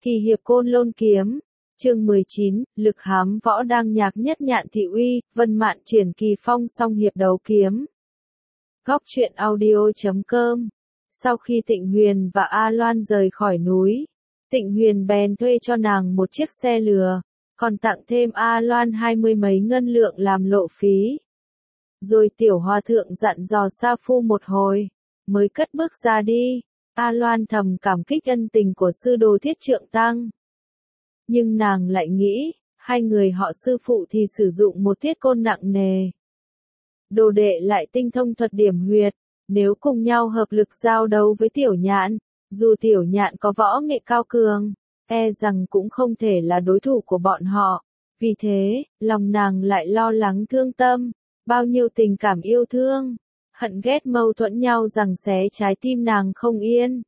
Kỳ hiệp Côn Lôn Kiếm, chương 19, lực hám võ đang nhạc nhất nhạn thị uy, vân mạn triển kỳ phong song hiệp đấu kiếm. Góc truyện audio.com. Sau khi Tịnh Huyền và A Loan rời khỏi núi, Tịnh Huyền bèn thuê cho nàng một chiếc xe lừa, còn tặng thêm A Loan 20 mấy ngân lượng làm lộ phí. Rồi tiểu hòa thượng dặn dò Sa Phu một hồi, mới cất bước ra đi. A Loan thầm cảm kích ân tình của sư đồ Thiết Trượng Tăng. Nhưng nàng lại nghĩ, hai người họ sư phụ thì sử dụng một thiết côn nặng nề. Đồ đệ lại tinh thông thuật điểm huyệt, nếu cùng nhau hợp lực giao đấu với tiểu nhạn, dù tiểu nhạn có võ nghệ cao cường, e rằng cũng không thể là đối thủ của bọn họ. Vì thế, lòng nàng lại lo lắng thương tâm, bao nhiêu tình cảm yêu thương, hận ghét mâu thuẫn nhau giằng xé trái tim nàng không yên.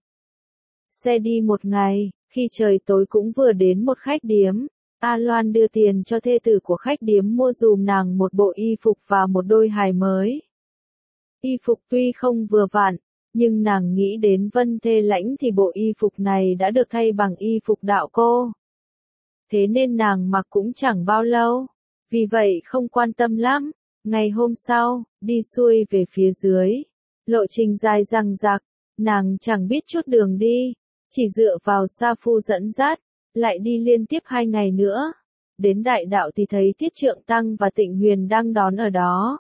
Xe đi một ngày, khi trời tối cũng vừa đến một khách điếm, A Loan đưa tiền cho thê tử của khách điếm mua dùm nàng một bộ y phục và một đôi hài mới. Y phục tuy không vừa vặn, nhưng nàng nghĩ đến Vân Thê Lãnh thì bộ y phục này đã được thay bằng y phục đạo cô. Thế nên nàng mặc cũng chẳng bao lâu, vì vậy không quan tâm lắm. Ngày hôm sau, đi xuôi về phía dưới, lộ trình dài dằng dặc, nàng chẳng biết chút đường đi, chỉ dựa vào Sa Phu dẫn dắt, lại đi liên tiếp 2 ngày nữa. Đến đại đạo thì thấy Thiết Trượng Tăng và Tịnh Huyền đang đón ở đó.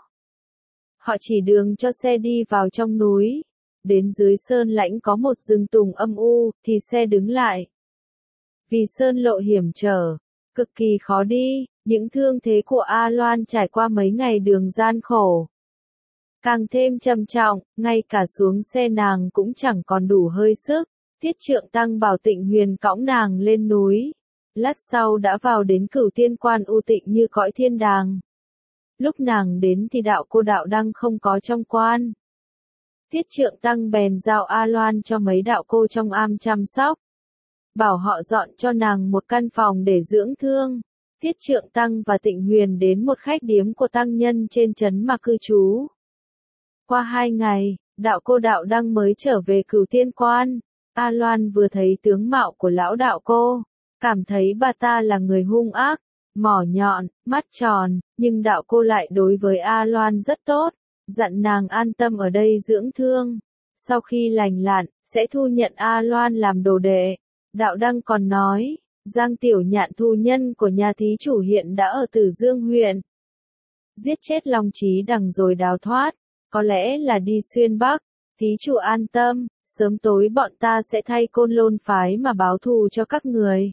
Họ chỉ đường cho xe đi vào trong núi, đến dưới sơn lãnh có một rừng tùng âm u, thì xe đứng lại. Vì sơn lộ hiểm trở, cực kỳ khó đi, những thương thế của A Loan trải qua mấy ngày đường gian khổ càng thêm trầm trọng, ngay cả xuống xe nàng cũng chẳng còn đủ hơi sức. Thiết Trượng Tăng bảo Tịnh Huyền cõng nàng lên núi. Lát sau đã vào đến Cửu Tiên Quan u tịnh như cõi thiên đàng. Lúc nàng đến thì đạo cô đạo đăng không có trong quan. Thiết Trượng Tăng bèn giao A Loan cho mấy đạo cô trong am chăm sóc, bảo họ dọn cho nàng một căn phòng để dưỡng thương. Thiết Trượng Tăng và Tịnh Huyền đến một khách điếm của tăng nhân trên trấn mà cư trú. Qua 2 ngày, đạo cô đạo đăng mới trở về Cửu Tiên Quan. A Loan vừa thấy tướng mạo của lão đạo cô, cảm thấy bà ta là người hung ác, mỏ nhọn, mắt tròn, nhưng đạo cô lại đối với A Loan rất tốt, dặn nàng an tâm ở đây dưỡng thương. Sau khi lành lặn, sẽ thu nhận A Loan làm đồ đệ. Đạo đăng còn nói, Giang Tiểu Nhạn thu nhân của nhà thí chủ hiện đã ở Tử Dương huyện. Giết chết Long Chí Đằng rồi đào thoát, có lẽ là đi xuyên Bắc. Thí chủ an tâm, sớm tối bọn ta sẽ thay Côn Lôn phái mà báo thù cho các người.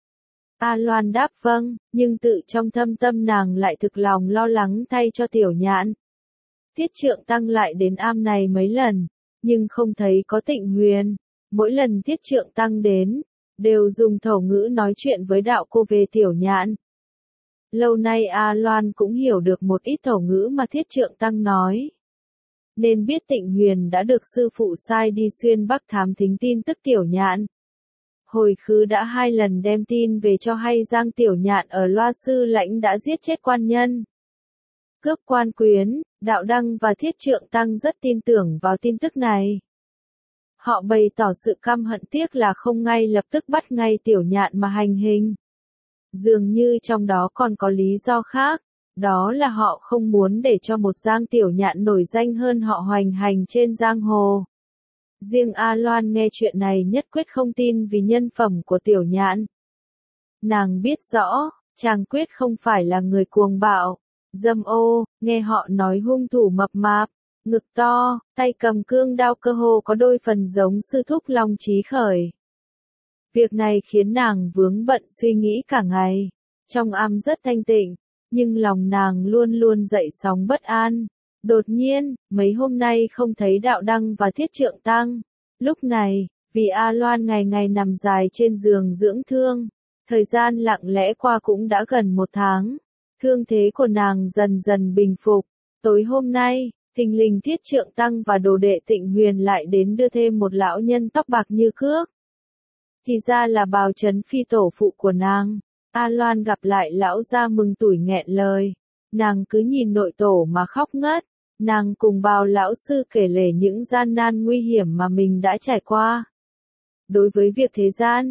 A Loan đáp vâng, nhưng tự trong thâm tâm nàng lại thực lòng lo lắng thay cho Tiểu Nhạn. Thiết Trượng Tăng lại đến am này mấy lần, nhưng không thấy có Tịnh Huyền. Mỗi lần Thiết Trượng Tăng đến, đều dùng thổ ngữ nói chuyện với đạo cô về Tiểu Nhạn. Lâu nay A Loan cũng hiểu được một ít thổ ngữ mà Thiết Trượng Tăng nói, nên biết Tịnh Huyền đã được sư phụ sai đi xuyên Bắc thám thính tin tức Tiểu Nhạn. Hồi khứ đã 2 lần đem tin về cho hay Giang Tiểu Nhạn ở Loa Sư Lãnh đã giết chết quan nhân, cướp quan quyến. Đạo đăng và Thiết Trượng Tăng rất tin tưởng vào tin tức này. Họ bày tỏ sự căm hận, tiếc là không ngay lập tức bắt ngay Tiểu Nhạn mà hành hình. Dường như trong đó còn có lý do khác, đó là họ không muốn để cho một Giang Tiểu Nhạn nổi danh hơn họ hoành hành trên giang hồ. Riêng A Loan nghe chuyện này nhất quyết không tin vì nhân phẩm của Tiểu Nhạn. Nàng biết rõ, chàng quyết không phải là người cuồng bạo, dâm ô, nghe họ nói hung thủ mập mạp, ngực to, tay cầm cương đao cơ hồ có đôi phần giống sư thúc Long Chí Khởi. Việc này khiến nàng vướng bận suy nghĩ cả ngày. Trong am rất thanh tịnh, nhưng lòng nàng luôn luôn dậy sóng bất an. Đột nhiên, mấy hôm nay không thấy đạo đăng và Thiết Trượng Tăng. Lúc này, vì A Loan ngày ngày nằm dài trên giường dưỡng thương, thời gian lặng lẽ qua cũng đã gần 1 tháng. Thương thế của nàng dần dần bình phục. Tối hôm nay, thình lình Thiết Trượng Tăng và đồ đệ Tịnh Huyền lại đến đưa thêm một lão nhân tóc bạc như cước. Thì ra là Bào Trấn Phi tổ phụ của nàng. A Loan gặp lại lão gia mừng tủi nghẹn lời. Nàng cứ nhìn nội tổ mà khóc ngất. Nàng cùng Bào lão sư kể lể những gian nan nguy hiểm mà mình đã trải qua. Đối với việc thế gian,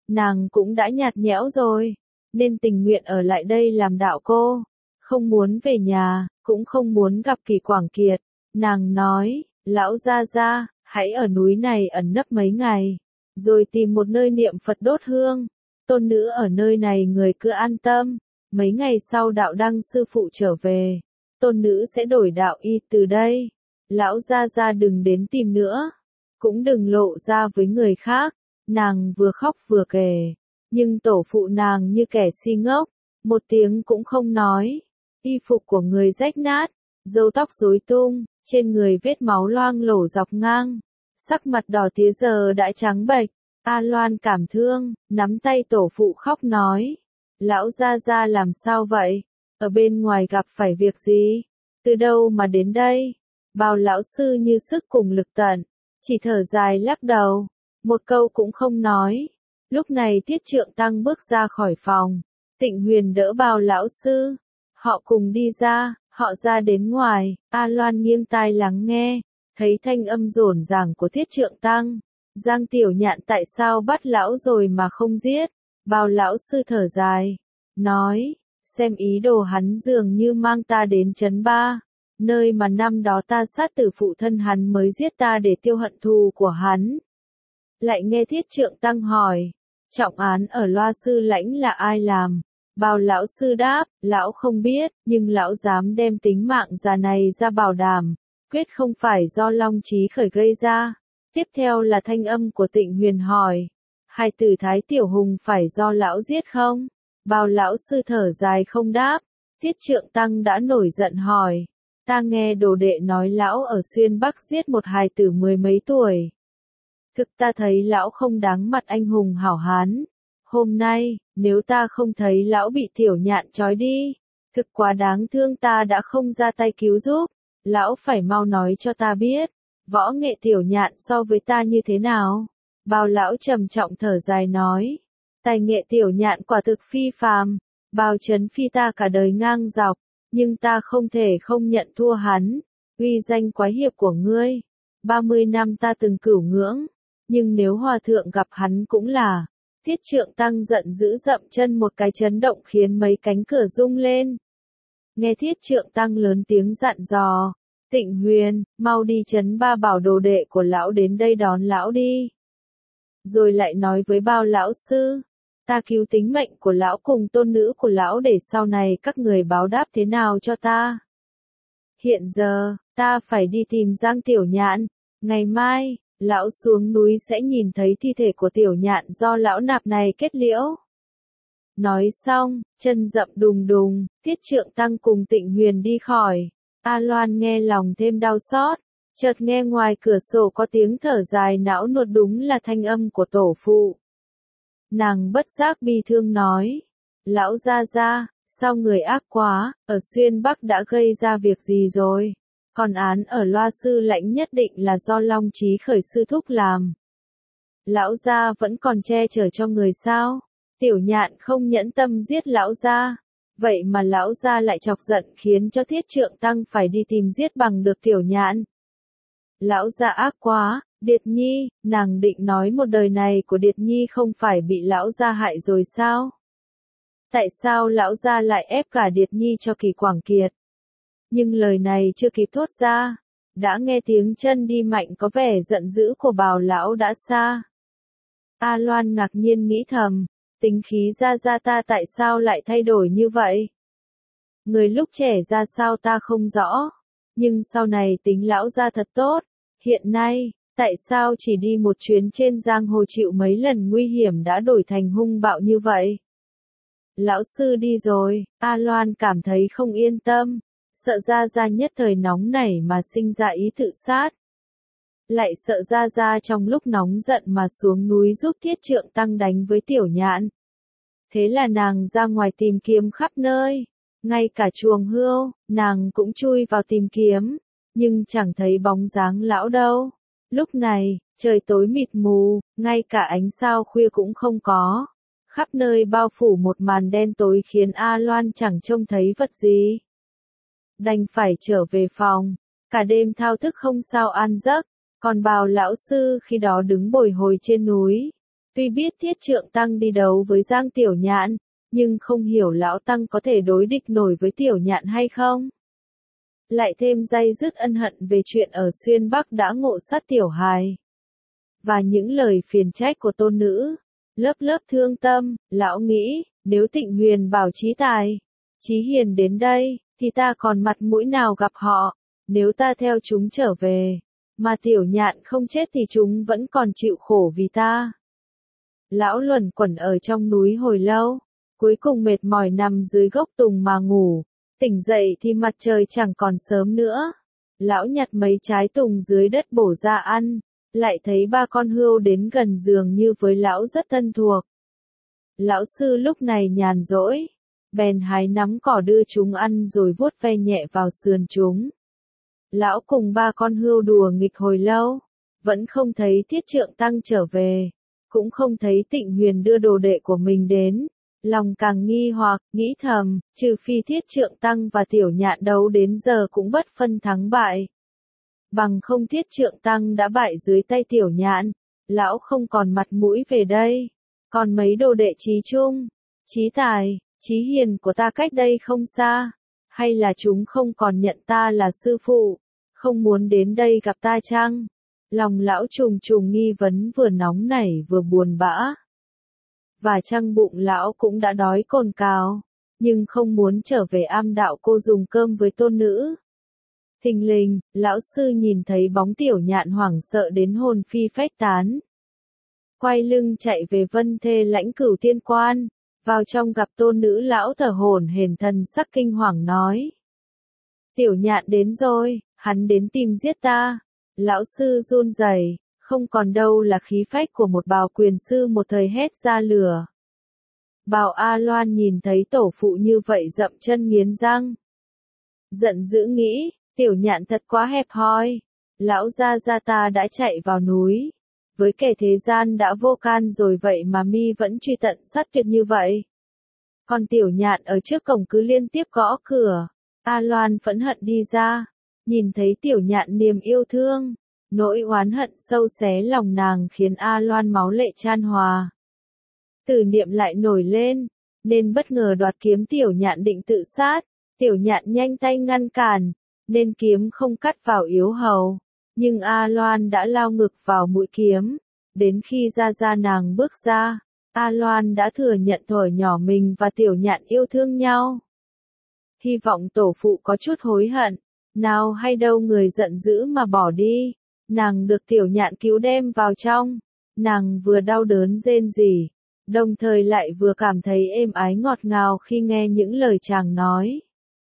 nàng cũng đã nhạt nhẽo rồi, nên tình nguyện ở lại đây làm đạo cô, không muốn về nhà, cũng không muốn gặp Kỳ Quảng Kiệt. Nàng nói, lão gia gia, hãy ở núi này ẩn nấp mấy ngày, rồi tìm một nơi niệm Phật đốt hương. Tôn nữ ở nơi này người cứ an tâm, mấy ngày sau đạo đăng sư phụ trở về, tôn nữ sẽ đổi đạo y từ đây. Lão gia gia đừng đến tìm nữa, cũng đừng lộ ra với người khác. Nàng vừa khóc vừa kể, nhưng tổ phụ nàng như kẻ si ngốc, một tiếng cũng không nói. Y phục của người rách nát, râu tóc rối tung, trên người vết máu loang lổ dọc ngang, sắc mặt đỏ tía giờ đã trắng bệch. A Loan cảm thương, nắm tay tổ phụ khóc nói, lão gia gia làm sao vậy? Ở bên ngoài gặp phải việc gì? Từ đâu mà đến đây? Bào lão sư như sức cùng lực tận, chỉ thở dài lắc đầu, một câu cũng không nói. Lúc này Tiết Trượng Tăng bước ra khỏi phòng, Tịnh Huyền đỡ Bào lão sư, họ cùng đi ra, họ ra đến ngoài. A Loan nghiêng tai lắng nghe, thấy thanh âm rồn ràng của Tiết Trượng Tăng. Giang Tiểu Nhạn tại sao bắt lão rồi mà không giết? Bào lão sư thở dài, nói, xem ý đồ hắn dường như mang ta đến trấn Ba, nơi mà năm đó ta sát tử phụ thân hắn mới giết ta để tiêu hận thù của hắn. Lại nghe Thiết Trượng Tăng hỏi, trọng án ở Loa Sư Lãnh là ai làm? Bào lão sư đáp, lão không biết, nhưng lão dám đem tính mạng già này ra bảo đảm, quyết không phải do Long Chí Khởi gây ra. Tiếp theo là thanh âm của Tịnh Huyền hỏi, hai tử Thái Tiểu Hùng phải do lão giết không? Bào lão sư thở dài không đáp. Tiết Trượng Tăng đã nổi giận hỏi, ta nghe đồ đệ nói lão ở Xuyên Bắc giết một hài tử 10 mấy tuổi. Thực ta thấy lão không đáng mặt anh hùng hảo hán. Hôm nay, nếu ta không thấy lão bị Tiểu Nhạn trói đi, thực quá đáng thương, ta đã không ra tay cứu giúp. Lão phải mau nói cho ta biết, võ nghệ Tiểu Nhạn so với ta như thế nào? Bào lão trầm trọng thở dài nói, tài nghệ Tiểu Nhạn quả thực phi phàm, Bào Chấn Phi ta cả đời ngang dọc, nhưng ta không thể không nhận thua hắn. Uy danh quái hiệp của ngươi, 30 năm ta từng cửu ngưỡng, nhưng nếu hòa thượng gặp hắn cũng là. Tiết Trượng Tăng giận dữ dậm chân một cái chấn động khiến mấy cánh cửa rung lên. Nghe Thiết Trượng Tăng lớn tiếng dặn dò, Tịnh Huyền, mau đi trấn Ba bảo đồ đệ của lão đến đây đón lão đi. Rồi lại nói với Bao lão sư, ta cứu tính mệnh của lão cùng tôn nữ của lão để sau này các người báo đáp thế nào cho ta. Hiện giờ, ta phải đi tìm Giang Tiểu Nhạn, ngày mai, lão xuống núi sẽ nhìn thấy thi thể của Tiểu Nhạn do lão nạp này kết liễu. Nói xong, chân dậm đùng đùng, Tiết Trượng Tăng cùng Tịnh Huyền đi khỏi. A Loan nghe lòng thêm đau xót, chợt nghe ngoài cửa sổ có tiếng thở dài não nuột, đúng là thanh âm của tổ phụ. Nàng bất giác bi thương nói, lão gia gia, sao người ác quá, ở Xuyên Bắc đã gây ra việc gì rồi? Còn án ở Loa Sư Lãnh nhất định là do Long Chí Khởi sư thúc làm. Lão gia vẫn còn che chở cho người sao? Tiểu Nhạn không nhẫn tâm giết lão gia, vậy mà lão gia lại chọc giận khiến cho Thiết Trượng Tăng phải đi tìm giết bằng được Tiểu Nhạn. Lão gia ác quá, Điệt Nhi, nàng định nói một đời này của Điệt Nhi không phải bị lão gia hại rồi sao? Tại sao lão gia lại ép cả Điệt Nhi cho Kỳ Quảng Kiệt? Nhưng lời này chưa kịp thốt ra, đã nghe tiếng chân đi mạnh có vẻ giận dữ của Bào lão đã xa. A Loan ngạc nhiên nghĩ thầm, tính khí gia gia ta tại sao lại thay đổi như vậy? Người lúc trẻ ra sao ta không rõ, nhưng sau này tính lão gia thật tốt. Hiện nay, tại sao chỉ đi một chuyến trên giang hồ chịu mấy lần nguy hiểm đã đổi thành hung bạo như vậy? Lão sư đi rồi, A Loan cảm thấy không yên tâm, sợ gia gia nhất thời nóng nảy mà sinh ra ý tự sát. Lại sợ gia gia trong lúc nóng giận mà xuống núi giúp Thiết Trượng Tăng đánh với Tiểu Nhạn. Thế là nàng ra ngoài tìm kiếm khắp nơi, ngay cả chuồng hươu, nàng cũng chui vào tìm kiếm, nhưng chẳng thấy bóng dáng lão đâu. Lúc này, trời tối mịt mù, ngay cả ánh sao khuya cũng không có. Khắp nơi bao phủ một màn đen tối khiến A Loan chẳng trông thấy vật gì. Đành phải trở về phòng, cả đêm thao thức không sao an giấc, còn Bào lão sư khi đó đứng bồi hồi trên núi. Tuy biết Thiết Trượng Tăng đi đấu với Giang Tiểu Nhạn, nhưng không hiểu lão Tăng có thể đối địch nổi với Tiểu Nhạn hay không. Lại thêm day dứt ân hận về chuyện ở Xuyên Bắc đã ngộ sát Tiểu Hài. Và những lời phiền trách của tôn nữ. Lớp lớp thương tâm, lão nghĩ, nếu Tịnh Huyền bảo Chí Tài, Chí Hiền đến đây, thì ta còn mặt mũi nào gặp họ, nếu ta theo chúng trở về, mà Tiểu Nhạn không chết thì chúng vẫn còn chịu khổ vì ta. Lão luẩn quẩn ở trong núi hồi lâu, cuối cùng mệt mỏi nằm dưới gốc tùng mà ngủ, tỉnh dậy thì mặt trời chẳng còn sớm nữa. Lão nhặt mấy trái tùng dưới đất bổ ra ăn, lại thấy ba con hươu đến gần giường như với lão rất thân thuộc. Lão sư lúc này nhàn rỗi, bèn hái nắm cỏ đưa chúng ăn rồi vuốt ve nhẹ vào sườn chúng. Lão cùng ba con hươu đùa nghịch hồi lâu, vẫn không thấy Thiết Trượng Tăng trở về, cũng không thấy Tịnh Huyền đưa đồ đệ của mình đến. Lòng càng nghi hoặc, nghĩ thầm, trừ phi Thiết Trượng Tăng và Tiểu Nhạn đấu đến giờ cũng bất phân thắng bại. Bằng không Thiết Trượng Tăng đã bại dưới tay Tiểu Nhạn, lão không còn mặt mũi về đây. Còn mấy đồ đệ Chí Trung, Chí Tài, Chí Hiền của ta cách đây không xa, hay là chúng không còn nhận ta là sư phụ, không muốn đến đây gặp ta chăng? Lòng lão trùng trùng nghi vấn vừa nóng nảy vừa buồn bã. Và chăng bụng lão cũng đã đói cồn cào, nhưng không muốn trở về Am Đạo Cô dùng cơm với tôn nữ. Thình lình, lão sư nhìn thấy bóng Tiểu Nhạn hoảng sợ đến hồn phi phách tán. Quay lưng chạy về Vân Thê Lãnh Cửu Tiên Quan, vào trong gặp tôn nữ, lão thở hổn hển thần sắc kinh hoàng nói. Tiểu Nhạn đến rồi, hắn đến tìm giết ta. Lão sư run rẩy, không còn đâu là khí phách của một bào quyền sư một thời hét ra lửa. Bào A Loan nhìn thấy tổ phụ như vậy dậm chân nghiến răng. Giận dữ nghĩ, Tiểu Nhạn thật quá hẹp hòi. Lão gia ta đã chạy vào núi. Với kẻ thế gian đã vô can rồi vậy mà mi vẫn truy tận sát tuyệt như vậy. Còn Tiểu Nhạn ở trước cổng cứ liên tiếp gõ cửa. A Loan phẫn hận đi ra. Nhìn thấy Tiểu Nhạn niềm yêu thương. Nỗi oán hận sâu xé lòng nàng khiến A Loan máu lệ chan hòa. Tử niệm lại nổi lên, nên bất ngờ đoạt kiếm Tiểu Nhạn định tự sát. Tiểu Nhạn nhanh tay ngăn cản, nên kiếm không cắt vào yếu hầu. Nhưng A Loan đã lao ngực vào mũi kiếm. Đến khi gia nàng bước ra, A Loan đã thừa nhận thuở nhỏ mình và Tiểu Nhạn yêu thương nhau. Hy vọng tổ phụ có chút hối hận, nào hay đâu người giận dữ mà bỏ đi. Nàng được Tiểu Nhạn cứu đem vào trong. Nàng vừa đau đớn rên rỉ, đồng thời lại vừa cảm thấy êm ái ngọt ngào khi nghe những lời chàng nói.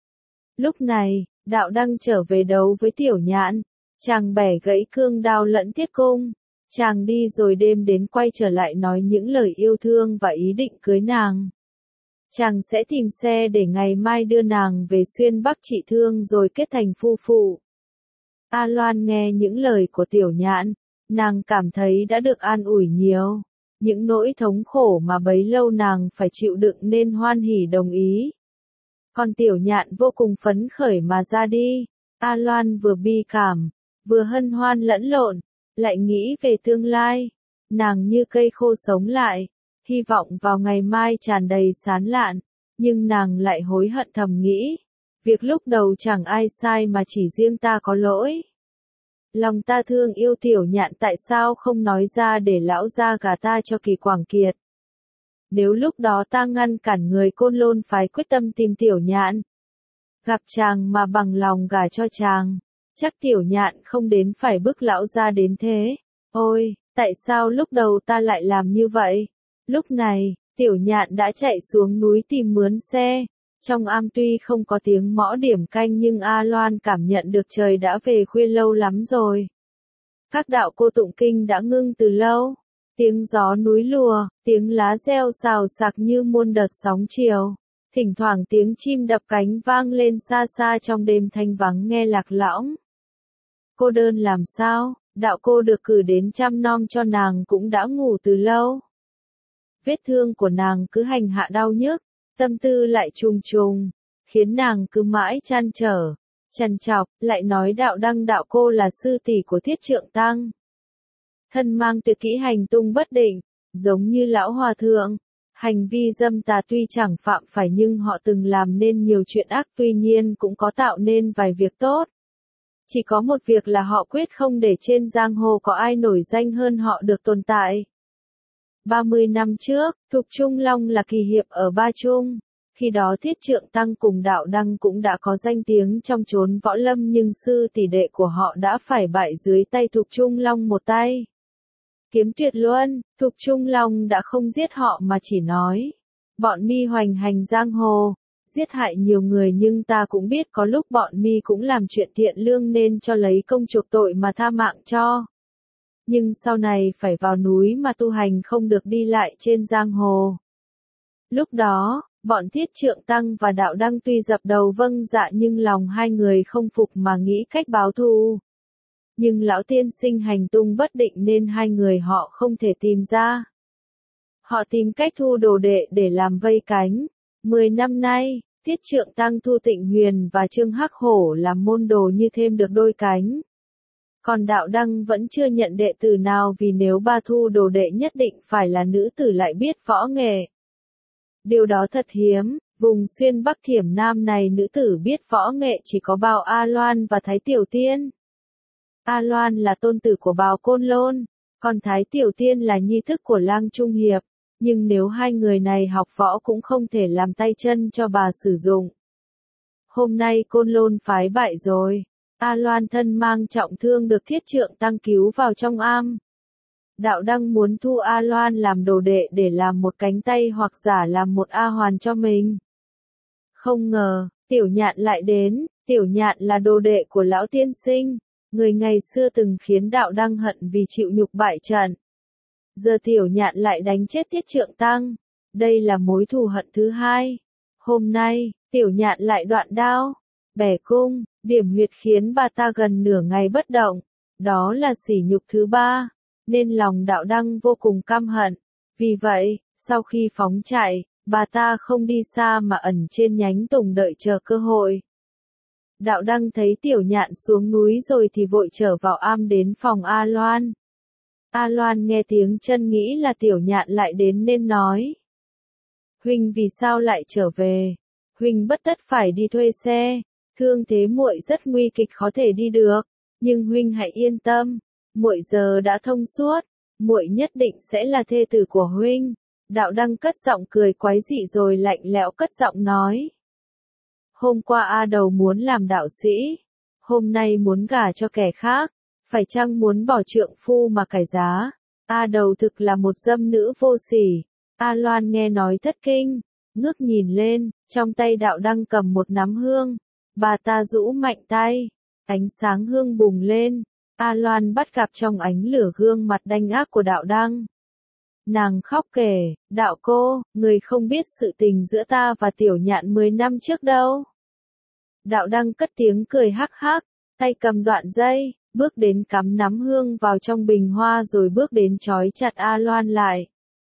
Lúc này, Đạo Đăng trở về đấu với Tiểu Nhạn. Chàng bẻ gãy cương đao lẫn thiết cung. Chàng đi rồi đêm đến quay trở lại nói những lời yêu thương và ý định cưới nàng. Chàng sẽ tìm xe để ngày mai đưa nàng về Xuyên Bắc trị thương rồi kết thành phu phụ. A Loan nghe những lời của Tiểu Nhạn, nàng cảm thấy đã được an ủi nhiều. Những nỗi thống khổ mà bấy lâu nàng phải chịu đựng nên hoan hỉ đồng ý. Còn Tiểu Nhạn vô cùng phấn khởi mà ra đi. A Loan vừa bi cảm, vừa hân hoan lẫn lộn, lại nghĩ về tương lai. Nàng như cây khô sống lại, hy vọng vào ngày mai tràn đầy sán lạn, nhưng nàng lại hối hận thầm nghĩ. Việc lúc đầu chẳng ai sai mà chỉ riêng ta có lỗi. Lòng ta thương yêu Tiểu Nhạn tại sao không nói ra để lão gia gả ta cho Kỳ Quảng Kiệt. Nếu lúc đó ta ngăn cản người Côn Lôn phái quyết tâm tìm Tiểu Nhạn, gặp chàng mà bằng lòng gả cho chàng, chắc Tiểu Nhạn không đến phải bức lão gia đến thế. Ôi, tại sao lúc đầu ta lại làm như vậy? Lúc này, Tiểu Nhạn đã chạy xuống núi tìm mướn xe. Trong am tuy không có tiếng mõ điểm canh nhưng A Loan cảm nhận được trời đã về khuya lâu lắm rồi. Các đạo cô tụng kinh đã ngưng từ lâu. Tiếng gió núi lùa, tiếng lá reo xào xạc như muôn đợt sóng chiều. Thỉnh thoảng tiếng chim đập cánh vang lên xa xa trong đêm thanh vắng nghe lạc lõng. Cô đơn làm sao, đạo cô được cử đến chăm nom cho nàng cũng đã ngủ từ lâu. Vết thương của nàng cứ hành hạ đau nhức, tâm tư lại trùng trùng, khiến nàng cứ mãi trăn trở, trằn trọc, lại nói Đạo Đăng đạo cô là sư tỷ của Thiết Trượng Tăng. Thân mang tuyệt kỹ hành tung bất định, Giống như lão hòa thượng, hành vi dâm tà tuy chẳng phạm phải nhưng họ từng làm nên nhiều chuyện ác, tuy nhiên cũng có tạo nên vài việc tốt. Chỉ có một việc là họ quyết không để trên giang hồ có ai nổi danh hơn họ được tồn tại. 30 năm trước, Thục Trung Long là kỳ hiệp ở Ba Trung. Khi đó Thiết Trượng Tăng cùng Đạo Đăng cũng đã có danh tiếng trong chốn võ lâm, nhưng sư tỷ đệ của họ đã phải bại dưới tay Thục Trung Long một tay. Kiếm Tuyệt Luân, Thục Trung Long đã không giết họ mà chỉ nói: bọn mi hoành hành giang hồ, giết hại nhiều người, nhưng ta cũng biết có lúc bọn mi cũng làm chuyện thiện lương nên cho lấy công chuộc tội mà tha mạng cho. Nhưng sau này phải vào núi mà tu hành, không được đi lại trên giang hồ. Lúc đó, bọn Thiết Trượng Tăng và Đạo Đăng tuy dập đầu vâng dạ nhưng lòng hai người không phục mà nghĩ cách báo thù. Nhưng lão tiên sinh hành tung bất định nên hai người họ không thể tìm ra. Họ tìm cách thu đồ đệ để làm vây cánh. 10 năm nay, Thiết Trượng Tăng thu Tịnh Huyền và Trương Hắc Hổ làm môn đồ như thêm được đôi cánh. Còn Đạo Đăng vẫn chưa nhận đệ tử nào, vì nếu ba thu đồ đệ nhất định phải là nữ tử lại biết võ nghệ. Điều đó thật hiếm, vùng xuyên Bắc Thiểm Nam này nữ tử biết võ nghệ chỉ có Bào A Loan và Thái Tiểu Tiên. A Loan là tôn tử của Bào Côn Lôn, còn Thái Tiểu Tiên là nhi thức của Lang Trung Hiệp, nhưng nếu hai người này học võ cũng không thể làm tay chân cho bà sử dụng. Hôm nay Côn Lôn phái bại rồi, A Loan thân mang trọng thương được Thiết Trượng Tăng cứu vào trong am. Đạo Đăng muốn thu A Loan làm đồ đệ để làm một cánh tay hoặc giả làm một A Hoàn cho mình. Không ngờ, Tiểu Nhạn lại đến. Tiểu Nhạn là đồ đệ của lão tiên sinh, người ngày xưa từng khiến Đạo Đăng hận vì chịu nhục bại trận. Giờ Tiểu Nhạn lại đánh chết Thiết Trượng Tăng, đây là mối thù hận thứ hai. Hôm nay, Tiểu Nhạn lại đoạn đao, bẻ cung, điểm huyệt khiến bà ta gần nửa ngày bất động, đó là sỉ nhục thứ ba, nên lòng Đạo Đăng vô cùng căm hận. Vì vậy, sau khi phóng chạy, bà ta không đi xa mà ẩn trên nhánh tùng đợi chờ cơ hội. Đạo Đăng thấy Tiểu Nhạn xuống núi rồi thì vội trở vào am đến phòng A Loan. A Loan nghe tiếng chân nghĩ là Tiểu Nhạn lại đến nên nói: huynh vì sao lại trở về? Huynh bất tất phải đi thuê xe, thương thế muội rất nguy kịch khó thể đi được, nhưng huynh hãy yên tâm, muội giờ đã thông suốt, muội nhất định sẽ là thê tử của huynh. Đạo Đăng cất giọng cười quái dị rồi lạnh lẽo cất giọng nói: hôm qua A Đầu muốn làm đạo sĩ, hôm nay muốn gả cho kẻ khác, phải chăng muốn bỏ trượng phu mà cải giá? A Đầu thực là một dâm nữ vô sỉ. A Loan nghe nói thất kinh, ngước nhìn lên, trong tay Đạo Đăng cầm một nắm hương. Bà ta rũ mạnh tay, ánh sáng hương bùng lên. A Loan bắt gặp trong ánh lửa gương mặt đanh ác của Đạo Đăng. Nàng khóc kể: đạo cô, người không biết sự tình giữa ta và Tiểu Nhạn 10 năm trước đâu. Đạo Đăng cất tiếng cười hắc hắc, tay cầm đoạn dây, bước đến cắm nắm hương vào trong bình hoa rồi bước đến trói chặt A Loan lại.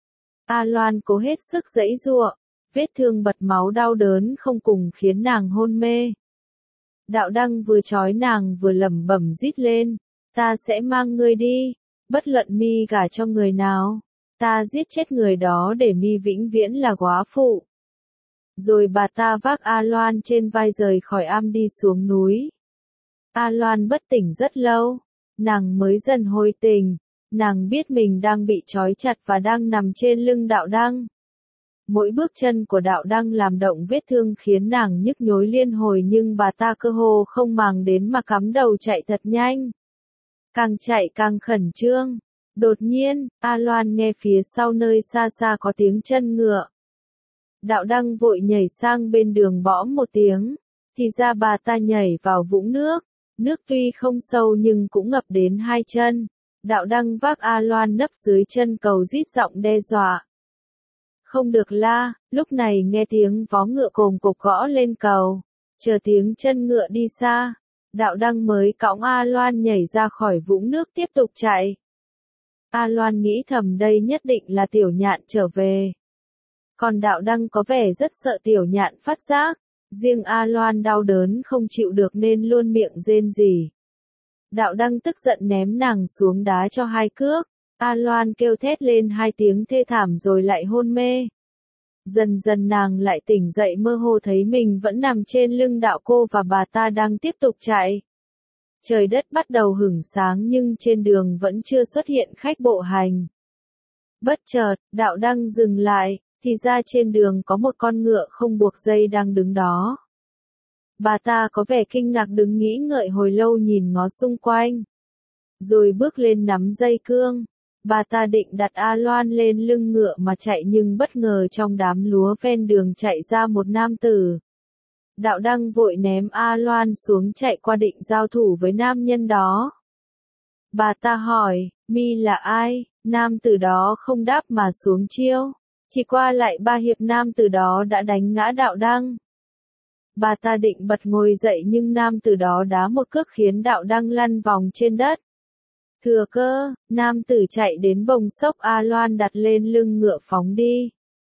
A Loan cố hết sức giãy giụa, vết thương bật máu đau đớn không cùng khiến nàng hôn mê. Đạo Đăng vừa trói nàng vừa lẩm bẩm rít lên: ta sẽ mang ngươi đi, bất luận mi gả cho người nào, ta giết chết người đó để mi vĩnh viễn là góa phụ. Rồi bà ta vác A Loan trên vai rời khỏi am đi xuống núi. A Loan bất tỉnh rất lâu, nàng mới dần hồi tỉnh, nàng biết mình đang bị trói chặt và đang nằm trên lưng Đạo Đăng. Mỗi bước chân của Đạo Đăng làm động vết thương khiến nàng nhức nhối liên hồi, nhưng bà ta cơ hồ không màng đến mà cắm đầu chạy thật nhanh. Càng chạy càng khẩn trương. Đột nhiên, A Loan nghe phía sau nơi xa xa có tiếng chân ngựa. Đạo Đăng vội nhảy sang bên đường bõm một tiếng, thì ra bà ta nhảy vào vũng nước. Nước tuy không sâu nhưng cũng ngập đến hai chân. Đạo Đăng vác A Loan nấp dưới chân cầu rít giọng đe dọa: không được la. Lúc này nghe tiếng vó ngựa cồm cộp gõ lên cầu. Chờ tiếng chân ngựa đi xa, Đạo Đăng mới cõng A Loan nhảy ra khỏi vũng nước tiếp tục chạy. A Loan nghĩ thầm đây nhất định là Tiểu Nhạn trở về. Còn Đạo Đăng có vẻ rất sợ Tiểu Nhạn phát giác. Riêng A Loan đau đớn không chịu được nên luôn miệng rên rỉ. Đạo Đăng tức giận ném nàng xuống đá cho hai cước. A Loan kêu thét lên 2 tiếng thê thảm rồi lại hôn mê. Dần dần nàng lại tỉnh dậy mơ hồ thấy mình vẫn nằm trên lưng đạo cô và bà ta đang tiếp tục chạy. Trời đất bắt đầu hửng sáng nhưng trên đường vẫn chưa xuất hiện khách bộ hành. Bất chợt, đạo đăng dừng lại, thì ra trên đường có một con ngựa không buộc dây đang đứng đó. Bà ta có vẻ kinh ngạc đứng nghĩ ngợi hồi lâu nhìn ngó xung quanh. Rồi bước lên nắm dây cương. Bà ta định đặt A Loan lên lưng ngựa mà chạy nhưng bất ngờ trong đám lúa ven đường chạy ra một nam tử. Đạo đăng vội ném A Loan xuống chạy qua định giao thủ với nam nhân đó. Bà ta hỏi, mi là ai? Nam tử đó không đáp mà xuống chiêu. Chỉ qua lại 3 hiệp nam tử đó đã đánh ngã đạo đăng. Bà ta định bật ngồi dậy nhưng nam tử đó đá một cước khiến đạo đăng lăn vòng trên đất. Thừa cơ, nam tử chạy đến bồng xốc A Loan đặt lên lưng ngựa phóng đi.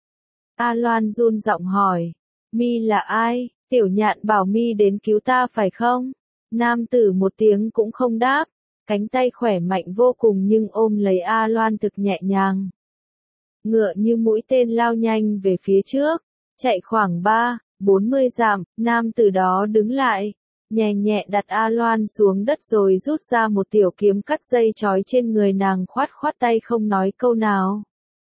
A Loan run giọng hỏi, mi là ai? Tiểu Nhạn bảo mi đến cứu ta phải không? Nam tử một tiếng cũng không đáp, cánh tay khỏe mạnh vô cùng nhưng ôm lấy A Loan thực nhẹ nhàng. Ngựa như mũi tên lao nhanh về phía trước, chạy khoảng 40 dặm, nam tử đó đứng lại, nhẹ nhẹ đặt A Loan xuống đất rồi rút ra một tiểu kiếm cắt dây trói trên người nàng khoát khoát tay không nói câu nào.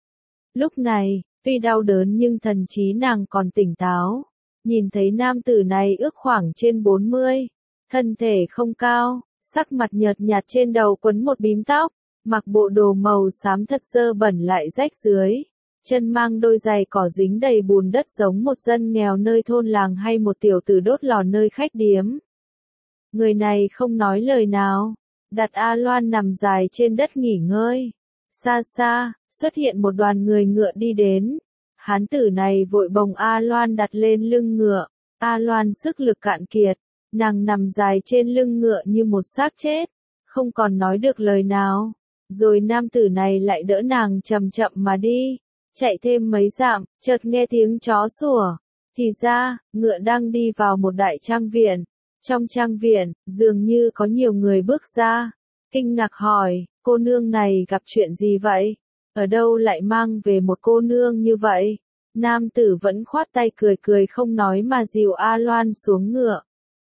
Lúc này, tuy đau đớn nhưng thần trí nàng còn tỉnh táo. Nhìn thấy nam tử này ước khoảng trên 40, thân thể không cao, sắc mặt nhợt nhạt trên đầu quấn một bím tóc, mặc bộ đồ màu xám thật dơ bẩn lại rách dưới, chân mang đôi giày cỏ dính đầy bùn đất giống một dân nghèo nơi thôn làng hay một tiểu tử đốt lò nơi khách điếm. Người này không nói lời nào, đặt A Loan nằm dài trên đất nghỉ ngơi. Xa xa, xuất hiện một đoàn người ngựa đi đến. Hán tử này vội bồng A Loan đặt lên lưng ngựa. A Loan sức lực cạn kiệt, nàng nằm dài trên lưng ngựa như một xác chết, không còn nói được lời nào. Rồi nam tử này lại đỡ nàng chậm chậm mà đi, chạy thêm mấy dặm, chợt nghe tiếng chó sủa. Thì ra, ngựa đang đi vào một đại trang viện. Trong trang viện, dường như có nhiều người bước ra. Kinh ngạc hỏi, cô nương này gặp chuyện gì vậy? Ở đâu lại mang về một cô nương như vậy? Nam tử vẫn khoát tay cười cười không nói mà dìu A Loan xuống ngựa.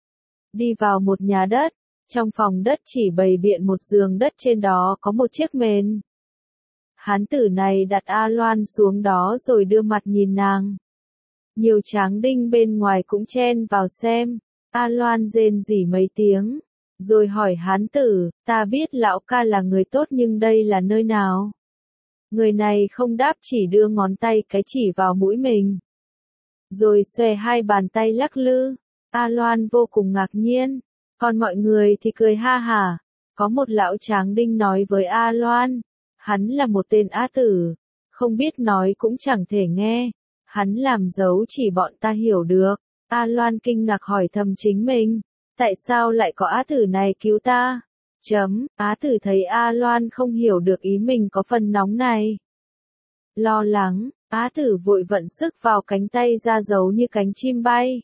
Đi vào một nhà đất, trong phòng đất chỉ bày biện một giường đất trên đó có một chiếc mền. Hán tử này đặt A Loan xuống đó rồi đưa mặt nhìn nàng. Nhiều tráng đinh bên ngoài cũng chen vào xem. A Loan rên rỉ mấy tiếng, rồi hỏi hán tử, ta biết lão ca là người tốt nhưng đây là nơi nào? Người này không đáp chỉ đưa ngón tay cái chỉ vào mũi mình. Rồi xòe 2 bàn tay lắc lư. A Loan vô cùng ngạc nhiên, còn mọi người thì cười ha hả. Có một lão tráng đinh nói với A Loan, hắn là một tên á tử, không biết nói cũng chẳng thể nghe, hắn làm dấu chỉ bọn ta hiểu được. A Loan kinh ngạc hỏi thầm chính mình, tại sao lại có á tử này cứu ta? Á tử thấy A Loan không hiểu được ý mình có phần nóng này. Lo lắng, á tử vội vận sức vào cánh tay ra giấu như cánh chim bay.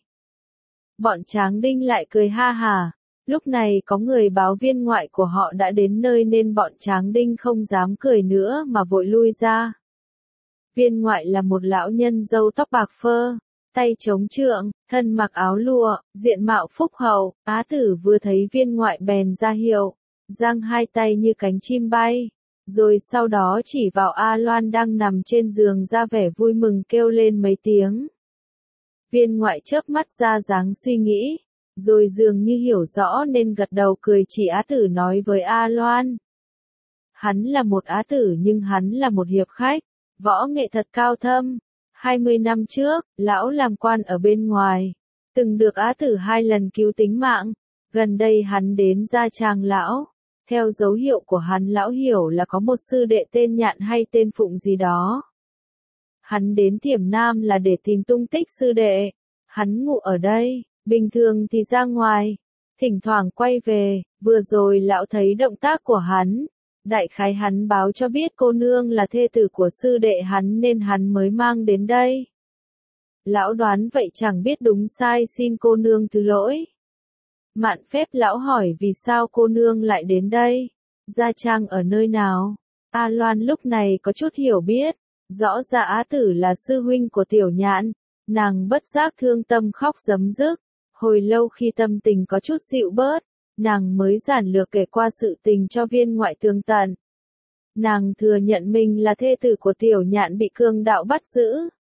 Bọn tráng đinh lại cười ha hả. Lúc này có người báo viên ngoại của họ đã đến nơi nên bọn tráng đinh không dám cười nữa mà vội lui ra. Viên ngoại là một lão nhân râu tóc bạc phơ, tay chống trượng, thân mặc áo lụa, diện mạo phúc hậu. Á tử vừa thấy viên ngoại bèn ra hiệu, giang 2 tay như cánh chim bay, rồi sau đó chỉ vào A Loan đang nằm trên giường ra vẻ vui mừng kêu lên mấy tiếng. Viên ngoại chớp mắt ra dáng suy nghĩ, rồi dường như hiểu rõ nên gật đầu cười chỉ á tử nói với A Loan. Hắn là một á tử nhưng hắn là một hiệp khách, võ nghệ thật cao thâm. 20 năm trước, lão làm quan ở bên ngoài, từng được á tử 2 lần cứu tính mạng. Gần đây hắn đến gia tràng lão. Theo dấu hiệu của hắn lão hiểu là có một sư đệ tên Nhạn hay tên Phụng gì đó. Hắn đến Thiểm Nam là để tìm tung tích sư đệ. Hắn ngủ ở đây, bình thường thì ra ngoài, thỉnh thoảng quay về. Vừa rồi lão thấy động tác của hắn. Đại khái hắn báo cho biết cô nương là thê tử của sư đệ hắn nên hắn mới mang đến đây. Lão đoán vậy chẳng biết đúng sai xin cô nương thứ lỗi. Mạn phép lão hỏi vì sao cô nương lại đến đây, gia trang ở nơi nào. A Loan lúc này có chút hiểu biết, rõ ra Á Tử là sư huynh của Tiểu Nhạn, nàng bất giác thương tâm khóc rấm rức. Hồi lâu khi tâm tình có chút dịu bớt, nàng mới giản lược kể qua sự tình cho Viên Ngoại tường tận. Nàng thừa nhận mình là thê tử của Tiểu Nhạn bị cường đạo bắt giữ.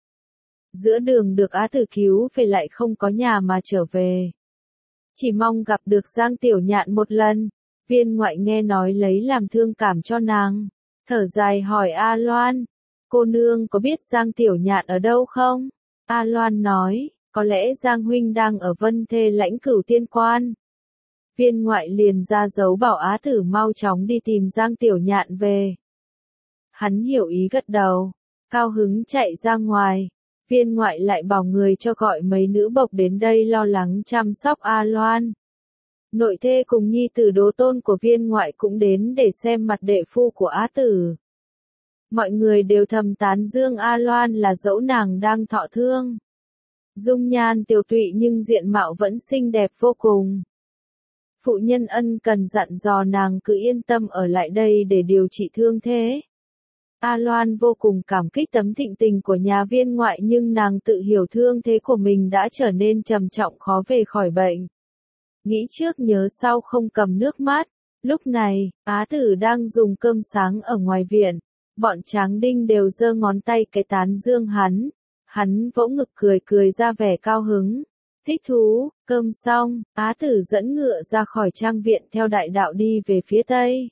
Giữa đường được Á Tử cứu về lại không có nhà mà trở về. Chỉ mong gặp được Giang Tiểu Nhạn một lần. Viên Ngoại nghe nói lấy làm thương cảm cho nàng. Thở dài hỏi A Loan, cô nương có biết Giang Tiểu Nhạn ở đâu không? A Loan nói, có lẽ Giang huynh đang ở Vân Thê Lãnh Cửu Tiên Quan. Viên Ngoại liền ra dấu bảo Á Tử mau chóng đi tìm Giang Tiểu Nhạn về. Hắn hiểu ý gật đầu, cao hứng chạy ra ngoài. Viên Ngoại lại bảo người cho gọi mấy nữ bộc đến đây lo lắng chăm sóc A Loan. Nội thê cùng nhi tử Đỗ Tôn của Viên Ngoại cũng đến để xem mặt đệ phu của Á Tử. Mọi người đều thầm tán dương A Loan là dẫu nàng đang thọ thương. Dung nhan tiều tụy nhưng diện mạo vẫn xinh đẹp vô cùng. Phụ nhân ân cần dặn dò nàng cứ yên tâm ở lại đây để điều trị thương thế. A Loan vô cùng cảm kích tấm thịnh tình của nhà Viên Ngoại nhưng nàng tự hiểu thương thế của mình đã trở nên trầm trọng khó về khỏi bệnh. Nghĩ trước nhớ sau không cầm nước mắt. Lúc này, Á Tử đang dùng cơm sáng ở ngoài viện. Bọn tráng đinh đều giơ ngón tay cái tán dương hắn. Hắn vỗ ngực cười cười ra vẻ cao hứng. Thích thú, cơm xong, Á Tử dẫn ngựa ra khỏi trang viện theo đại đạo đi về phía tây.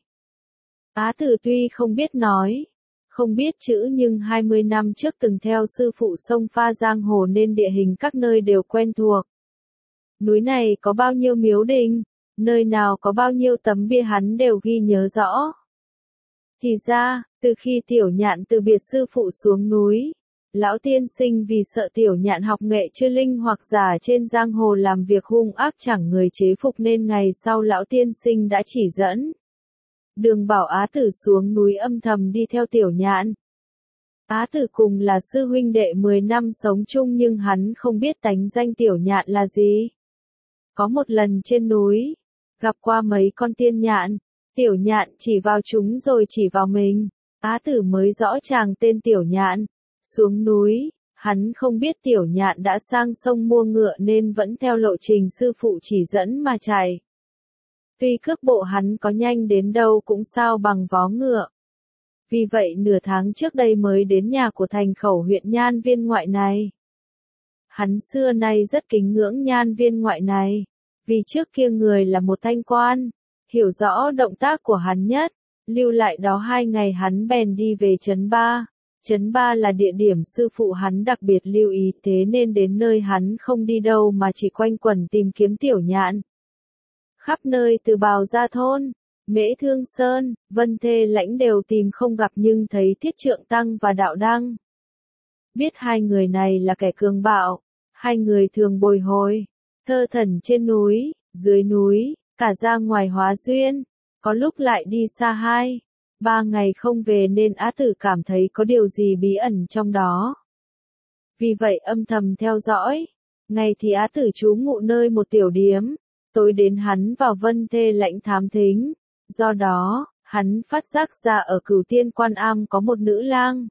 Á Tử tuy không biết nói, không biết chữ nhưng 20 năm trước từng theo sư phụ sông pha giang hồ nên địa hình các nơi đều quen thuộc. Núi này có bao nhiêu miếu đình, nơi nào có bao nhiêu tấm bia hắn đều ghi nhớ rõ. Thì ra, từ khi Tiểu Nhạn từ biệt sư phụ xuống núi, lão tiên sinh vì sợ Tiểu Nhạn học nghệ chưa linh hoặc giả trên giang hồ làm việc hung ác chẳng người chế phục nên ngày sau lão tiên sinh đã chỉ dẫn. Đường bảo Á Tử xuống núi âm thầm đi theo Tiểu Nhạn. Á Tử cùng là sư huynh đệ 10 năm sống chung nhưng hắn không biết tánh danh Tiểu Nhạn là gì. Có một lần trên núi, gặp qua mấy con tiên nhạn, Tiểu Nhạn chỉ vào chúng rồi chỉ vào mình. Á Tử mới rõ chàng tên Tiểu Nhạn. Xuống núi, hắn không biết Tiểu Nhạn đã sang sông mua ngựa nên vẫn theo lộ trình sư phụ chỉ dẫn mà chạy. Tuy cước bộ hắn có nhanh đến đâu cũng sao bằng vó ngựa. Vì vậy nửa tháng trước đây mới đến nhà của thành khẩu huyện Nhan Viên Ngoại này. Hắn xưa nay rất kính ngưỡng Nhan Viên Ngoại này, vì trước kia người là một thanh quan, hiểu rõ động tác của hắn nhất. Lưu lại đó 2 ngày hắn bèn đi về Trấn Ba. Trấn Ba là địa điểm sư phụ hắn đặc biệt lưu ý thế nên đến nơi hắn không đi đâu mà chỉ quanh quẩn tìm kiếm Tiểu Nhạn. Khắp nơi từ Bào Gia Thôn, Mễ Thương Sơn, Vân Thê Lãnh đều tìm không gặp nhưng thấy Thiết Trượng Tăng và Đạo Đăng. Biết hai người này là kẻ cường bạo, hai người thường bồi hồi, thơ thẩn trên núi, dưới núi, cả ra ngoài hóa duyên, có lúc lại đi xa 2-3 ngày không về nên Á Tử cảm thấy có điều gì bí ẩn trong đó. Vì vậy âm thầm theo dõi, ngày thì Á Tử trú ngụ nơi một tiểu điếm, tối đến hắn vào Vân Thê Lãnh thám thính, do đó, hắn phát giác ra ở Cửu Tiên Quan Am có một nữ lang.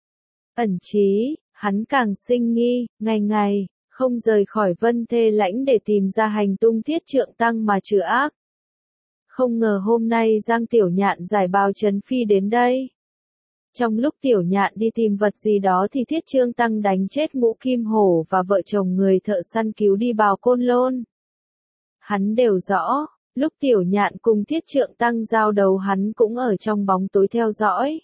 Ẩn trí, hắn càng sinh nghi, ngày ngày, không rời khỏi Vân Thê Lãnh để tìm ra hành tung Thiết Trượng Tăng mà trừ ác. Không ngờ hôm nay Giang Tiểu Nhạn giải bào trấn phi đến đây. Trong lúc Tiểu Nhạn đi tìm vật gì đó thì Thiết Trương Tăng đánh chết Ngũ Kim Hổ và vợ chồng người thợ săn cứu đi Bào Côn Lôn. Hắn đều rõ, lúc Tiểu Nhạn cùng Thiết Trượng Tăng giao đấu hắn cũng ở trong bóng tối theo dõi.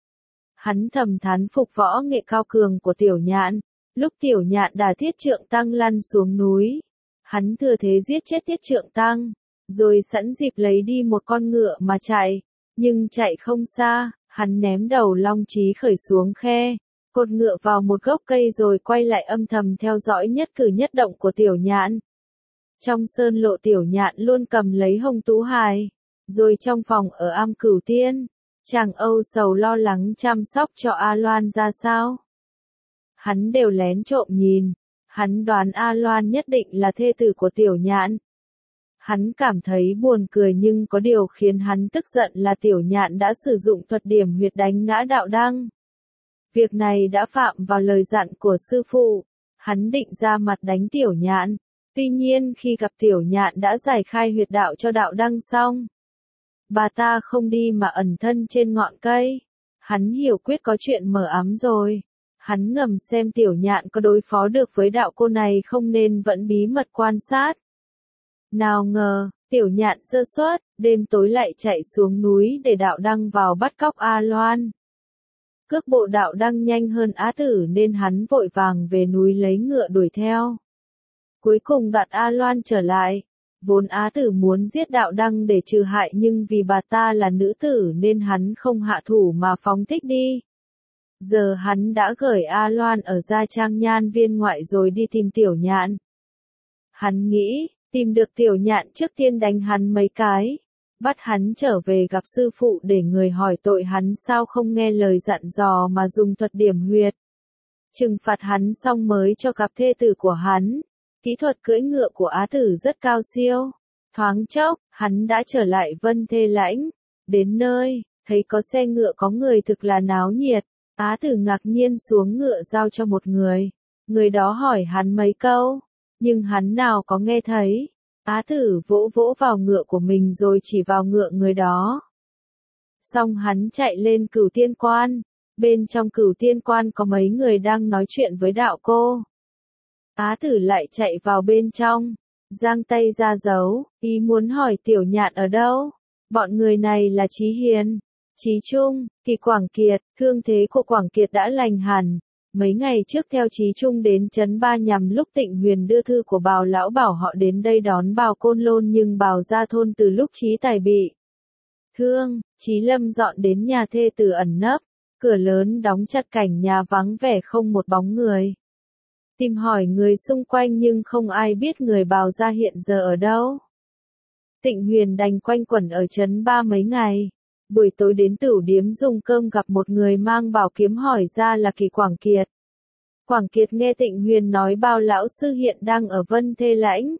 Hắn thầm thán phục võ nghệ cao cường của Tiểu Nhạn, lúc Tiểu Nhạn đả Thiết Trượng Tăng lăn xuống núi. Hắn thừa thế giết chết Thiết Trượng Tăng, rồi sẵn dịp lấy đi một con ngựa mà chạy, nhưng chạy không xa, hắn ném đầu Long Chí Khởi xuống khe, cột ngựa vào một gốc cây rồi quay lại âm thầm theo dõi nhất cử nhất động của Tiểu Nhạn. Trong sơn lộ Tiểu Nhạn luôn cầm lấy Hồng Tú Hài, rồi trong phòng ở Am Cửu Tiên, chàng âu sầu lo lắng chăm sóc cho A Loan ra sao. Hắn đều lén trộm nhìn, hắn đoán A Loan nhất định là thê tử của Tiểu Nhạn. Hắn cảm thấy buồn cười nhưng có điều khiến hắn tức giận là Tiểu Nhạn đã sử dụng thuật điểm huyệt đánh ngã Đạo Đăng. Việc này đã phạm vào lời dặn của sư phụ. Hắn định ra mặt đánh Tiểu Nhạn. Tuy nhiên khi gặp Tiểu Nhạn đã giải khai huyệt đạo cho Đạo Đăng xong, bà ta không đi mà ẩn thân trên ngọn cây. Hắn hiểu quyết có chuyện mờ ám rồi. Hắn ngầm xem Tiểu Nhạn có đối phó được với đạo cô này không nên vẫn bí mật quan sát. Nào ngờ, Tiểu Nhạn sơ suất, đêm tối lại chạy xuống núi để Đạo Đăng vào bắt cóc A Loan. Cước bộ Đạo Đăng nhanh hơn Á Tử nên hắn vội vàng về núi lấy ngựa đuổi theo. Cuối cùng đoạt A Loan trở lại. Vốn Á Tử muốn giết Đạo Đăng để trừ hại nhưng vì bà ta là nữ tử nên hắn không hạ thủ mà phóng thích đi. Giờ hắn đã gửi A Loan ở Gia Trang Nhan Viên ngoại rồi đi tìm Tiểu Nhạn. Hắn nghĩ, tìm được Tiểu Nhạn trước tiên đánh hắn mấy cái, bắt hắn trở về gặp sư phụ để người hỏi tội hắn sao không nghe lời dặn dò mà dùng thuật điểm huyệt. Trừng phạt hắn xong mới cho gặp thê tử của hắn. Kỹ thuật cưỡi ngựa của Á Tử rất cao siêu. Thoáng chốc, hắn đã trở lại Vân Thê Lãnh. Đến nơi, thấy có xe ngựa có người thực là náo nhiệt. Á Tử ngạc nhiên xuống ngựa giao cho một người. Người đó hỏi hắn mấy câu, nhưng hắn nào có nghe thấy. Á Tử vỗ vỗ vào ngựa của mình rồi chỉ vào ngựa người đó. Xong hắn chạy lên Cửu Tiên Quan. Bên trong Cửu Tiên Quan có mấy người đang nói chuyện với đạo cô. Á Tử lại chạy vào bên trong, giang tay ra giấu, ý muốn hỏi Tiểu Nhạn ở đâu. Bọn người này là Chí Hiền, Chí Trung, Kỳ Quảng Kiệt. Thương thế của Quảng Kiệt đã lành hẳn. Mấy ngày trước theo Chí Trung đến Trấn Ba nhằm lúc Tịnh Huyền đưa thư của Bào lão bảo họ đến đây đón Bào Côn Lôn nhưng Bào ra thôn từ lúc Chí Tài bị thương, Chí Lâm dọn đến nhà thê tử ẩn nấp, cửa lớn đóng chặt cảnh nhà vắng vẻ không một bóng người. Tìm hỏi người xung quanh nhưng không ai biết người Bào ra hiện giờ ở đâu. Tịnh Huyền đành quanh quẩn ở Trấn Ba mấy ngày. Buổi tối đến tửu điếm dùng cơm gặp một người mang bảo kiếm hỏi ra là Kỳ Quảng Kiệt. Quảng Kiệt nghe Tịnh Huyền nói Bào lão sư hiện đang ở Vân Thê Lãnh.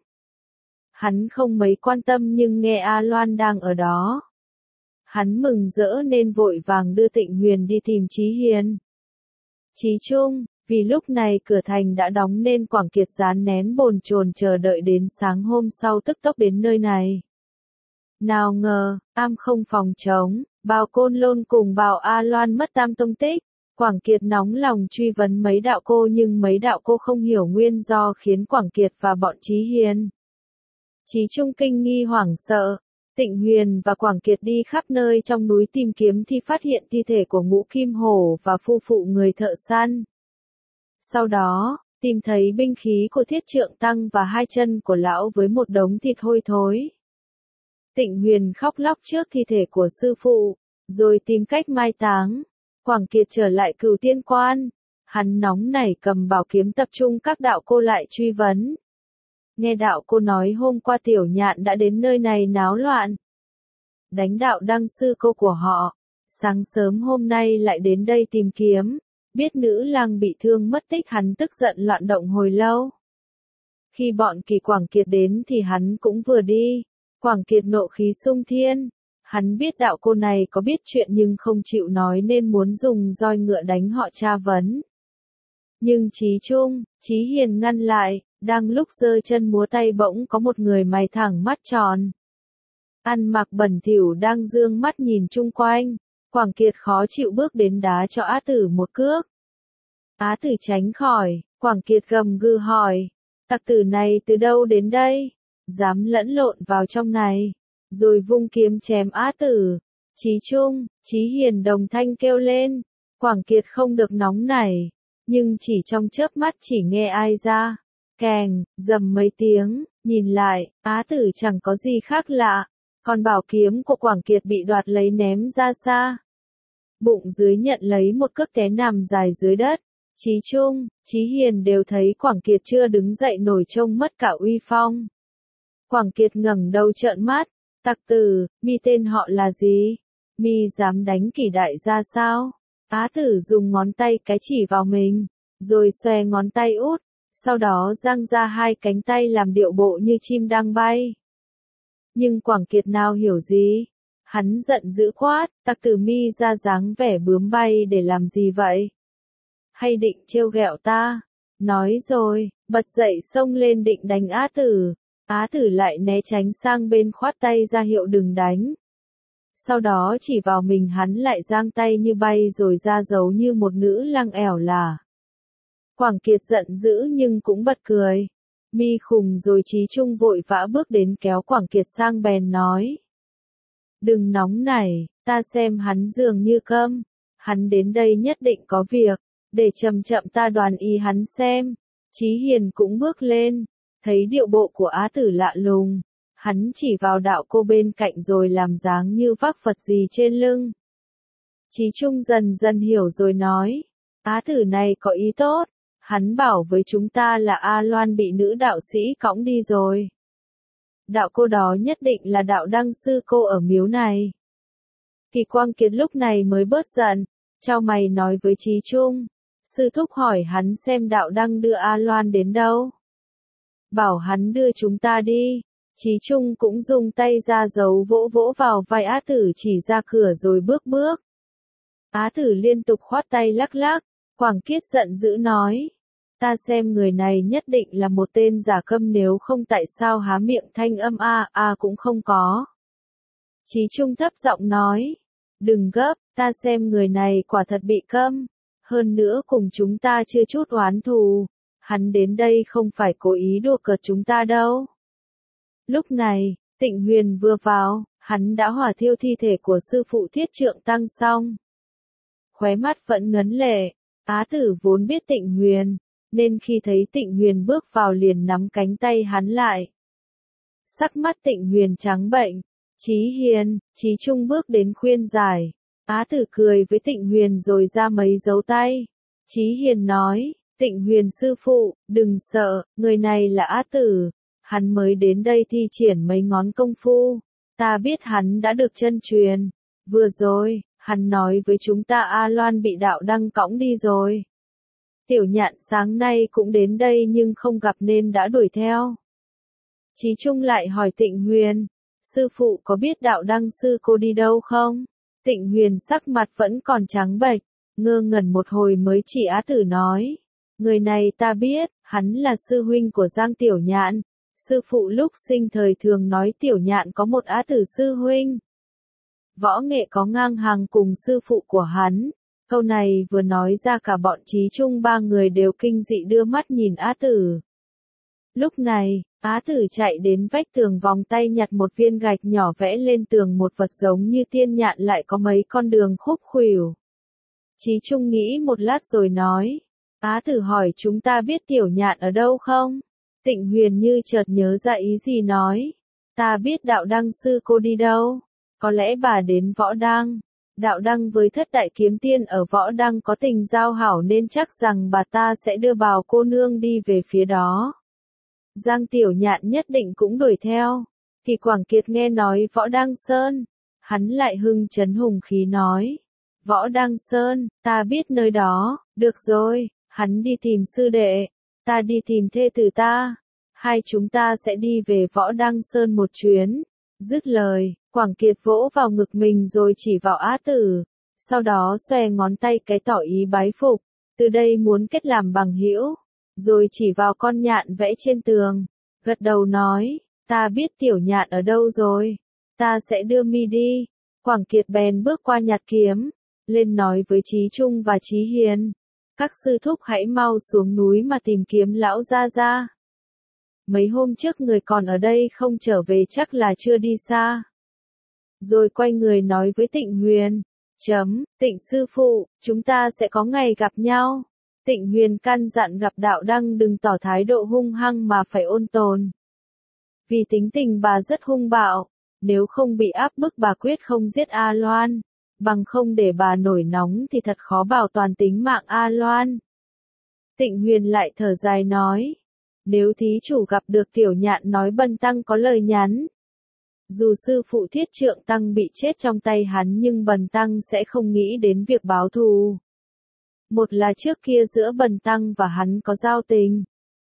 Hắn không mấy quan tâm nhưng nghe A Loan đang ở đó. Hắn mừng rỡ nên vội vàng đưa Tịnh Huyền đi tìm Chí Hiền, Chí Trung. Vì lúc này cửa thành đã đóng nên Quảng Kiệt rán nén bồn chồn chờ đợi đến sáng hôm sau tức tốc đến nơi này. Nào ngờ, am không phòng trống, Bào Côn Lôn cùng Bào A Loan mất tam tông tích. Quảng Kiệt nóng lòng truy vấn mấy đạo cô nhưng mấy đạo cô không hiểu nguyên do khiến Quảng Kiệt và bọn Chí Hiền, Chí Trung kinh nghi hoảng sợ. Tịnh Huyền và Quảng Kiệt đi khắp nơi trong núi tìm kiếm thì phát hiện thi thể của Ngũ Kim Hổ và phu phụ người thợ săn. Sau đó, tìm thấy binh khí của Thiết Trượng Tăng và hai chân của lão với một đống thịt hôi thối. Tịnh Huyền khóc lóc trước thi thể của sư phụ, rồi tìm cách mai táng. Quảng Kiệt trở lại Cửu Tiên Quan. Hắn nóng nảy cầm bảo kiếm tập trung các đạo cô lại truy vấn. Nghe đạo cô nói hôm qua Tiểu Nhạn đã đến nơi này náo loạn, đánh Đạo Đăng sư cô của họ. Sáng sớm hôm nay lại đến đây tìm kiếm. Biết nữ lang bị thương mất tích hắn tức giận loạn động hồi lâu. Khi bọn Kỳ Quảng Kiệt đến thì hắn cũng vừa đi. Quảng Kiệt nộ khí sung thiên. Hắn biết đạo cô này có biết chuyện nhưng không chịu nói nên muốn dùng roi ngựa đánh họ tra vấn. Nhưng Chí Trung, Chí Hiền ngăn lại, đang lúc giơ chân múa tay bỗng có một người mày thẳng mắt tròn, ăn mặc bẩn thỉu đang dương mắt nhìn chung quanh. Quảng Kiệt khó chịu bước đến đá cho Á Tử một cước. Á Tử tránh khỏi, Quảng Kiệt gầm gừ hỏi, tặc tử này từ đâu đến đây? Dám lẫn lộn vào trong này. Rồi vung kiếm chém Á Tử. Chí Trung, Chí Hiền đồng thanh kêu lên. Quảng Kiệt không được nóng nảy, nhưng chỉ trong chớp mắt chỉ nghe ai ra. Kèng, dầm mấy tiếng, nhìn lại, Á Tử chẳng có gì khác lạ. Còn bảo kiếm của Quảng Kiệt bị đoạt lấy ném ra xa. Bụng dưới nhận lấy một cước té nằm dài dưới đất. Chí Trung, Chí Hiền đều thấy Quảng Kiệt chưa đứng dậy nổi trông mất cả uy phong. Quảng Kiệt ngẩng đầu trợn mắt. Tặc tử, mi tên họ là gì? Mi dám đánh Kỷ đại gia sao? Á Tử dùng ngón tay cái chỉ vào mình, rồi xòe ngón tay út, sau đó giang ra hai cánh tay làm điệu bộ như chim đang bay. Nhưng Quảng Kiệt nào hiểu gì? Hắn giận dữ quát, Tặc Tử Mi ra dáng vẻ bướm bay để làm gì vậy? Hay định trêu ghẹo ta? Nói rồi, bật dậy xông lên định đánh Á Tử. Á Tử lại né tránh sang bên khoát tay ra hiệu đừng đánh. Sau đó chỉ vào mình hắn lại giang tay như bay rồi ra dấu như một nữ lang ẻo là. Quảng Kiệt giận dữ nhưng cũng bật cười. Mi khùng rồi Chí Trung vội vã bước đến kéo Quảng Kiệt sang bèn nói. Đừng nóng nảy, ta xem hắn dường như câm. Hắn đến đây nhất định có việc, để chậm chậm ta đoán ý hắn xem. Chí Hiền cũng bước lên, thấy điệu bộ của Á Tử lạ lùng. Hắn chỉ vào đạo cô bên cạnh rồi làm dáng như vác vật gì trên lưng. Chí Trung dần dần hiểu rồi nói. Á Tử này có ý tốt. Hắn bảo với chúng ta là A Loan bị nữ đạo sĩ cõng đi rồi. Đạo cô đó nhất định là đạo đăng sư cô ở miếu này. Kỳ Quang Kiệt lúc này mới bớt giận, chau mày nói với Chí Trung. Sư thúc hỏi hắn xem đạo đăng đưa A Loan đến đâu. Bảo hắn đưa chúng ta đi. Chí Trung cũng dùng tay ra dấu vỗ vỗ vào vai Á Tử chỉ ra cửa rồi bước bước. Á Tử liên tục khoát tay lắc lắc, Quảng Kiệt giận dữ nói. Ta xem người này nhất định là một tên giả câm nếu không tại sao há miệng thanh âm a cũng không có. Chí Trung thấp giọng nói. Đừng gấp, ta xem người này quả thật bị câm. Hơn nữa cùng chúng ta chưa chút oán thù. Hắn đến đây không phải cố ý đùa cợt chúng ta đâu. Lúc này, Tịnh Huyền vừa vào, hắn đã hỏa thiêu thi thể của sư phụ Thiết Trượng Tăng xong. Khóe mắt vẫn ngấn lệ, Á Tử vốn biết Tịnh Huyền, nên khi thấy Tịnh Huyền bước vào liền nắm cánh tay hắn lại. Sắc mắt Tịnh Huyền trắng bệnh, Chí Hiền, Chí Trung bước đến khuyên giải. Á Tử cười với Tịnh Huyền rồi ra mấy dấu tay. Chí Hiền nói, Tịnh Huyền sư phụ, đừng sợ, người này là Á Tử. Hắn mới đến đây thi triển mấy ngón công phu. Ta biết hắn đã được chân truyền. Vừa rồi, hắn nói với chúng ta A Loan bị đạo đăng cõng đi rồi. Tiểu Nhạn sáng nay cũng đến đây nhưng không gặp nên đã đuổi theo. Chí Trung lại hỏi Tịnh Huyền, sư phụ có biết đạo đăng sư cô đi đâu không? Tịnh Huyền sắc mặt vẫn còn trắng bệch, ngơ ngẩn một hồi mới chỉ Á Tử nói. Người này ta biết, hắn là sư huynh của Giang Tiểu Nhạn. Sư phụ lúc sinh thời thường nói Tiểu Nhạn có một Á Tử sư huynh. Võ nghệ có ngang hàng cùng sư phụ của hắn. Câu này vừa nói ra cả bọn Chí Trung ba người đều kinh dị đưa mắt nhìn Á Tử. Lúc này, Á Tử chạy đến vách tường vòng tay nhặt một viên gạch nhỏ vẽ lên tường một vật giống như tiên nhạn lại có mấy con đường khúc khuỷu. Chí Trung nghĩ một lát rồi nói. Á Tử hỏi chúng ta biết Tiểu Nhạn ở đâu không? Tịnh Huyền như chợt nhớ ra ý gì nói. Ta biết đạo đăng sư cô đi đâu. Có lẽ bà đến Võ Đăng. Đạo đăng với Thất Đại Kiếm Tiên ở Võ Đăng có tình giao hảo nên chắc rằng bà ta sẽ đưa Bào cô nương đi về phía đó. Giang Tiểu Nhạn nhất định cũng đuổi theo. Thì Quảng Kiệt nghe nói Võ Đăng Sơn. Hắn lại hưng chấn hùng khí nói. Võ Đăng Sơn, ta biết nơi đó, được rồi, hắn đi tìm sư đệ. Ta đi tìm thê tử ta. Hai chúng ta sẽ đi về Võ Đăng Sơn một chuyến. Dứt lời, Quảng Kiệt vỗ vào ngực mình rồi chỉ vào Á Tử. Sau đó xòe ngón tay cái tỏ ý bái phục. Từ đây muốn kết làm bằng hữu. Rồi chỉ vào con nhạn vẽ trên tường. Gật đầu nói, ta biết Tiểu Nhạn ở đâu rồi. Ta sẽ đưa mi đi. Quảng Kiệt bèn bước qua nhặt kiếm. Lên nói với Chí Trung và Chí Hiền. Các sư thúc hãy mau xuống núi mà tìm kiếm lão gia gia. Mấy hôm trước người còn ở đây không trở về chắc là chưa đi xa. Rồi quay người nói với Tịnh Huyền. Tịnh sư phụ, chúng ta sẽ có ngày gặp nhau. Tịnh Huyền căn dặn gặp đạo đăng đừng tỏ thái độ hung hăng mà phải ôn tồn. Vì tính tình bà rất hung bạo. Nếu không bị áp bức bà quyết không giết A Loan. Bằng không để bà nổi nóng thì thật khó bảo toàn tính mạng A Loan. Tịnh Huyền lại thở dài nói. Nếu thí chủ gặp được Tiểu Nhạn nói Bần Tăng có lời nhắn. Dù sư phụ Thiết Trượng Tăng bị chết trong tay hắn nhưng Bần Tăng sẽ không nghĩ đến việc báo thù. Một là trước kia giữa Bần Tăng và hắn có giao tình.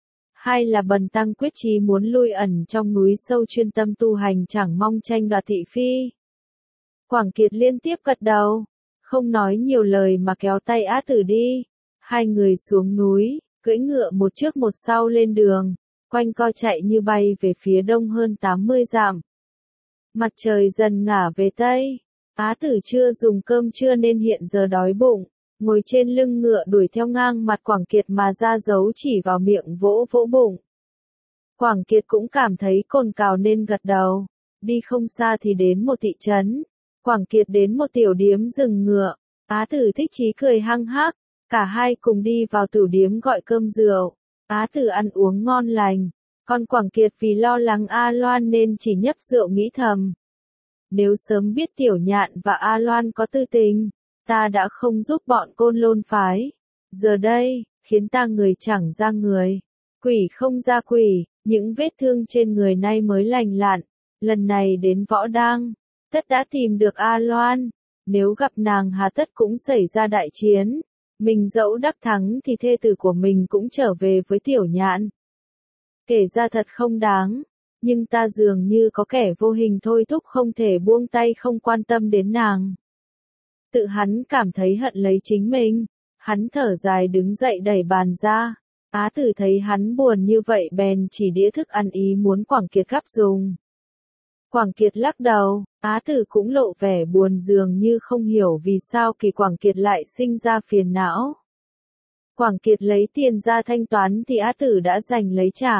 hai là bần tăng quyết chí muốn lui ẩn trong núi sâu chuyên tâm tu hành chẳng mong tranh đoạt thị phi. Quảng Kiệt liên tiếp gật đầu, không nói nhiều lời mà kéo tay Á Tử đi. Hai người xuống núi, cưỡi ngựa một trước một sau lên đường, quanh co chạy như bay về phía đông hơn 80 dặm. Mặt trời dần ngả về tây, Á Tử chưa dùng cơm trưa nên hiện giờ đói bụng, ngồi trên lưng ngựa đuổi theo ngang mặt Quảng Kiệt mà ra dấu chỉ vào miệng vỗ vỗ bụng. Quảng Kiệt cũng cảm thấy cồn cào nên gật đầu, đi không xa thì đến một thị trấn. Quảng Kiệt đến một tiểu điếm dừng ngựa, Á Tử thích chí cười hăng hắc, cả hai cùng đi vào tử điếm gọi cơm rượu. Á Tử ăn uống ngon lành, còn Quảng Kiệt vì lo lắng A Loan nên chỉ nhấp rượu nghĩ thầm. Nếu sớm biết Tiểu Nhạn và A Loan có tư tình, ta đã không giúp bọn Côn Lôn phái. Giờ đây, khiến ta người chẳng ra người, quỷ không ra quỷ, những vết thương trên người nay mới lành lặn. Lần này đến Võ Đang, tất đã tìm được A Loan, nếu gặp nàng hà tất cũng xảy ra đại chiến. Mình dẫu đắc thắng thì thê tử của mình cũng trở về với Tiểu Nhạn. Kể ra thật không đáng, nhưng ta dường như có kẻ vô hình thôi thúc không thể buông tay không quan tâm đến nàng. Tự hắn cảm thấy hận lấy chính mình, hắn thở dài đứng dậy đẩy bàn ra. Á Tử thấy hắn buồn như vậy bèn chỉ đĩa thức ăn ý muốn Quảng Kiệt gắp dùng. Quảng Kiệt lắc đầu, Á Tử cũng lộ vẻ buồn dường như không hiểu vì sao Kỳ Quảng Kiệt lại sinh ra phiền não. Quảng Kiệt lấy tiền ra thanh toán thì Á Tử đã giành lấy trả.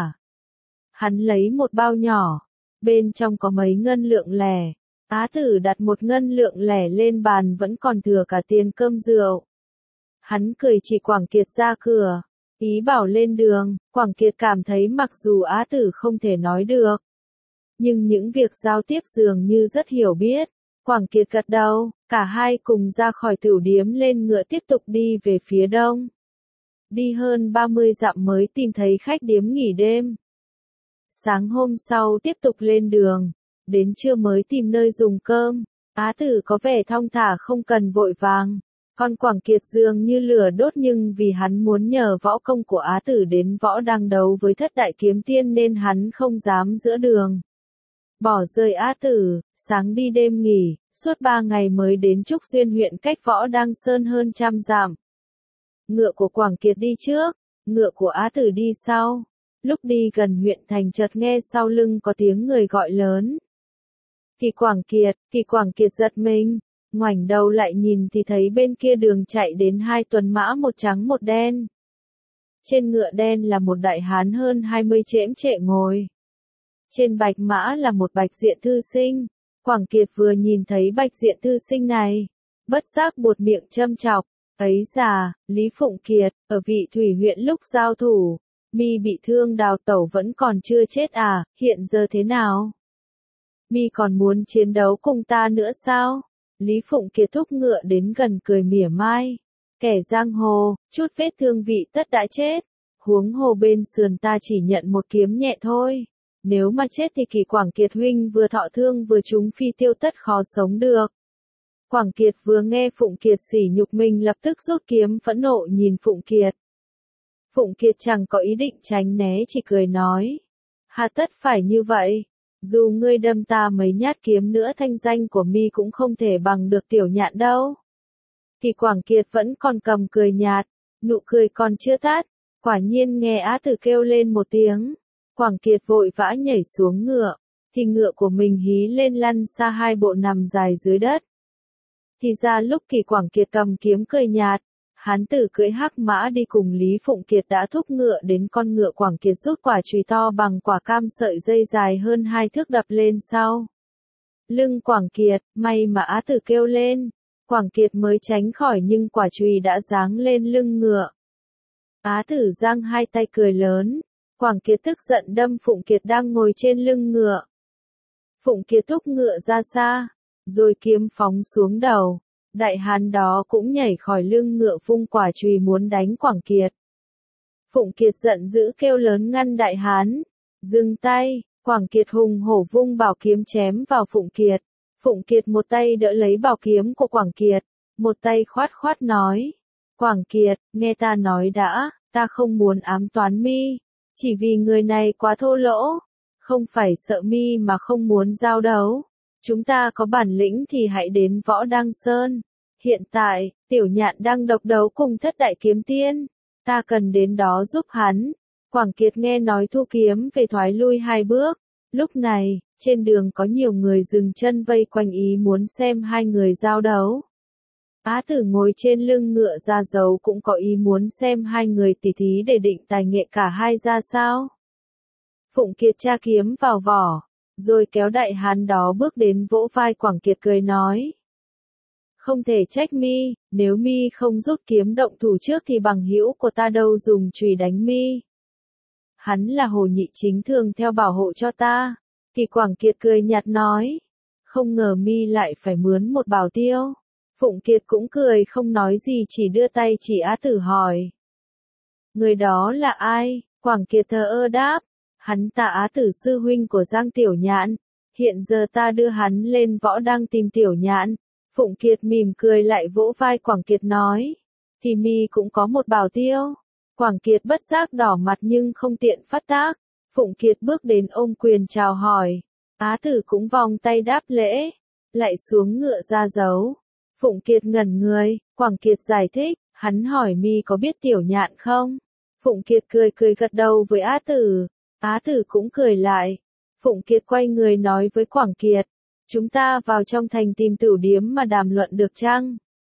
Hắn lấy một bao nhỏ, bên trong có mấy ngân lượng lẻ. Á Tử đặt một ngân lượng lẻ lên bàn vẫn còn thừa cả tiền cơm rượu. Hắn cười chỉ Quảng Kiệt ra cửa, ý bảo lên đường. Quảng Kiệt cảm thấy mặc dù Á Tử không thể nói được, nhưng những việc giao tiếp dường như rất hiểu biết. Quảng Kiệt gật đầu, cả hai cùng ra khỏi tửu điếm lên ngựa tiếp tục đi về phía đông. Đi hơn 30 dặm mới tìm thấy khách điếm nghỉ đêm. Sáng hôm sau tiếp tục lên đường, đến trưa mới tìm nơi dùng cơm. Á Tử có vẻ thong thả không cần vội vàng, còn Quảng Kiệt dường như lửa đốt nhưng vì hắn muốn nhờ võ công của Á Tử đến Võ Đang đấu với Thất Đại Kiếm Tiên nên hắn không dám giữa đường bỏ rơi Á Tử. Sáng đi đêm nghỉ, suốt 3 ngày mới đến Trúc Xuyên huyện cách Võ Đang Sơn hơn 100 dặm. Ngựa của Quảng Kiệt đi trước, ngựa của Á Tử đi sau. Lúc đi gần huyện thành chợt nghe sau lưng có tiếng người gọi lớn. Kỳ Quảng Kiệt giật mình, ngoảnh đầu lại nhìn thì thấy bên kia đường chạy đến hai tuần mã một trắng một đen. Trên ngựa đen là một đại hán hơn 20 chễm trệ ngồi. Trên bạch mã là một bạch diện thư sinh. Quảng Kiệt vừa nhìn thấy bạch diện thư sinh này, bất giác buột miệng châm chọc. Ấy già, Lý Phụng Kiệt, ở Vị Thủy huyện lúc giao thủ, mi bị thương đào tẩu vẫn còn chưa chết à, hiện giờ thế nào? Mi còn muốn chiến đấu cùng ta nữa sao? Lý Phụng Kiệt thúc ngựa đến gần cười mỉa mai. Kẻ giang hồ, chút vết thương vị tất đã chết. Huống hồ bên sườn ta chỉ nhận một kiếm nhẹ thôi. Nếu mà chết thì Kỳ Quảng Kiệt huynh vừa thọ thương vừa trúng phi tiêu tất khó sống được. Quảng Kiệt vừa nghe Phụng Kiệt sỉ nhục mình lập tức rút kiếm phẫn nộ nhìn Phụng Kiệt. Phụng Kiệt chẳng có ý định tránh né chỉ cười nói. Hà tất phải như vậy. Dù ngươi đâm ta mấy nhát kiếm nữa thanh danh của mi cũng không thể bằng được Tiểu Nhạn đâu. Kỳ Quảng Kiệt vẫn còn cầm cười nhạt, nụ cười còn chưa tắt. Quả nhiên nghe Á Tử kêu lên một tiếng. Quảng Kiệt vội vã nhảy xuống ngựa, thì ngựa của mình hí lên lăn xa hai bộ nằm dài dưới đất. Thì ra lúc Kỳ Quảng Kiệt cầm kiếm cười nhạt, hán tử cưỡi hắc mã đi cùng Lý Phụng Kiệt đã thúc ngựa đến con ngựa Quảng Kiệt rút quả chùy to bằng quả cam sợi dây dài hơn 2 thước đập lên sau lưng Quảng Kiệt, may mà Á Tử kêu lên. Quảng Kiệt mới tránh khỏi nhưng quả chùy đã giáng lên lưng ngựa. Á Tử giang hai tay cười lớn. Quảng Kiệt tức giận đâm Phụng Kiệt đang ngồi trên lưng ngựa. Phụng Kiệt thúc ngựa ra xa, rồi kiếm phóng xuống đầu. Đại hán đó cũng nhảy khỏi lưng ngựa vung quả chùy muốn đánh Quảng Kiệt. Phụng Kiệt giận dữ kêu lớn ngăn đại hán. Dừng tay, Quảng Kiệt hùng hổ vung bảo kiếm chém vào Phụng Kiệt. Phụng Kiệt một tay đỡ lấy bảo kiếm của Quảng Kiệt, một tay khoát khoát nói. Quảng Kiệt, nghe ta nói đã, ta không muốn ám toán mi. Chỉ vì người này quá thô lỗ. Không phải sợ mi mà không muốn giao đấu. Chúng ta có bản lĩnh thì hãy đến Võ Đăng Sơn. Hiện tại, Tiểu Nhạn đang độc đấu cùng Thất Đại Kiếm Tiên. Ta cần đến đó giúp hắn. Quảng Kiệt nghe nói thu kiếm về thoái lui 2 bước. Lúc này, trên đường có nhiều người dừng chân vây quanh ý muốn xem hai người giao đấu. Á Tử ngồi trên lưng ngựa ra dấu cũng có ý muốn xem hai người tỉ thí để định tài nghệ cả hai ra sao. Phụng Kiệt tra kiếm vào vỏ, rồi kéo đại hán đó bước đến vỗ vai Quảng Kiệt cười nói. Không thể trách mi, nếu mi không rút kiếm động thủ trước thì bằng hữu của ta đâu dùng chùy đánh mi. Hắn là Hồ Nhị Chính thường theo bảo hộ cho ta. Thì Quảng Kiệt cười nhạt nói. Không ngờ mi lại phải mướn một bảo tiêu. Phụng Kiệt cũng cười không nói gì chỉ đưa tay chỉ Á Tử hỏi. Người đó là ai? Quảng Kiệt thờ ơ đáp. Hắn ta Á Tử sư huynh của Giang Tiểu Nhạn. Hiện giờ ta đưa hắn lên Võ Đăng tìm Tiểu Nhạn. Phụng Kiệt mỉm cười lại vỗ vai Quảng Kiệt nói. Thì mi cũng có một bảo tiêu. Quảng Kiệt bất giác đỏ mặt nhưng không tiện phát tác. Phụng Kiệt bước đến ôm quyền chào hỏi. Á Tử cũng vòng tay đáp lễ. Lại xuống ngựa ra dấu. Phụng Kiệt ngẩn người. Quảng Kiệt giải thích. Hắn hỏi mi có biết Tiểu Nhạn không? Phụng Kiệt cười cười gật đầu với Á Tử. Á Tử cũng cười lại. Phụng Kiệt quay người nói với Quảng Kiệt. Chúng ta vào trong thành tìm tửu điếm mà đàm luận được chăng?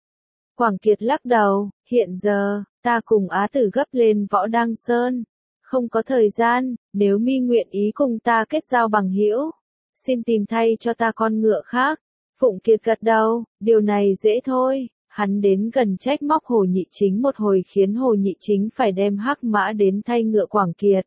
Quảng Kiệt lắc đầu. Hiện giờ, ta cùng Á Tử gấp lên Võ Đăng Sơn. Không có thời gian, nếu mi nguyện ý cùng ta kết giao bằng hữu, xin tìm thay cho ta con ngựa khác. Phụng Kiệt gật đầu, điều này dễ thôi. Hắn đến gần trách móc Hồ Nhị Chính một hồi khiến Hồ Nhị Chính phải đem hắc mã đến thay ngựa Quảng Kiệt.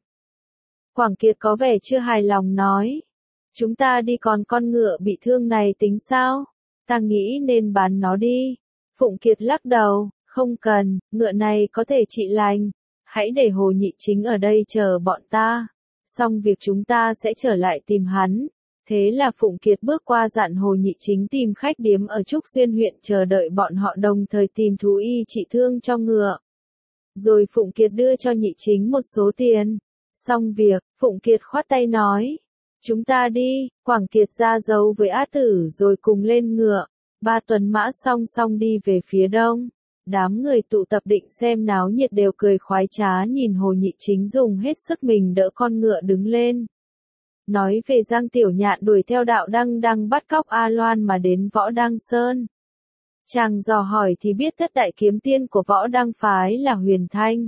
Quảng Kiệt có vẻ chưa hài lòng nói. Chúng ta đi còn con ngựa bị thương này tính sao? Ta nghĩ nên bán nó đi. Phụng Kiệt lắc đầu, không cần, ngựa này có thể trị lành. Hãy để Hồ Nhị Chính ở đây chờ bọn ta. Xong việc chúng ta sẽ trở lại tìm hắn. Thế là Phụng Kiệt bước qua dặn Hồ Nhị Chính tìm khách điếm ở Trúc Xuyên huyện chờ đợi bọn họ đồng thời tìm thú y trị thương cho ngựa. Rồi Phụng Kiệt đưa cho Nhị Chính một số tiền. Xong việc, Phụng Kiệt khoát tay nói. Chúng ta đi. Quảng Kiệt ra dấu với Á Tử rồi cùng lên ngựa. 3 tuần mã song song đi về phía đông. Đám người tụ tập định xem náo nhiệt đều cười khoái trá nhìn Hồ Nhị Chính dùng hết sức mình đỡ con ngựa đứng lên. Nói về Giang Tiểu Nhạn đuổi theo Đạo Đăng đang bắt cóc A Loan mà đến Võ Đăng Sơn. Chàng dò hỏi thì biết Thất Đại Kiếm Tiên của Võ Đăng phái là Huyền Thanh,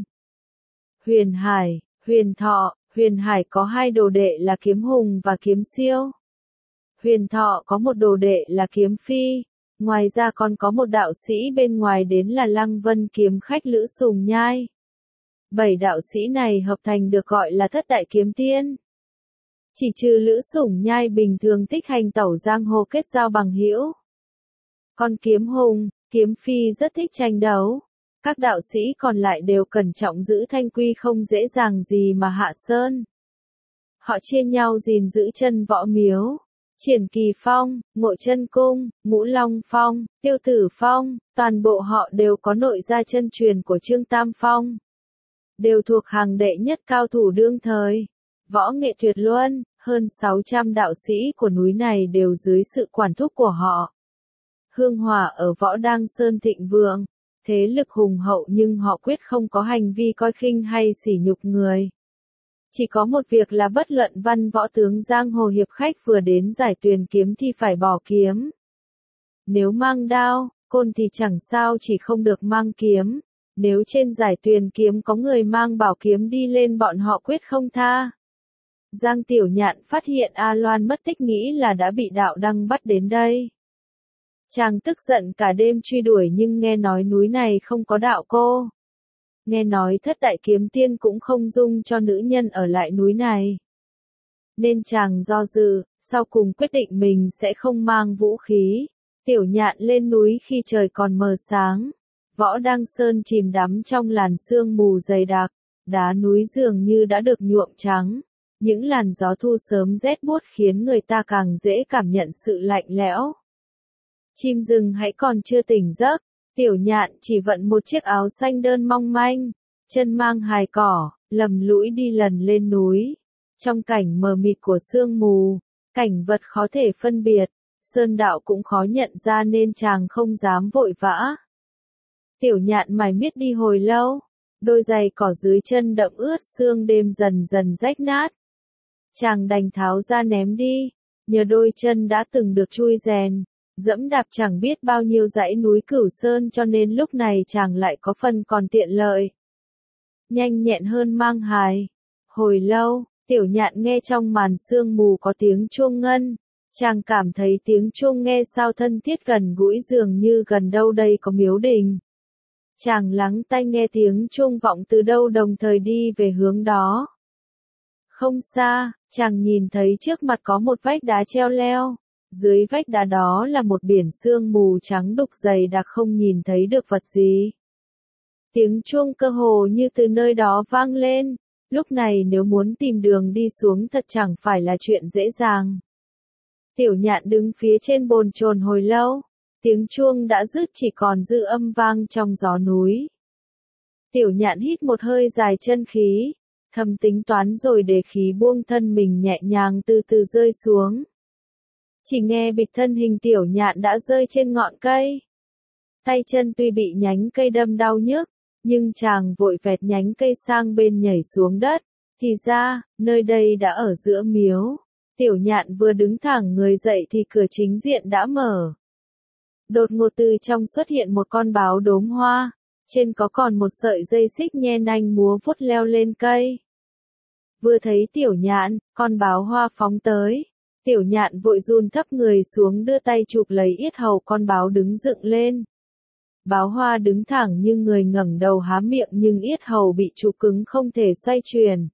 Huyền Hải, Huyền Thọ. Huyền Hải có 2 đồ đệ là Kiếm Hùng và Kiếm Siêu. Huyền Thọ có một đồ đệ là Kiếm Phi. Ngoài ra còn có một đạo sĩ bên ngoài đến là Lăng Vân kiếm khách Lữ Sùng Nhai. 7 đạo sĩ này hợp thành được gọi là Thất Đại Kiếm Tiên. Chỉ trừ Lữ Sùng Nhai bình thường thích hành tẩu giang hồ kết giao bằng hữu. Còn Kiếm Hùng, Kiếm Phi rất thích tranh đấu. Các đạo sĩ còn lại đều cẩn trọng giữ thanh quy không dễ dàng gì mà hạ sơn. Họ chia nhau gìn giữ chân Võ Miếu. Triển Kỳ Phong, Ngộ Chân Cung, Ngũ Long Phong, Tiêu Tử Phong, toàn bộ họ đều có nội gia chân truyền của Trương Tam Phong. Đều thuộc hàng đệ nhất cao thủ đương thời. Võ nghệ tuyệt luân, hơn 600 đạo sĩ của núi này đều dưới sự quản thúc của họ. Hương hỏa ở Võ Đăng Sơn thịnh vượng, thế lực hùng hậu nhưng họ quyết không có hành vi coi khinh hay sỉ nhục người. Chỉ có một việc là bất luận văn võ tướng giang hồ hiệp khách vừa đến giải tuyền kiếm thì phải bỏ kiếm. Nếu mang đao, côn thì chẳng sao chỉ không được mang kiếm. Nếu trên giải tuyền kiếm có người mang bảo kiếm đi lên bọn họ quyết không tha. Giang Tiểu Nhạn phát hiện A Loan mất tích nghĩ là đã bị Đạo Đăng bắt đến đây. Chàng tức giận cả đêm truy đuổi nhưng nghe nói núi này không có đạo cô. Nghe nói Thất Đại Kiếm Tiên cũng không dung cho nữ nhân ở lại núi này. Nên chàng do dự, sau cùng quyết định mình sẽ không mang vũ khí. Tiểu Nhạn lên núi khi trời còn mờ sáng. Võ Đăng Sơn chìm đắm trong làn sương mù dày đặc. Đá núi dường như đã được nhuộm trắng. Những làn gió thu sớm rét buốt khiến người ta càng dễ cảm nhận sự lạnh lẽo. Chim rừng hãy còn chưa tỉnh giấc. Tiểu Nhạn chỉ vận một chiếc áo xanh đơn mong manh, chân mang hài cỏ, lầm lũi đi lần lên núi. Trong cảnh mờ mịt của sương mù, cảnh vật khó thể phân biệt, Sơn Đạo cũng khó nhận ra nên chàng không dám vội vã. Tiểu Nhạn mải miết đi hồi lâu, đôi giày cỏ dưới chân đẫm ướt sương đêm dần dần rách nát. Chàng đành tháo ra ném đi, nhờ đôi chân đã từng được chui rèn, dẫm đạp chẳng biết bao nhiêu dãy núi Cửu Sơn cho nên lúc này chàng lại có phần còn tiện lợi. Nhanh nhẹn hơn mang hài. Hồi lâu, Tiểu Nhạn nghe trong màn sương mù có tiếng chuông ngân. Chàng cảm thấy tiếng chuông nghe sao thân thiết gần gũi dường như gần đâu đây có miếu đình. Chàng lắng tai nghe tiếng chuông vọng từ đâu đồng thời đi về hướng đó. Không xa, chàng nhìn thấy trước mặt có một vách đá treo leo. Dưới vách đá đó là một biển sương mù trắng đục dày đặc không nhìn thấy được vật gì. Tiếng chuông cơ hồ như từ nơi đó vang lên. Lúc này nếu muốn tìm đường đi xuống thật chẳng phải là chuyện dễ dàng. Tiểu Nhạn đứng phía trên bồn chồn hồi lâu. Tiếng chuông đã dứt chỉ còn dư âm vang trong gió núi. Tiểu Nhạn hít một hơi dài chân khí, thầm tính toán rồi để khí buông thân mình nhẹ nhàng từ từ rơi xuống. Chỉ nghe bịch thân hình Tiểu Nhạn đã rơi trên ngọn cây. Tay chân tuy bị nhánh cây đâm đau nhức, nhưng chàng vội vẹt nhánh cây sang bên nhảy xuống đất. Thì ra, nơi đây đã ở giữa miếu. Tiểu Nhạn vừa đứng thẳng người dậy thì cửa chính diện đã mở. Đột ngột từ trong xuất hiện một con báo đốm hoa, trên có còn một sợi dây xích nhe nanh múa vuốt leo lên cây. Vừa thấy Tiểu Nhạn, con báo hoa phóng tới. Tiểu Nhạn vội run thấp người xuống đưa tay chụp lấy yết hầu con báo đứng dựng lên. Báo hoa đứng thẳng như người ngẩng đầu há miệng nhưng yết hầu bị chụp cứng không thể xoay chuyển.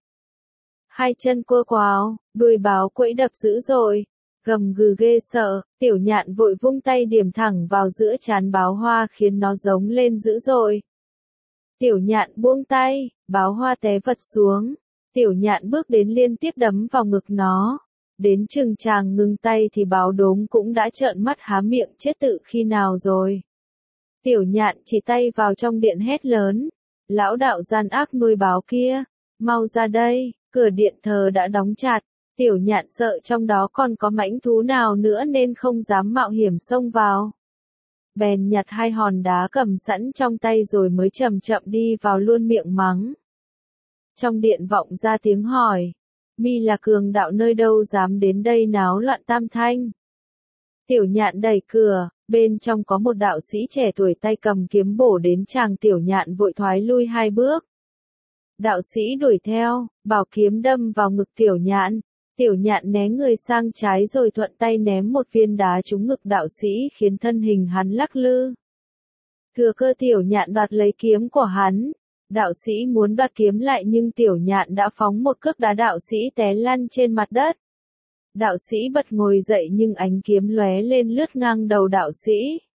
Hai chân quơ quào, đuôi báo quẫy đập dữ dội, gầm gừ ghê sợ, Tiểu Nhạn vội vung tay điểm thẳng vào giữa trán báo hoa khiến nó giống lên dữ dội. Tiểu Nhạn buông tay, báo hoa té vật xuống. Tiểu Nhạn bước đến liên tiếp đấm vào ngực nó. Đến chừng chàng ngừng tay thì báo đốm cũng đã trợn mắt há miệng chết tự khi nào rồi. Tiểu Nhạn chỉ tay vào trong điện hét lớn. Lão đạo gian ác nuôi báo kia, mau ra đây, cửa điện thờ đã đóng chặt. Tiểu Nhạn sợ trong đó còn có mãnh thú nào nữa nên không dám mạo hiểm xông vào. Bèn nhặt hai hòn đá cầm sẵn trong tay rồi mới chậm chậm đi vào luôn miệng mắng. Trong điện vọng ra tiếng hỏi. Mi là cường đạo nơi đâu dám đến đây náo loạn tam thanh. Tiểu Nhạn đẩy cửa, bên trong có một đạo sĩ trẻ tuổi tay cầm kiếm bổ đến chàng. Tiểu Nhạn vội thoái lui hai bước. Đạo sĩ đuổi theo, bảo kiếm đâm vào ngực Tiểu Nhạn. Tiểu Nhạn né người sang trái rồi thuận tay ném một viên đá trúng ngực đạo sĩ khiến thân hình hắn lắc lư. Thừa cơ Tiểu Nhạn đoạt lấy kiếm của hắn. Đạo sĩ muốn đoạt kiếm lại nhưng Tiểu Nhạn đã phóng một cước đá đạo sĩ té lăn trên mặt đất. Đạo sĩ bật ngồi dậy nhưng ánh kiếm lóe lên lướt ngang đầu đạo sĩ.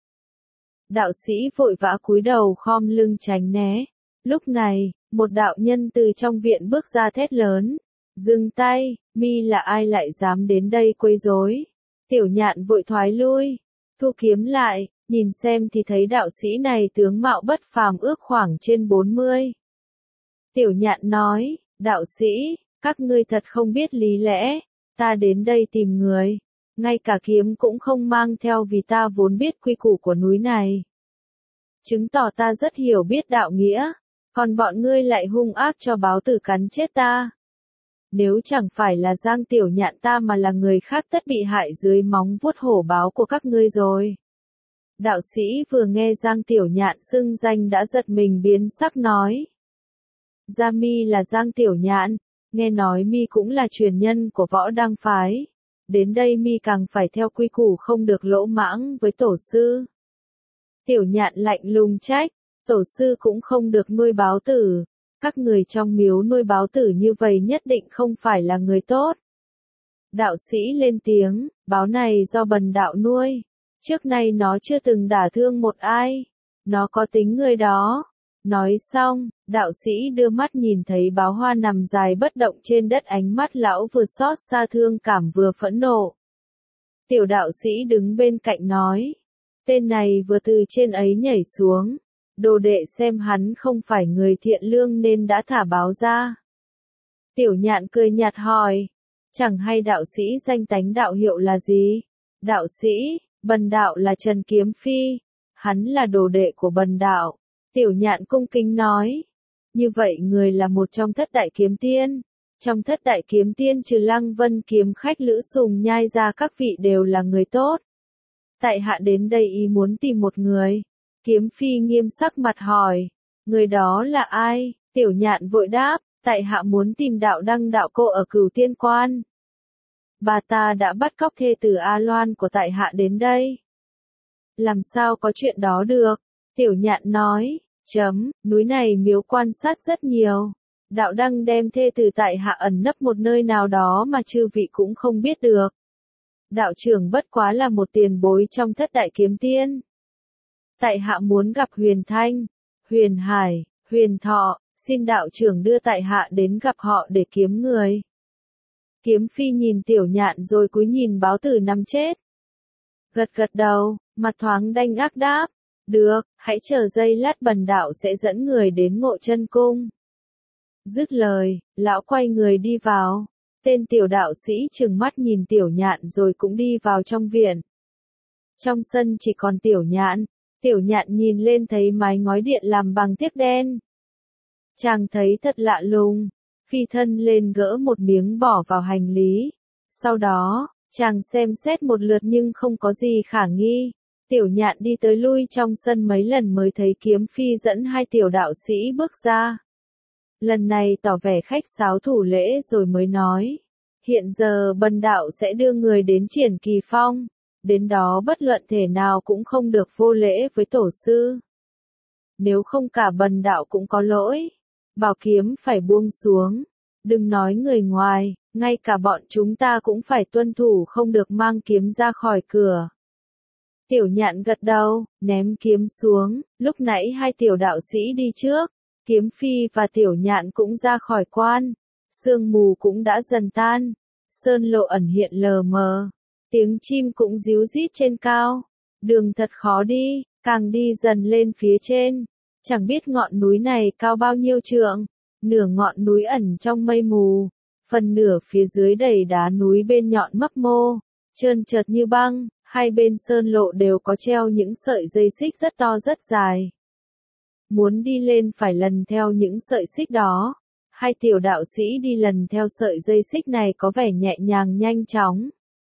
Đạo sĩ vội vã cúi đầu khom lưng tránh né. Lúc này, một đạo nhân từ trong viện bước ra thét lớn. Dừng tay, mi là ai lại dám đến đây quấy rối? Tiểu Nhạn vội thoái lui, thu kiếm lại, nhìn xem thì thấy đạo sĩ này tướng mạo bất phàm ước khoảng trên 40. Tiểu Nhạn nói, đạo sĩ, các ngươi thật không biết lý lẽ, ta đến đây tìm người, ngay cả kiếm cũng không mang theo vì ta vốn biết quy củ của núi này. Chứng tỏ ta rất hiểu biết đạo nghĩa, còn bọn ngươi lại hung ác cho báo tử cắn chết ta. Nếu chẳng phải là Giang Tiểu Nhạn ta mà là người khác tất bị hại dưới móng vuốt hổ báo của các ngươi rồi. Đạo sĩ vừa nghe Giang Tiểu Nhạn xưng danh đã giật mình biến sắc nói. Gia mi là Giang Tiểu Nhạn, nghe nói mi cũng là truyền nhân của Võ Đăng phái. Đến đây mi càng phải theo quy củ không được lỗ mãng với tổ sư. Tiểu Nhạn lạnh lùng trách, tổ sư cũng không được nuôi báo tử. Các người trong miếu nuôi báo tử như vậy nhất định không phải là người tốt. Đạo sĩ lên tiếng, báo này do bần đạo nuôi. Trước nay nó chưa từng đả thương một ai. Nó có tính người đó. Nói xong, đạo sĩ đưa mắt nhìn thấy báo hoa nằm dài bất động trên đất, ánh mắt lão vừa xót xa thương cảm vừa phẫn nộ. Tiểu đạo sĩ đứng bên cạnh nói. Tên này vừa từ trên ấy nhảy xuống. Đồ đệ xem hắn không phải người thiện lương nên đã thả báo ra. Tiểu Nhạn cười nhạt hỏi. Chẳng hay đạo sĩ danh tánh đạo hiệu là gì? Đạo sĩ, Bần đạo là Trần Kiếm Phi. Hắn là đồ đệ của Bần đạo. Tiểu Nhạn cung kính nói. Như vậy người là một trong thất đại kiếm tiên. Trong thất đại kiếm tiên trừ Lăng Vân kiếm khách Lữ Sùng Nhai ra các vị đều là người tốt. Tại hạ đến đây ý muốn tìm một người. Kiếm Phi nghiêm sắc mặt hỏi. Người đó là ai? Tiểu Nhạn vội đáp. Tại hạ muốn tìm đạo đăng đạo cô ở Cửu Tiên Quan. Bà ta đã bắt cóc thê tử A Loan của tại hạ đến đây. Làm sao có chuyện đó được? Tiểu Nhạn nói. Núi này miếu quan sát rất nhiều. Đạo đăng đem thê tử tại hạ ẩn nấp một nơi nào đó mà chư vị cũng không biết được. Đạo trưởng bất quá là một tiền bối trong thất đại kiếm tiên. Tại hạ muốn gặp Huyền Thanh, Huyền Hải, Huyền Thọ, xin đạo trưởng đưa tại hạ đến gặp họ để kiếm người. Kiếm Phi nhìn Tiểu Nhạn rồi cúi nhìn báo tử nằm chết. Gật gật đầu, mặt thoáng đanh ác đáp. Được, hãy chờ giây lát bần đạo sẽ dẫn người đến Ngộ Chân Cung. Dứt lời, lão quay người đi vào. Tên tiểu đạo sĩ trừng mắt nhìn Tiểu Nhạn rồi cũng đi vào trong viện. Trong sân chỉ còn Tiểu Nhạn. Tiểu Nhạn nhìn lên thấy mái ngói điện làm bằng thiếc đen. Chàng thấy thật lạ lùng. Phi thân lên gỡ một miếng bỏ vào hành lý. Sau đó, chàng xem xét một lượt nhưng không có gì khả nghi. Tiểu Nhạn đi tới lui trong sân mấy lần mới thấy Kiếm Phi dẫn hai tiểu đạo sĩ bước ra. Lần này tỏ vẻ khách sáo thủ lễ rồi mới nói. Hiện giờ bần đạo sẽ đưa người đến Triển Kỳ Phong. Đến đó bất luận thể nào cũng không được vô lễ với tổ sư. Nếu không cả bần đạo cũng có lỗi. Bảo kiếm phải buông xuống. Đừng nói người ngoài, ngay cả bọn chúng ta cũng phải tuân thủ không được mang kiếm ra khỏi cửa. Tiểu Nhạn gật đầu, ném kiếm xuống, lúc nãy hai tiểu đạo sĩ đi trước. Kiếm Phi và Tiểu Nhạn cũng ra khỏi quan. Sương mù cũng đã dần tan. Sơn lộ ẩn hiện lờ mờ. Tiếng chim cũng ríu rít trên cao. Đường thật khó đi, càng đi dần lên phía trên. Chẳng biết ngọn núi này cao bao nhiêu trượng. Nửa ngọn núi ẩn trong mây mù. Phần nửa phía dưới đầy đá núi bên nhọn mấp mô. Trơn trượt như băng. Hai bên sơn lộ đều có treo những sợi dây xích rất to rất dài. Muốn đi lên phải lần theo những sợi xích đó. Hai tiểu đạo sĩ đi lần theo sợi dây xích này có vẻ nhẹ nhàng nhanh chóng.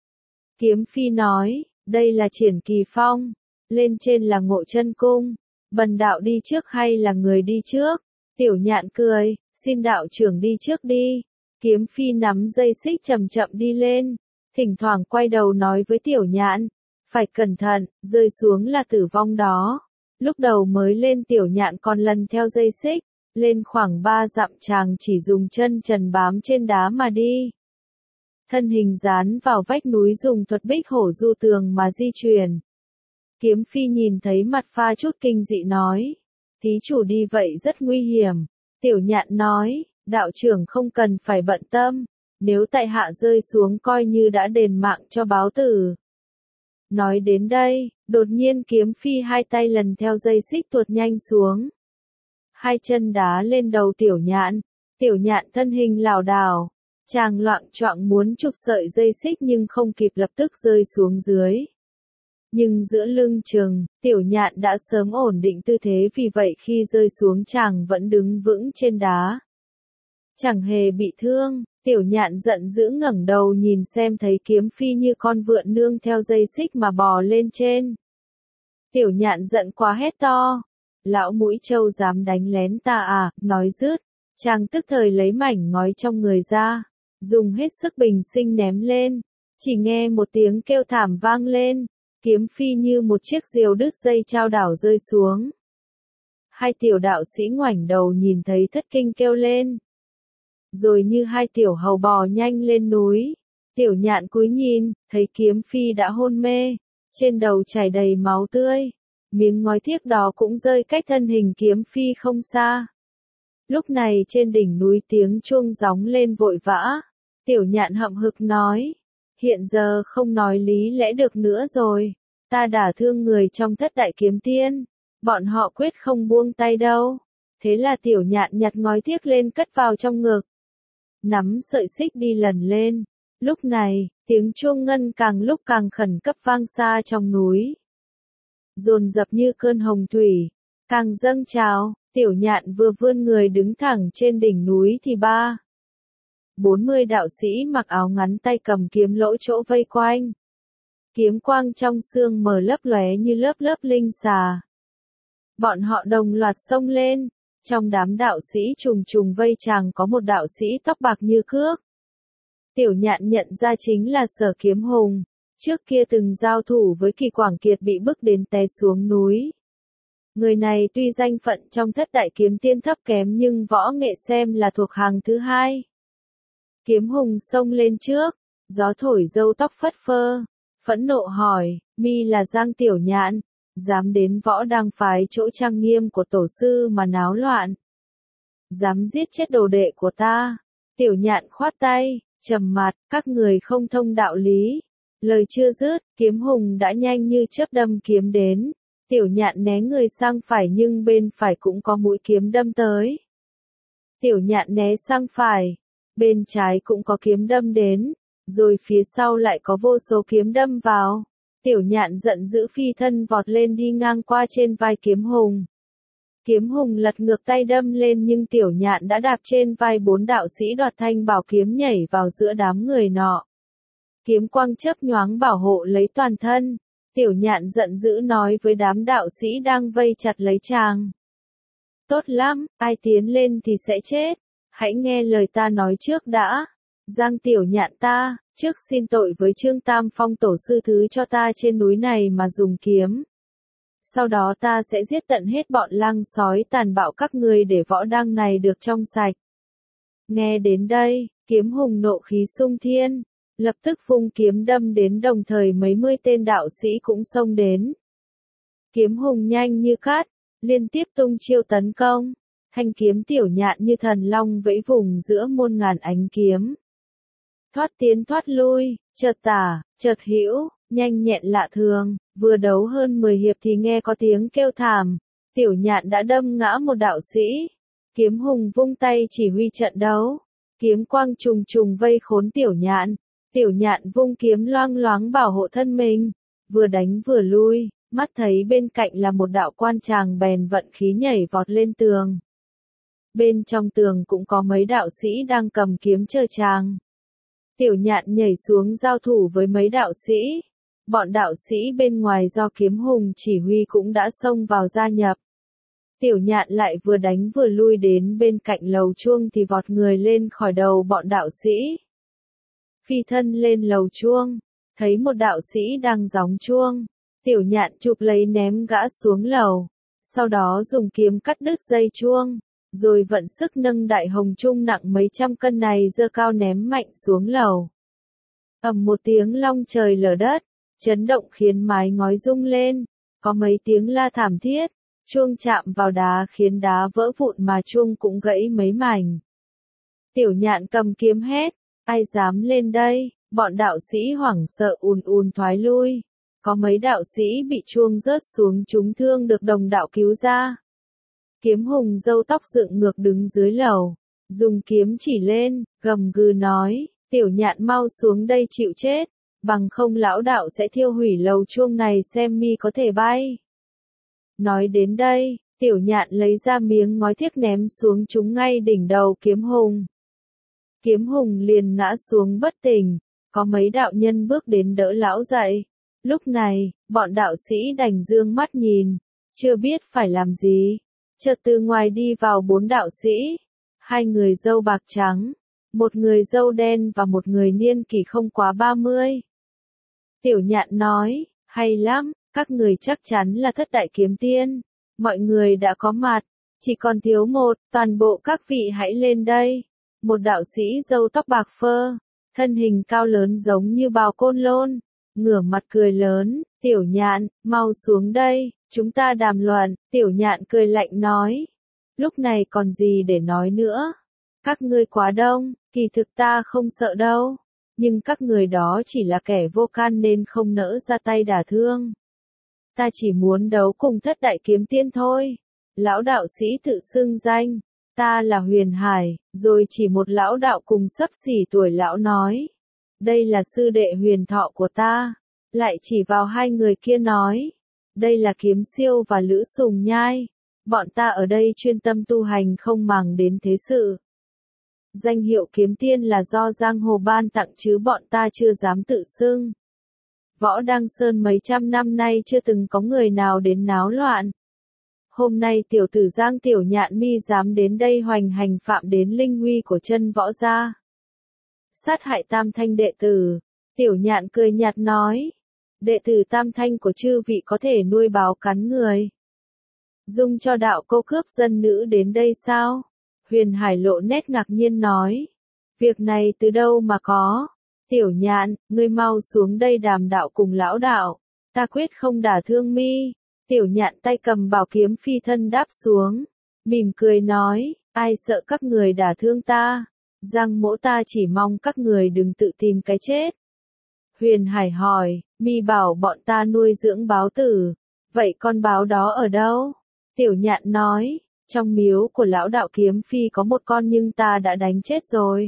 Kiếm Phi nói, đây là Triển Kỳ Phong, lên trên là Ngộ Chân Cung. Bần đạo đi trước hay là người đi trước? Tiểu Nhạn cười, xin đạo trưởng đi trước đi. Kiếm Phi nắm dây xích chậm chậm đi lên, thỉnh thoảng quay đầu nói với Tiểu Nhạn, phải cẩn thận, rơi xuống là tử vong đó. Lúc đầu mới lên Tiểu Nhạn còn lần theo dây xích, lên khoảng 3 dặm chàng chỉ dùng chân trần bám trên đá mà đi. Thân hình dán vào vách núi dùng thuật bích hổ du tường mà di chuyển. Kiếm Phi nhìn thấy mặt pha chút kinh dị nói, thí chủ đi vậy rất nguy hiểm. Tiểu Nhạn nói, đạo trưởng không cần phải bận tâm, nếu tại hạ rơi xuống coi như đã đền mạng cho báo tử. Nói đến đây, đột nhiên Kiếm Phi hai tay lần theo dây xích tuột nhanh xuống. Hai chân đá lên đầu Tiểu Nhạn thân hình lảo đảo. Chàng loạng choạng muốn chụp sợi dây xích nhưng không kịp lập tức rơi xuống dưới. Nhưng giữa lưng chừng, Tiểu Nhạn đã sớm ổn định tư thế vì vậy khi rơi xuống chàng vẫn đứng vững trên đá. Chẳng hề bị thương, Tiểu Nhạn giận dữ ngẩng đầu nhìn xem thấy Kiếm Phi như con vượn nương theo dây xích mà bò lên trên. Tiểu Nhạn giận quá hét to. Lão mũi trâu dám đánh lén ta à, nói dứt. Chàng tức thời lấy mảnh ngói trong người ra. Dùng hết sức bình sinh ném lên. Chỉ nghe một tiếng kêu thảm vang lên. Kiếm Phi như một chiếc diều đứt dây chao đảo rơi xuống. Hai tiểu đạo sĩ ngoảnh đầu nhìn thấy thất kinh kêu lên. Rồi như hai tiểu hầu bò nhanh lên núi. Tiểu Nhạn cúi nhìn, thấy Kiếm Phi đã hôn mê. Trên đầu chảy đầy máu tươi. Miếng ngói thiếc đó cũng rơi cách thân hình Kiếm Phi không xa. Lúc này trên đỉnh núi tiếng chuông gióng lên vội vã. Tiểu Nhạn hậm hực nói. Hiện giờ không nói lý lẽ được nữa rồi. Ta đả thương người trong thất đại kiếm tiên. Bọn họ quyết không buông tay đâu. Thế là Tiểu Nhạn nhặt ngói thiếc lên cất vào trong ngực. nắm sợi xích đi lần lên. Lúc này, tiếng chuông ngân càng lúc càng khẩn cấp vang xa trong núi. Dồn dập như cơn hồng thủy, càng dâng trào, Tiểu Nhạn vừa vươn người đứng thẳng trên đỉnh núi thì 40 đạo sĩ mặc áo ngắn tay cầm kiếm lỗ chỗ vây quanh. Kiếm quang trong sương mờ lấp lóe như lớp lớp linh xà. Bọn họ đồng loạt xông lên, trong đám đạo sĩ trùng trùng vây chàng có một đạo sĩ tóc bạc như cước. Tiểu Nhạn nhận ra chính là Sở Kiếm Hùng, trước kia từng giao thủ với Kỳ Quảng Kiệt bị bức đến té xuống núi. Người này tuy danh phận trong thất đại kiếm tiên thấp kém nhưng võ nghệ xem là thuộc hàng thứ hai. Kiếm Hùng xông lên trước, gió thổi râu tóc phất phơ, phẫn nộ hỏi, mi là Giang Tiểu Nhạn, dám đến võ đang phái chỗ trang nghiêm của tổ sư mà náo loạn. Dám giết chết đồ đệ của ta. Tiểu Nhạn khoát tay, trầm mặt, các người không thông đạo lý. Lời chưa dứt, Kiếm Hùng đã nhanh như chớp đâm kiếm đến. Tiểu Nhạn né người sang phải nhưng bên phải cũng có mũi kiếm đâm tới. Tiểu Nhạn né sang phải, bên trái cũng có kiếm đâm đến, rồi phía sau lại có vô số kiếm đâm vào. Tiểu Nhạn giận dữ phi thân vọt lên đi ngang qua trên vai Kiếm Hùng. Kiếm Hùng lật ngược tay đâm lên nhưng Tiểu Nhạn đã đạp trên vai 4 đạo sĩ đoạt thanh bảo kiếm nhảy vào giữa đám người nọ. Kiếm quang chớp nhoáng bảo hộ lấy toàn thân. Tiểu Nhạn giận dữ nói với đám đạo sĩ đang vây chặt lấy chàng. Tốt lắm, ai tiến lên thì sẽ chết. Hãy nghe lời ta nói trước đã. Giang Tiểu Nhạn ta, trước xin tội với Trương Tam Phong tổ sư thứ cho ta trên núi này mà dùng kiếm. Sau đó ta sẽ giết tận hết bọn lang sói tàn bạo các ngươi để võ đăng này được trong sạch. Nghe đến đây, Kiếm Hùng nộ khí sung thiên, lập tức vung kiếm đâm đến đồng thời mấy mươi tên đạo sĩ cũng xông đến. Kiếm Hùng nhanh như cát, liên tiếp tung chiêu tấn công, thanh kiếm Tiểu Nhạn như thần long vẫy vùng giữa muôn ngàn ánh kiếm. Thoát tiến thoát lui, chợt tả, chợt hữu, nhanh nhẹn lạ thường, vừa đấu hơn 10 hiệp thì nghe có tiếng kêu thảm, Tiểu Nhạn đã đâm ngã một đạo sĩ. Kiếm Hùng vung tay chỉ huy trận đấu, kiếm quang trùng trùng vây khốn Tiểu Nhạn. Tiểu Nhạn vung kiếm loang loáng bảo hộ thân mình, vừa đánh vừa lui, mắt thấy bên cạnh là một đạo quan chàng bèn vận khí nhảy vọt lên tường. Bên trong tường cũng có mấy đạo sĩ đang cầm kiếm chờ chàng. Tiểu Nhạn nhảy xuống giao thủ với mấy đạo sĩ. Bọn đạo sĩ bên ngoài do Kiếm Hùng chỉ huy cũng đã xông vào gia nhập. Tiểu Nhạn lại vừa đánh vừa lui đến bên cạnh lầu chuông thì vọt người lên khỏi đầu bọn đạo sĩ. Phi thân lên lầu chuông, thấy một đạo sĩ đang gióng chuông. Tiểu Nhạn chụp lấy ném gã xuống lầu. Sau đó dùng kiếm cắt đứt dây chuông, rồi vận sức nâng đại hồng trung nặng mấy trăm cân này giơ cao ném mạnh xuống lầu. Ầm một tiếng long trời lở đất, chấn động khiến mái ngói rung lên, có mấy tiếng la thảm thiết, chuông chạm vào đá khiến đá vỡ vụn mà chuông cũng gãy mấy mảnh. Tiểu Nhạn cầm kiếm hét, ai dám lên đây, bọn đạo sĩ hoảng sợ ùn thoái lui. Có mấy đạo sĩ bị chuông rớt xuống trúng thương được đồng đạo cứu ra. Kiếm Hùng râu tóc dựng ngược đứng dưới lầu, dùng kiếm chỉ lên, gầm gừ nói, Tiểu Nhạn mau xuống đây chịu chết, bằng không lão đạo sẽ thiêu hủy lầu chuông này xem mi có thể bay. Nói đến đây, Tiểu Nhạn lấy ra miếng ngói thiếc ném xuống trúng ngay đỉnh đầu Kiếm Hùng. Kiếm Hùng liền ngã xuống bất tỉnh, có mấy đạo nhân bước đến đỡ lão dậy. Lúc này, bọn đạo sĩ đành dương mắt nhìn, chưa biết phải làm gì. Chợt từ ngoài đi vào 4 đạo sĩ, 2 người râu bạc trắng, một người râu đen và một người niên kỷ không quá 30. Tiểu Nhạn nói, hay lắm, các người chắc chắn là thất đại kiếm tiên. Mọi người đã có mặt, chỉ còn thiếu một, toàn bộ các vị hãy lên đây. Một đạo sĩ râu tóc bạc phơ, thân hình cao lớn giống như bào côn lôn, ngửa mặt cười lớn, Tiểu Nhạn, mau xuống đây, chúng ta đàm luận. Tiểu Nhạn cười lạnh nói, lúc này còn gì để nói nữa, các ngươi quá đông, kỳ thực ta không sợ đâu, nhưng các người đó chỉ là kẻ vô can nên không nỡ ra tay đả thương. Ta chỉ muốn đấu cùng thất đại kiếm tiên thôi. Lão đạo sĩ tự xưng danh, Ta là Huyền Hải, rồi chỉ một lão đạo cùng xấp xỉ tuổi lão nói. Đây là sư đệ Huyền Thọ của ta. Lại chỉ vào hai người kia nói. Đây là Kiếm Siêu và Lữ Sùng Nhai. Bọn ta ở đây chuyên tâm tu hành không màng đến thế sự. Danh hiệu kiếm tiên là do giang hồ ban tặng chứ bọn ta chưa dám tự xưng. Võ Đăng Sơn mấy trăm năm nay chưa từng có người nào đến náo loạn. Hôm nay tiểu tử Giang Tiểu Nhạn mi dám đến đây hoành hành phạm đến linh huy của chân võ gia. Sát hại Tam Thanh đệ tử. Tiểu Nhạn cười nhạt nói. Đệ tử Tam Thanh của chư vị có thể nuôi báo cắn người. Dung cho đạo cô cướp dân nữ đến đây sao? Huyền Hải lộ nét ngạc nhiên nói. Việc này từ đâu mà có? Tiểu Nhạn, ngươi mau xuống đây đàm đạo cùng lão đạo. Ta quyết không đả thương mi. Tiểu Nhạn tay cầm bảo kiếm phi thân đáp xuống. Mỉm cười nói, ai sợ các người đả thương ta. Giang mỗ ta chỉ mong các người đừng tự tìm cái chết. Huyền Hải hỏi, mi bảo bọn ta nuôi dưỡng báo tử. Vậy con báo đó ở đâu? Tiểu Nhạn nói, trong miếu của lão đạo Kiếm Phi có một con nhưng ta đã đánh chết rồi.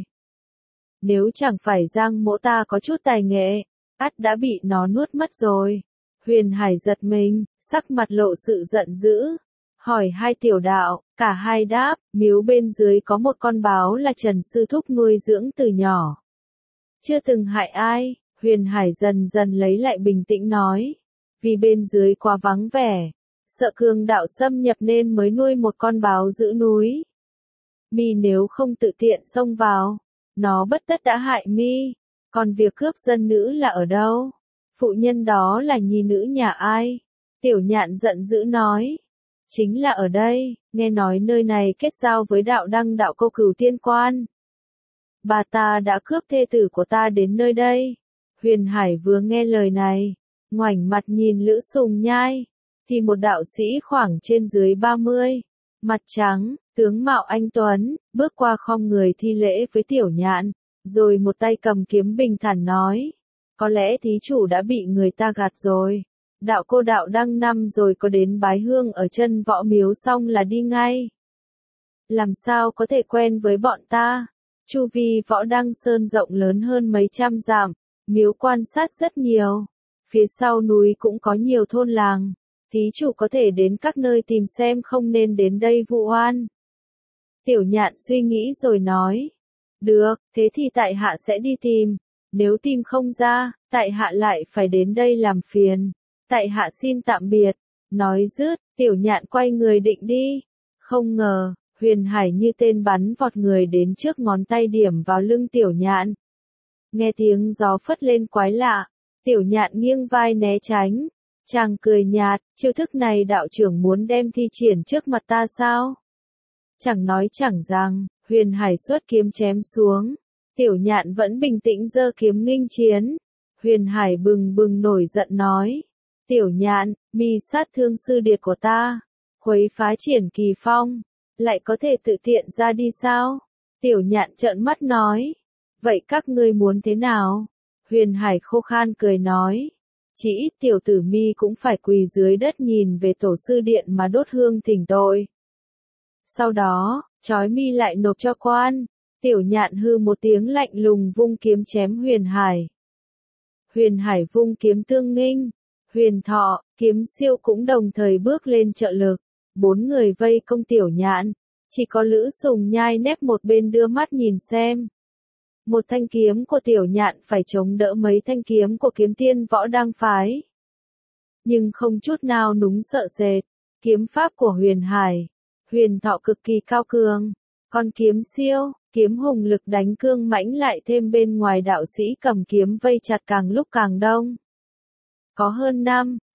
Nếu chẳng phải Giang mỗ ta có chút tài nghệ, ắt đã bị nó nuốt mất rồi. Huyền Hải giật mình, sắc mặt lộ sự giận dữ. Hỏi hai tiểu đạo, cả hai đáp, miếu bên dưới có một con báo là Trần Sư Thúc nuôi dưỡng từ nhỏ. Chưa từng hại ai, Huyền Hải dần dần lấy lại bình tĩnh nói. Vì bên dưới quá vắng vẻ, sợ cường đạo xâm nhập nên mới nuôi một con báo giữ núi. Mi nếu không tự tiện xông vào, nó bất tất đã hại mi. Còn việc cướp dân nữ là ở đâu? Phụ nhân đó là nhi nữ nhà ai? Tiểu Nhạn giận dữ nói. Chính là ở đây, nghe nói nơi này kết giao với đạo đăng đạo cô Cửu Tiên Quan. Bà ta đã cướp thê tử của ta đến nơi đây. Huyền Hải vừa nghe lời này, ngoảnh mặt nhìn Lữ Sùng Nhai, thì một đạo sĩ khoảng trên dưới 30, mặt trắng, tướng mạo anh tuấn, bước qua khom người thi lễ với Tiểu Nhạn, rồi một tay cầm kiếm bình thản nói, có lẽ thí chủ đã bị người ta gạt rồi. Đạo cô đạo đăng năm rồi có đến bái hương ở chân võ miếu xong là đi ngay. Làm sao có thể quen với bọn ta? Chu vi Võ Đăng Sơn rộng lớn hơn mấy trăm dặm, miếu quan sát rất nhiều. Phía sau núi cũng có nhiều thôn làng. Thí chủ có thể đến các nơi tìm xem không nên đến đây vụ oan. Tiểu Nhạn suy nghĩ rồi nói. Được, thế thì tại hạ sẽ đi tìm. Nếu tìm không ra, tại hạ lại phải đến đây làm phiền. Tại hạ xin tạm biệt. Nói dứt, Tiểu Nhạn quay người định đi. Không ngờ, Huyền Hải như tên bắn vọt người đến trước ngón tay điểm vào lưng Tiểu Nhạn. Nghe tiếng gió phất lên quái lạ, Tiểu Nhạn nghiêng vai né tránh. Chàng cười nhạt, chiêu thức này đạo trưởng muốn đem thi triển trước mặt ta sao? Chẳng nói chẳng rằng, Huyền Hải xuất kiếm chém xuống. Tiểu Nhạn vẫn bình tĩnh giơ kiếm nghênh chiến. Huyền Hải bừng bừng nổi giận nói. Tiểu Nhạn, mi sát thương sư điệt của ta. Khuấy phá Triển Kỳ Phong. Lại có thể tự tiện ra đi sao? Tiểu Nhạn trợn mắt nói. Vậy các ngươi muốn thế nào? Huyền Hải khô khan cười nói. Chỉ ít tiểu tử mi cũng phải quỳ dưới đất nhìn về tổ sư điện mà đốt hương thỉnh tội. Sau đó, trói mi lại nộp cho quan. Tiểu Nhạn hư một tiếng lạnh lùng vung kiếm chém Huyền Hải. Huyền Hải vung kiếm tương nghinh. Huyền Thọ, Kiếm Siêu cũng đồng thời bước lên trợ lực. 4 người vây công Tiểu Nhạn. Chỉ có Lữ Sùng Nhai nép một bên đưa mắt nhìn xem. Một thanh kiếm của Tiểu Nhạn phải chống đỡ mấy thanh kiếm của kiếm tiên Võ Đăng phái. Nhưng không chút nào núng sợ sệt. Kiếm pháp của Huyền Hải, Huyền Thọ cực kỳ cao cường. Còn Kiếm Siêu, kiếm hùng lực đánh cương mãnh lại thêm bên ngoài đạo sĩ cầm kiếm vây chặt càng lúc càng đông. Có hơn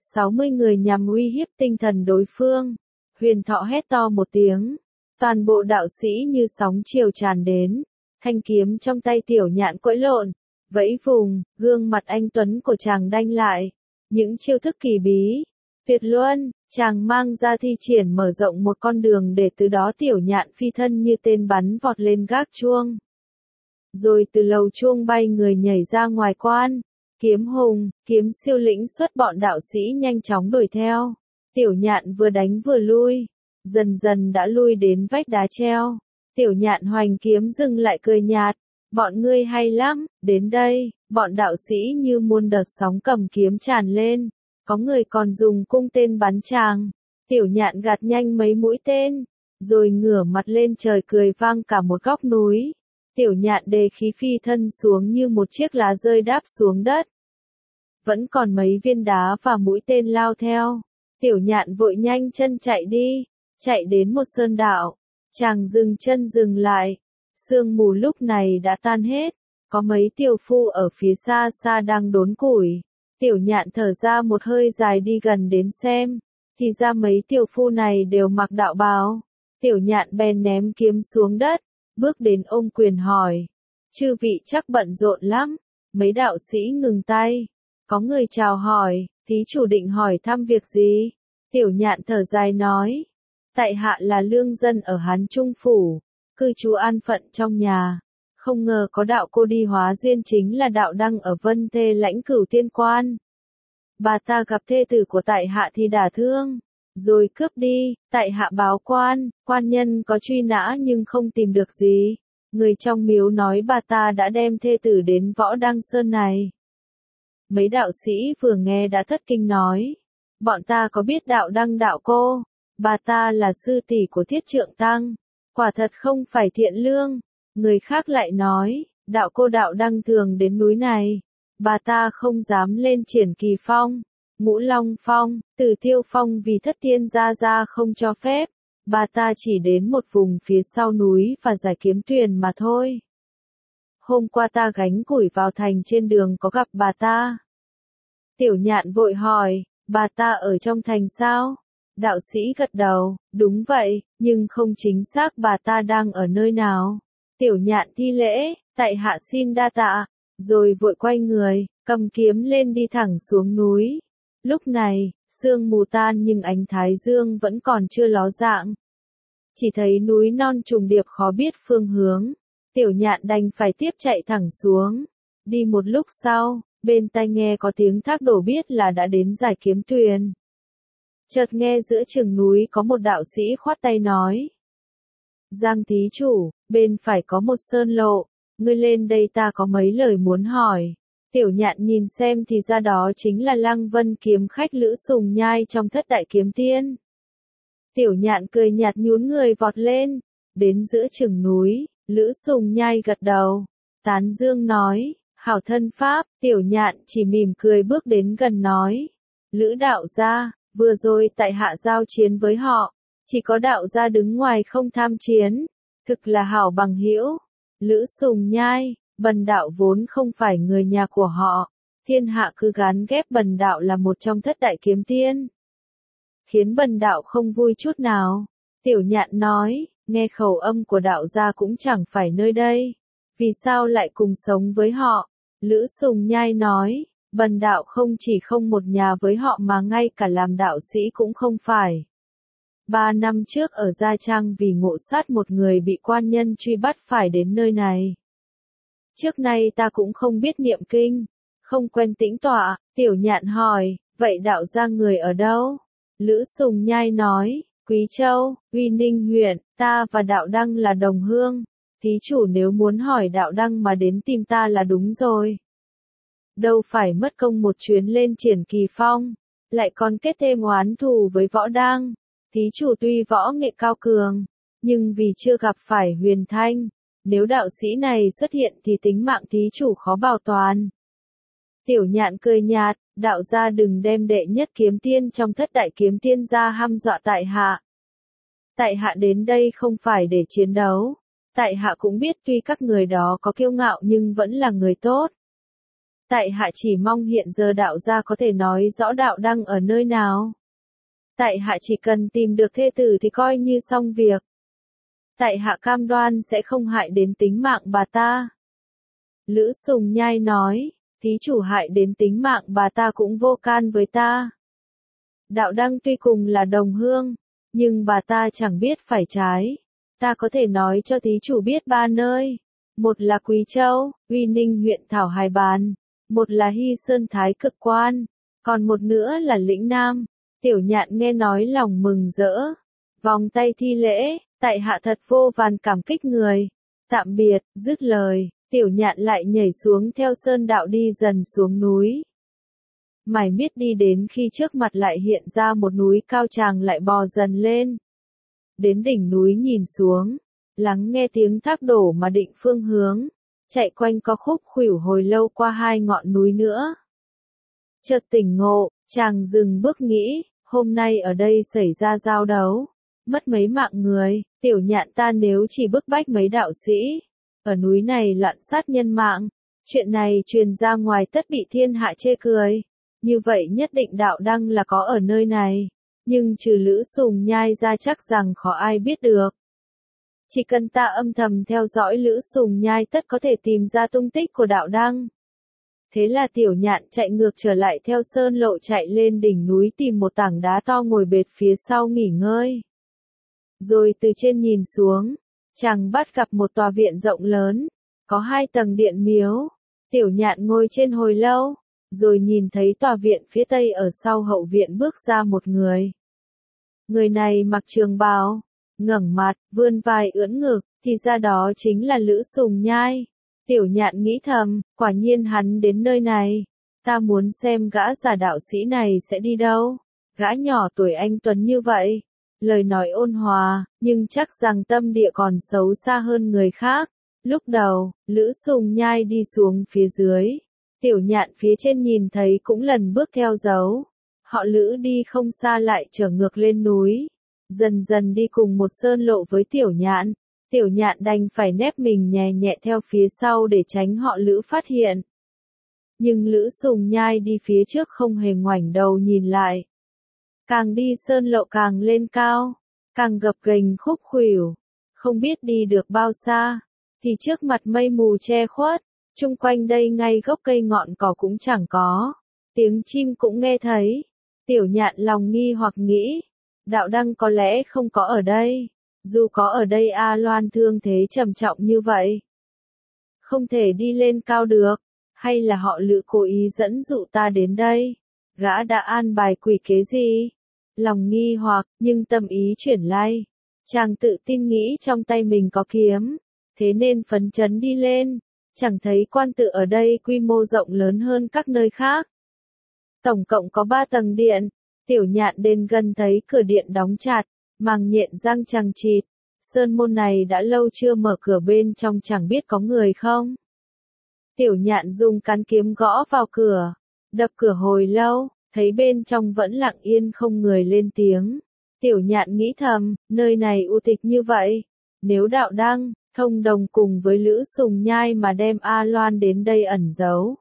60 người nhằm uy hiếp tinh thần đối phương. Huyền Thọ hét to một tiếng. Toàn bộ đạo sĩ như sóng chiều tràn đến. Thanh kiếm trong tay Tiểu Nhạn quẫy lộn, vẫy vùng, gương mặt anh tuấn của chàng đanh lại. Những chiêu thức kỳ bí, tuyệt luân, chàng mang ra thi triển mở rộng một con đường để từ đó Tiểu Nhạn phi thân như tên bắn vọt lên gác chuông. Rồi từ lầu chuông bay người nhảy ra ngoài quan. Kiếm hùng, Kiếm Siêu lĩnh xuất bọn đạo sĩ nhanh chóng đuổi theo. Tiểu Nhạn vừa đánh vừa lui, dần dần đã lui đến vách đá treo. Tiểu Nhạn hoành kiếm dừng lại cười nhạt, bọn ngươi hay lắm, đến đây, bọn đạo sĩ như muôn đợt sóng cầm kiếm tràn lên, có người còn dùng cung tên bắn chàng. Tiểu Nhạn gạt nhanh mấy mũi tên, rồi ngửa mặt lên trời cười vang cả một góc núi. Tiểu Nhạn đề khí phi thân xuống như một chiếc lá rơi đáp xuống đất. Vẫn còn mấy viên đá và mũi tên lao theo. Tiểu Nhạn vội nhanh chân chạy đi, chạy đến một sơn đạo. Chàng dừng chân dừng lại. Sương mù lúc này đã tan hết. Có mấy tiểu phu ở phía xa xa đang đốn củi. Tiểu Nhạn thở ra một hơi dài đi gần đến xem. Thì ra mấy tiểu phu này đều mặc đạo bào. Tiểu Nhạn bèn ném kiếm xuống đất, bước đến ôm quyền hỏi. Chư vị chắc bận rộn lắm. Mấy đạo sĩ ngừng tay. Có người chào hỏi, thí chủ định hỏi thăm việc gì? Tiểu Nhạn thở dài nói. Tại hạ là lương dân ở Hán Trung Phủ, cư trú an phận trong nhà. Không ngờ có đạo cô đi hóa duyên chính là đạo đăng ở Vân Thê Lãnh Cửu Tiên Quan. Bà ta gặp thê tử của tại hạ thì đả thương, rồi cướp đi, tại hạ báo quan, quan nhân có truy nã nhưng không tìm được gì. Người trong miếu nói bà ta đã đem thê tử đến Võ Đăng Sơn này. Mấy đạo sĩ vừa nghe đã thất kinh nói. Bọn ta có biết đạo đăng đạo cô, bà ta là sư tỷ của Thiết Trượng Tăng, quả thật không phải thiện lương. Người khác lại nói, đạo cô đạo đăng thường đến núi này, bà ta không dám lên Triển Kỳ Phong, Ngũ Long Phong, Tử Tiêu Phong vì Thất Tiên gia không cho phép, bà ta chỉ đến một vùng phía sau núi và giải kiếm tuyền mà thôi. Hôm qua ta gánh củi vào thành trên đường có gặp bà ta. Tiểu Nhạn vội hỏi, bà ta ở trong thành sao? Đạo sĩ gật đầu, đúng vậy, nhưng không chính xác bà ta đang ở nơi nào. Tiểu Nhạn thi lễ, tại hạ xin đa tạ, rồi vội quay người, cầm kiếm lên đi thẳng xuống núi. Lúc này, sương mù tan nhưng ánh thái dương vẫn còn chưa ló dạng. Chỉ thấy núi non trùng điệp khó biết phương hướng. Tiểu Nhạn đành phải tiếp chạy thẳng xuống. Đi một lúc sau, bên tai nghe có tiếng thác đổ biết là đã đến giải kiếm tuyền. Chợt nghe giữa chừng núi có một đạo sĩ khoát tay nói. Giang thí chủ, bên phải có một sơn lộ, ngươi lên đây ta có mấy lời muốn hỏi. Tiểu Nhạn nhìn xem thì ra đó chính là Lăng Vân kiếm khách Lữ Sùng Nhai trong Thất Đại Kiếm Tiên. Tiểu Nhạn cười nhạt nhún người vọt lên, đến giữa chừng núi, Lữ Sùng Nhai gật đầu, tán dương nói, hảo thân pháp. Tiểu Nhạn chỉ mỉm cười bước đến gần nói, Lữ đạo gia, vừa rồi tại hạ giao chiến với họ, chỉ có đạo gia đứng ngoài không tham chiến, thực là hảo bằng hữu. Lữ Sùng Nhai, bần đạo vốn không phải người nhà của họ, thiên hạ cứ gán ghép bần đạo là một trong Thất Đại Kiếm Tiên, khiến bần đạo không vui chút nào. Tiểu Nhạn nói, nghe khẩu âm của đạo gia cũng chẳng phải nơi đây, vì sao lại cùng sống với họ? Lữ Sùng Nhai nói, bần đạo không chỉ không một nhà với họ mà ngay cả làm đạo sĩ cũng không phải. 3 năm trước ở Gia Trang vì ngộ sát một người bị quan nhân truy bắt phải đến nơi này. Trước nay ta cũng không biết niệm kinh, không quen tĩnh tọa. Tiểu Nhạn hỏi, vậy đạo gia người ở đâu? Lữ Sùng Nhai nói, Quý Châu, Uy Ninh huyện, ta và đạo đăng là đồng hương. Thí chủ nếu muốn hỏi đạo đăng mà đến tìm ta là đúng rồi. Đâu phải mất công một chuyến lên Triển Kỳ Phong, lại còn kết thêm oán thù với Võ Đăng. Thí chủ tuy võ nghệ cao cường, nhưng vì chưa gặp phải Huyền Thanh, nếu đạo sĩ này xuất hiện thì tính mạng thí chủ khó bảo toàn. Tiểu Nhạn cười nhạt, đạo gia đừng đem đệ nhất kiếm tiên trong Thất Đại Kiếm Tiên ra hăm dọa tại hạ. Tại hạ đến đây không phải để chiến đấu. Tại hạ cũng biết tuy các người đó có kiêu ngạo nhưng vẫn là người tốt. Tại hạ chỉ mong hiện giờ đạo gia có thể nói rõ đạo đăng ở nơi nào. Tại hạ chỉ cần tìm được thê tử thì coi như xong việc. Tại hạ cam đoan sẽ không hại đến tính mạng bà ta. Lữ Sùng Nhai nói, thí chủ hại đến tính mạng bà ta cũng vô can với ta. Đạo đăng tuy cùng là đồng hương, nhưng bà ta chẳng biết phải trái. Ta có thể nói cho thí chủ biết 3 nơi. Một là Quý Châu, Uy Ninh huyện Thảo Hải Bàn. Một là Hy Sơn Thái Cực Quan. Còn một nữa là Lĩnh Nam. Tiểu Nhạn nghe nói lòng mừng rỡ. Vòng tay thi lễ, Tại hạ thật vô vàn cảm kích người. Tạm biệt, dứt lời, Tiểu Nhạn lại nhảy xuống theo sơn đạo đi dần xuống núi. Mải miết đi đến khi trước mặt lại hiện ra một núi cao, chàng lại bò dần lên. Đến đỉnh núi nhìn xuống, lắng nghe tiếng thác đổ mà định phương hướng, chạy quanh có khúc khuỷu hồi lâu qua hai ngọn núi nữa. Chợt tỉnh ngộ, chàng dừng bước nghĩ, hôm nay ở đây xảy ra giao đấu, mất mấy mạng người, Tiểu Nhạn ta nếu chỉ bức bách mấy đạo sĩ, ở núi này loạn sát nhân mạng, chuyện này truyền ra ngoài tất bị thiên hạ chê cười, như vậy nhất định đạo đăng là có ở nơi này, nhưng trừ Lữ Sùng Nhai ra chắc rằng khó ai biết được. Chỉ cần ta âm thầm theo dõi Lữ Sùng Nhai tất có thể tìm ra tung tích của đạo đăng. Thế là Tiểu Nhạn chạy ngược trở lại theo sơn lộ chạy lên đỉnh núi tìm một tảng đá to ngồi bệt phía sau nghỉ ngơi. Rồi từ trên nhìn xuống, chàng bắt gặp một tòa viện rộng lớn, có 2 tầng điện miếu. Tiểu Nhạn ngồi trên hồi lâu, rồi nhìn thấy tòa viện phía tây ở sau hậu viện bước ra một người. Người này mặc trường bào, ngẩng mặt, vươn vai ưỡn ngực, thì ra đó chính là Lữ Sùng Nhai. Tiểu Nhạn nghĩ thầm, quả nhiên hắn đến nơi này. Ta muốn xem gã giả đạo sĩ này sẽ đi đâu. Gã nhỏ tuổi anh tuấn như vậy, lời nói ôn hòa, nhưng chắc rằng tâm địa còn xấu xa hơn người khác. Lúc đầu, Lữ Sùng Nhai đi xuống phía dưới. Tiểu Nhạn phía trên nhìn thấy cũng lần bước theo dấu. Họ Lữ đi không xa lại trở ngược lên núi. Dần dần đi cùng một sơn lộ với Tiểu Nhạn. Tiểu Nhạn đành phải nép mình nhẹ nhẹ theo phía sau để tránh họ Lữ phát hiện. Nhưng Lữ Sùng Nhai đi phía trước không hề ngoảnh đầu nhìn lại. Càng đi sơn lộ càng lên cao, càng gập ghềnh khúc khuỷu. Không biết đi được bao xa, thì trước mặt mây mù che khuất, chung quanh đây ngay gốc cây ngọn cỏ cũng chẳng có, tiếng chim cũng nghe thấy. Tiểu Nhạn lòng nghi hoặc nghĩ, đạo đăng có lẽ không có ở đây, dù có ở đây A Loan thương thế trầm trọng như vậy, không thể đi lên cao được, hay là họ Lữ cố ý dẫn dụ ta đến đây, gã đã an bài quỷ kế gì? Lòng nghi hoặc, nhưng tâm ý chuyển lay, chàng tự tin nghĩ trong tay mình có kiếm, thế nên phấn chấn đi lên. Chẳng thấy quan tự ở đây quy mô rộng lớn hơn các nơi khác. Tổng cộng có 3 tầng điện. Tiểu Nhạn đến gần thấy cửa điện đóng chặt, màng nhện răng chằng chịt. Sơn môn này đã lâu chưa mở cửa, bên trong chẳng biết có người không. Tiểu Nhạn dùng cán kiếm gõ vào cửa, đập cửa hồi lâu, thấy bên trong vẫn lặng yên không người lên tiếng. Tiểu Nhạn nghĩ thầm, nơi này u tịch như vậy, nếu đạo đăng thông đồng cùng với Lữ Sùng Nhai mà đem A Loan đến đây ẩn giấu,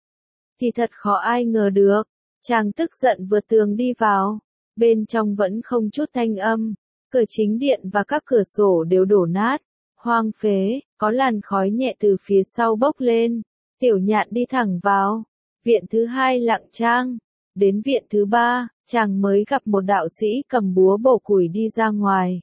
thì thật khó ai ngờ được. Chàng tức giận vượt tường đi vào, bên trong vẫn không chút thanh âm, cửa chính điện và các cửa sổ đều đổ nát, hoang phế, có làn khói nhẹ từ phía sau bốc lên. Tiểu Nhạn đi thẳng vào, viện thứ 2 lặng trang, đến viện thứ 3, chàng mới gặp một đạo sĩ cầm búa bổ củi đi ra ngoài.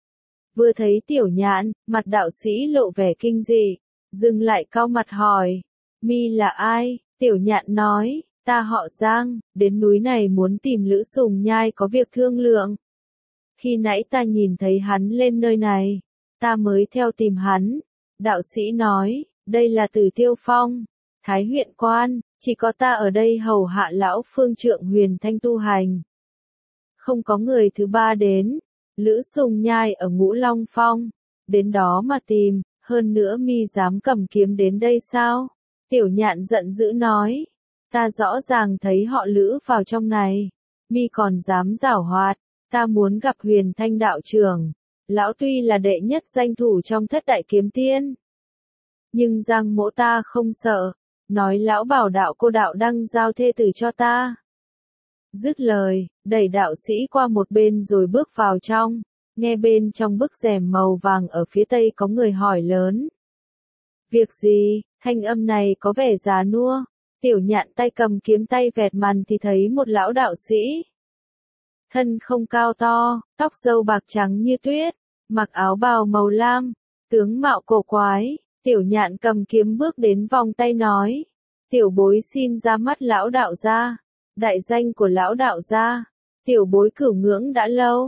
Vừa thấy Tiểu Nhạn, mặt đạo sĩ lộ vẻ kinh dị, dừng lại cau mặt hỏi, mi là ai? Tiểu Nhạn nói, ta họ Giang, đến núi này muốn tìm Lữ Sùng Nhai có việc thương lượng. Khi nãy ta nhìn thấy hắn lên nơi này, ta mới theo tìm hắn. Đạo sĩ nói, đây là Tử Tiêu Phong, Thái huyện quan, chỉ có ta ở đây hầu hạ lão phương trượng Huyền Thanh tu hành. Không có người thứ ba đến. Lữ Sùng Nhai ở Ngũ Long Phong, đến đó mà tìm, hơn nữa mi dám cầm kiếm đến đây sao? Tiểu Nhạn giận dữ nói, ta rõ ràng thấy họ Lữ vào trong này, mi còn dám giảo hoạt, ta muốn gặp Huyền Thanh đạo trưởng, lão tuy là đệ nhất danh thủ trong thất đại kiếm tiên, nhưng Giang mỗ ta không sợ, nói lão bảo đạo cô đạo đăng giao thê tử cho ta. Dứt lời, đẩy đạo sĩ qua một bên rồi bước vào trong, nghe bên trong bức rèm màu vàng ở phía tây có người hỏi lớn. Việc gì? Thanh âm này có vẻ già nua. Tiểu Nhạn tay cầm kiếm tay vẹt màn thì thấy một lão đạo sĩ. Thân không cao to, tóc râu bạc trắng như tuyết, mặc áo bào màu lam, tướng mạo cổ quái. Tiểu Nhạn cầm kiếm bước đến vòng tay nói, tiểu bối xin ra mắt lão đạo gia. Đại danh của lão đạo gia, tiểu bối cửu ngưỡng đã lâu,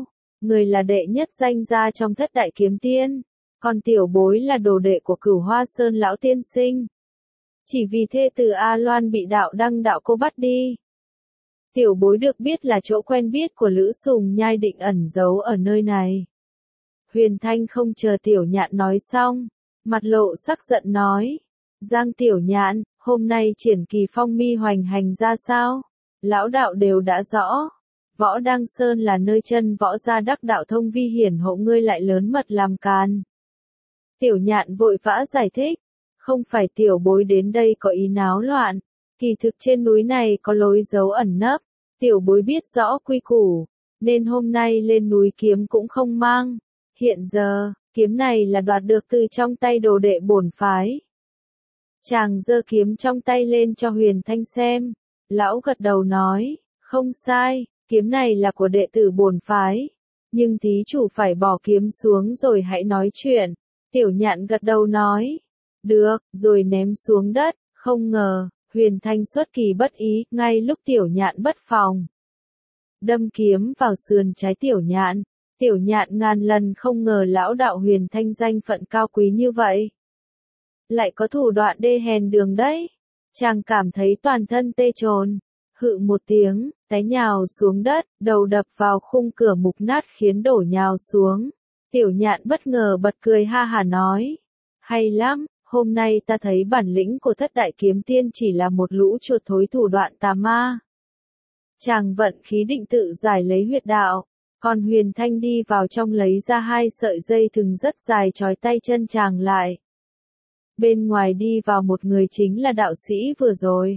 người là đệ nhất danh gia trong thất đại kiếm tiên, còn tiểu bối là đồ đệ của Cửu Hoa Sơn lão tiên sinh. Chỉ vì thê tử A Loan bị đạo đăng đạo cô bắt đi. Tiểu bối được biết là chỗ quen biết của Lữ Sùng Nhai định ẩn giấu ở nơi này. Huyền Thanh không chờ Tiểu Nhạn nói xong, mặt lộ sắc giận nói, Giang Tiểu Nhạn, hôm nay Triển Kỳ Phong mi hoành hành ra sao? Lão đạo đều đã rõ. Võ Đăng Sơn là nơi chân võ gia đắc đạo thông vi hiển hộ, ngươi lại lớn mật làm càn. Tiểu Nhạn vội vã giải thích, không phải tiểu bối đến đây có ý náo loạn, kỳ thực trên núi này có lối giấu ẩn nấp, tiểu bối biết rõ quy củ, nên hôm nay lên núi kiếm cũng không mang. Hiện giờ, kiếm này là đoạt được từ trong tay đồ đệ bổn phái. Chàng giơ kiếm trong tay lên cho Huyền Thanh xem, lão gật đầu nói, không sai, kiếm này là của đệ tử bổn phái, nhưng thí chủ phải bỏ kiếm xuống rồi hãy nói chuyện. Tiểu Nhạn gật đầu nói, được, rồi ném xuống đất, không ngờ, Huyền Thanh xuất kỳ bất ý, ngay lúc Tiểu Nhạn bất phòng. Đâm kiếm vào sườn trái Tiểu Nhạn, Tiểu Nhạn ngàn lần không ngờ lão đạo Huyền Thanh danh phận cao quý như vậy. Lại có thủ đoạn đê hèn đường đấy, chàng cảm thấy toàn thân tê trồn, hự một tiếng, té nhào xuống đất, đầu đập vào khung cửa mục nát khiến đổ nhào xuống. Tiểu Nhạn bất ngờ bật cười ha hả nói, hay lắm, hôm nay ta thấy bản lĩnh của thất đại kiếm tiên chỉ là một lũ chuột thối thủ đoạn tà ma. Chàng vận khí định tự giải lấy huyệt đạo, còn Huyền Thanh đi vào trong lấy ra 2 sợi dây thừng rất dài trói tay chân chàng lại. Bên ngoài đi vào một người chính là đạo sĩ vừa rồi.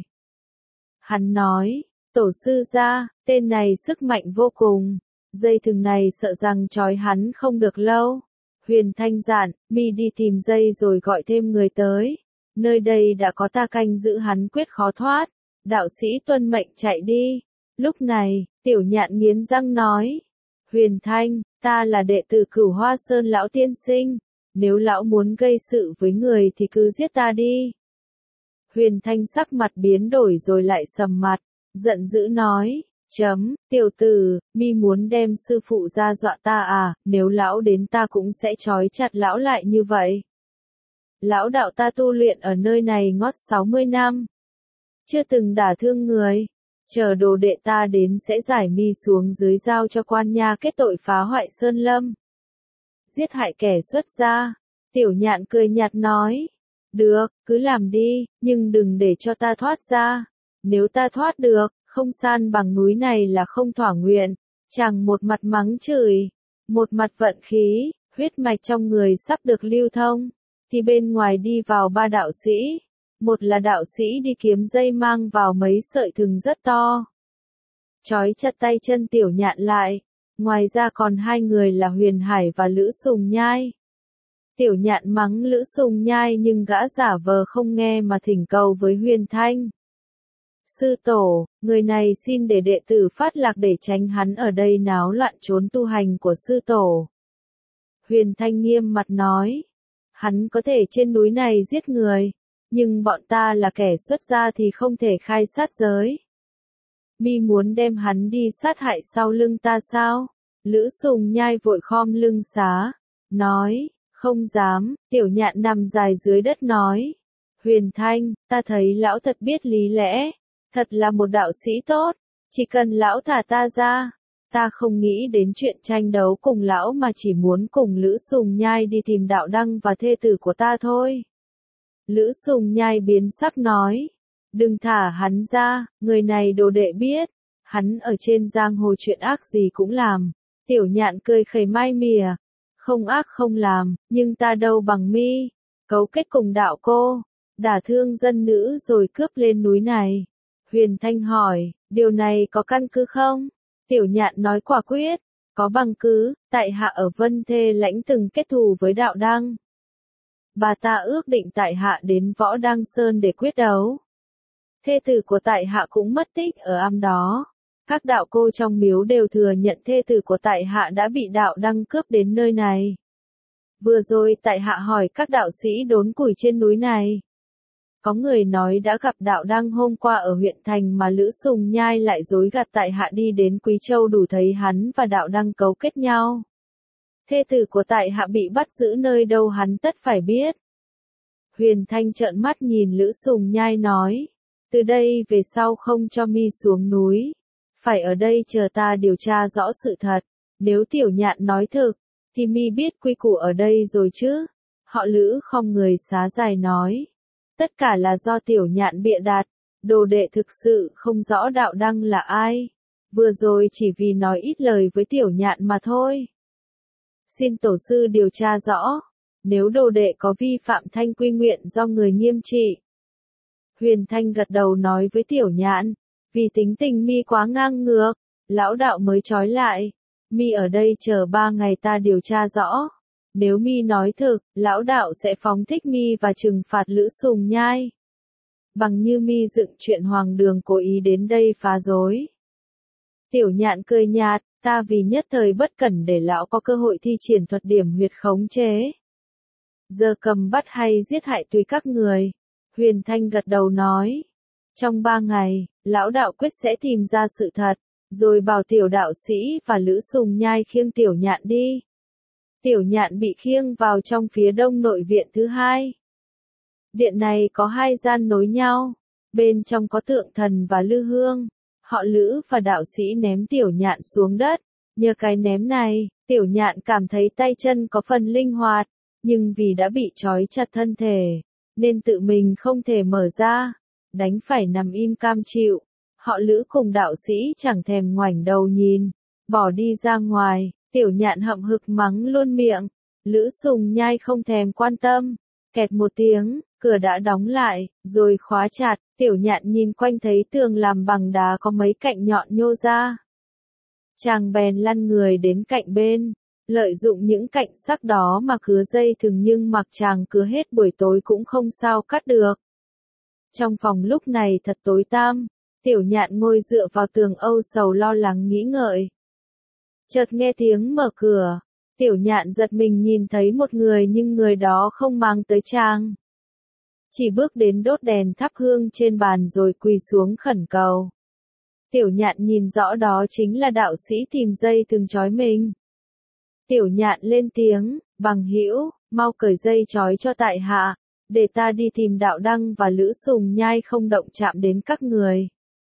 Hắn nói, tổ sư gia, tên này sức mạnh vô cùng, dây thừng này sợ rằng trói hắn không được lâu. Huyền Thanh dặn, mi đi tìm dây rồi gọi thêm người tới, nơi đây đã có ta canh giữ hắn quyết khó thoát. Đạo sĩ tuân mệnh chạy đi. Lúc này, Tiểu Nhạn nghiến răng nói, Huyền Thanh, ta là đệ tử Cửu Hoa Sơn lão tiên sinh, nếu lão muốn gây sự với người thì cứ giết ta đi. Huyền Thanh sắc mặt biến đổi rồi lại sầm mặt, giận dữ nói, tiểu tử, mi muốn đem sư phụ ra dọa ta à, nếu lão đến ta cũng sẽ trói chặt lão lại như vậy. Lão đạo ta tu luyện ở nơi này ngót 60 năm, chưa từng đả thương người, chờ đồ đệ ta đến sẽ giải mi xuống dưới giao cho quan nha kết tội phá hoại sơn lâm. Giết hại kẻ xuất gia. Tiểu Nhạn cười nhạt nói, được, cứ làm đi, nhưng đừng để cho ta thoát ra. Nếu ta thoát được, không san bằng núi này là không thỏa nguyện. Chàng một mặt mắng chửi, một mặt vận khí, huyết mạch trong người sắp được lưu thông, thì bên ngoài đi vào 3 đạo sĩ. Một là đạo sĩ đi kiếm dây mang vào mấy sợi thừng rất to, trói chặt tay chân Tiểu Nhạn lại. Ngoài ra còn 2 người là Huyền Hải và Lữ Sùng Nhai. Tiểu Nhạn mắng Lữ Sùng Nhai nhưng gã giả vờ không nghe mà thỉnh cầu với Huyền Thanh. Sư tổ, người này xin để đệ tử phát lạc để tránh hắn ở đây náo loạn trốn tu hành của sư tổ. Huyền Thanh nghiêm mặt nói, hắn có thể trên núi này giết người, nhưng bọn ta là kẻ xuất gia thì không thể khai sát giới. Mi muốn đem hắn đi sát hại sau lưng ta sao? Lữ Sùng Nhai vội khom lưng xá, nói, không dám. Tiểu Nhạn nằm dài dưới đất nói, Huyền Thanh, ta thấy lão thật biết lý lẽ, thật là một đạo sĩ tốt, chỉ cần lão thả ta ra, ta không nghĩ đến chuyện tranh đấu cùng lão mà chỉ muốn cùng Lữ Sùng Nhai đi tìm đạo đăng và thê tử của ta thôi. Lữ Sùng Nhai biến sắc nói, đừng thả hắn ra, người này đồ đệ biết, hắn ở trên giang hồ chuyện ác gì cũng làm. Tiểu Nhạn cười khẩy mai mỉa, không ác không làm, nhưng ta đâu bằng mi, cấu kết cùng đạo cô, đả thương dân nữ rồi cướp lên núi này. Huyền Thanh hỏi, điều này có căn cứ không? Tiểu Nhạn nói quả quyết, có bằng cứ, tại hạ ở Vân Thê Lãnh từng kết thù với đạo đăng. Bà ta ước định tại hạ đến Võ Đăng Sơn để quyết đấu. Thê tử của tại hạ cũng mất tích ở am đó. Các đạo cô trong miếu đều thừa nhận thê tử của tại hạ đã bị đạo đăng cướp đến nơi này. Vừa rồi tại hạ hỏi các đạo sĩ đốn củi trên núi này. Có người nói đã gặp đạo đăng hôm qua ở huyện thành mà Lữ Sùng Nhai lại dối gạt tại hạ đi đến Quý Châu đủ thấy hắn và đạo đăng cấu kết nhau. Thê tử của tại hạ bị bắt giữ nơi đâu hắn tất phải biết. Huyền Thanh trợn mắt nhìn Lữ Sùng Nhai nói, từ đây về sau không cho mi xuống núi, phải ở đây chờ ta điều tra rõ sự thật, nếu Tiểu Nhạn nói thực, thì mi biết quy củ ở đây rồi chứ. Họ Lữ không người xá dài nói, tất cả là do Tiểu Nhạn bịa đặt, đồ đệ thực sự không rõ đạo đăng là ai, vừa rồi chỉ vì nói ít lời với Tiểu Nhạn mà thôi. Xin tổ sư điều tra rõ, nếu đồ đệ có vi phạm thanh quy nguyện do người nghiêm trị. Huyền Thanh gật đầu nói với Tiểu Nhạn, vì tính tình mi quá ngang ngược, lão đạo mới trói lại, mi ở đây chờ 3 ngày ta điều tra rõ. Nếu mi nói thực, lão đạo sẽ phóng thích mi và trừng phạt Lữ Sùng Nhai. Bằng như mi dựng chuyện hoàng đường cố ý đến đây phá rối. Tiểu Nhạn cười nhạt, ta vì nhất thời bất cẩn để lão có cơ hội thi triển thuật điểm huyệt khống chế. Giờ cầm bắt hay giết hại tùy các người. Huyền Thanh gật đầu nói. Trong 3 ngày, lão đạo quyết sẽ tìm ra sự thật, rồi bảo tiểu đạo sĩ và Lữ Sùng Nhai khiêng Tiểu Nhạn đi. Tiểu Nhạn bị khiêng vào trong phía đông nội viện thứ 2. Điện này có 2 gian nối nhau, bên trong có tượng thần và lư hương. Họ Lữ và đạo sĩ ném Tiểu Nhạn xuống đất, nhờ cái ném này, Tiểu Nhạn cảm thấy tay chân có phần linh hoạt, nhưng vì đã bị trói chặt thân thể, nên tự mình không thể mở ra, đánh phải nằm im cam chịu. Họ Lữ cùng đạo sĩ chẳng thèm ngoảnh đầu nhìn, bỏ đi ra ngoài. Tiểu Nhạn hậm hực mắng luôn miệng, Lữ Sùng Nhai không thèm quan tâm, kẹt một tiếng, cửa đã đóng lại, rồi khóa chặt. Tiểu Nhạn nhìn quanh thấy tường làm bằng đá có mấy cạnh nhọn nhô ra. Chàng bèn lăn người đến cạnh bên, lợi dụng những cạnh sắc đó mà cứa dây thừng, nhưng mặc chàng cứa hết buổi tối cũng không sao cắt được. Trong phòng lúc này thật tối tăm, Tiểu Nhạn ngồi dựa vào tường âu sầu lo lắng nghĩ ngợi. Chợt nghe tiếng mở cửa, Tiểu Nhạn giật mình nhìn thấy một người nhưng người đó không mang tới chàng. Chỉ bước đến đốt đèn thắp hương trên bàn rồi quỳ xuống khẩn cầu. Tiểu Nhạn nhìn rõ đó chính là đạo sĩ tìm dây thừng trói mình. Tiểu Nhạn lên tiếng, bằng hữu, mau cởi dây trói cho tại hạ, để ta đi tìm đạo đăng và Lữ Sùng Nhai không động chạm đến các người.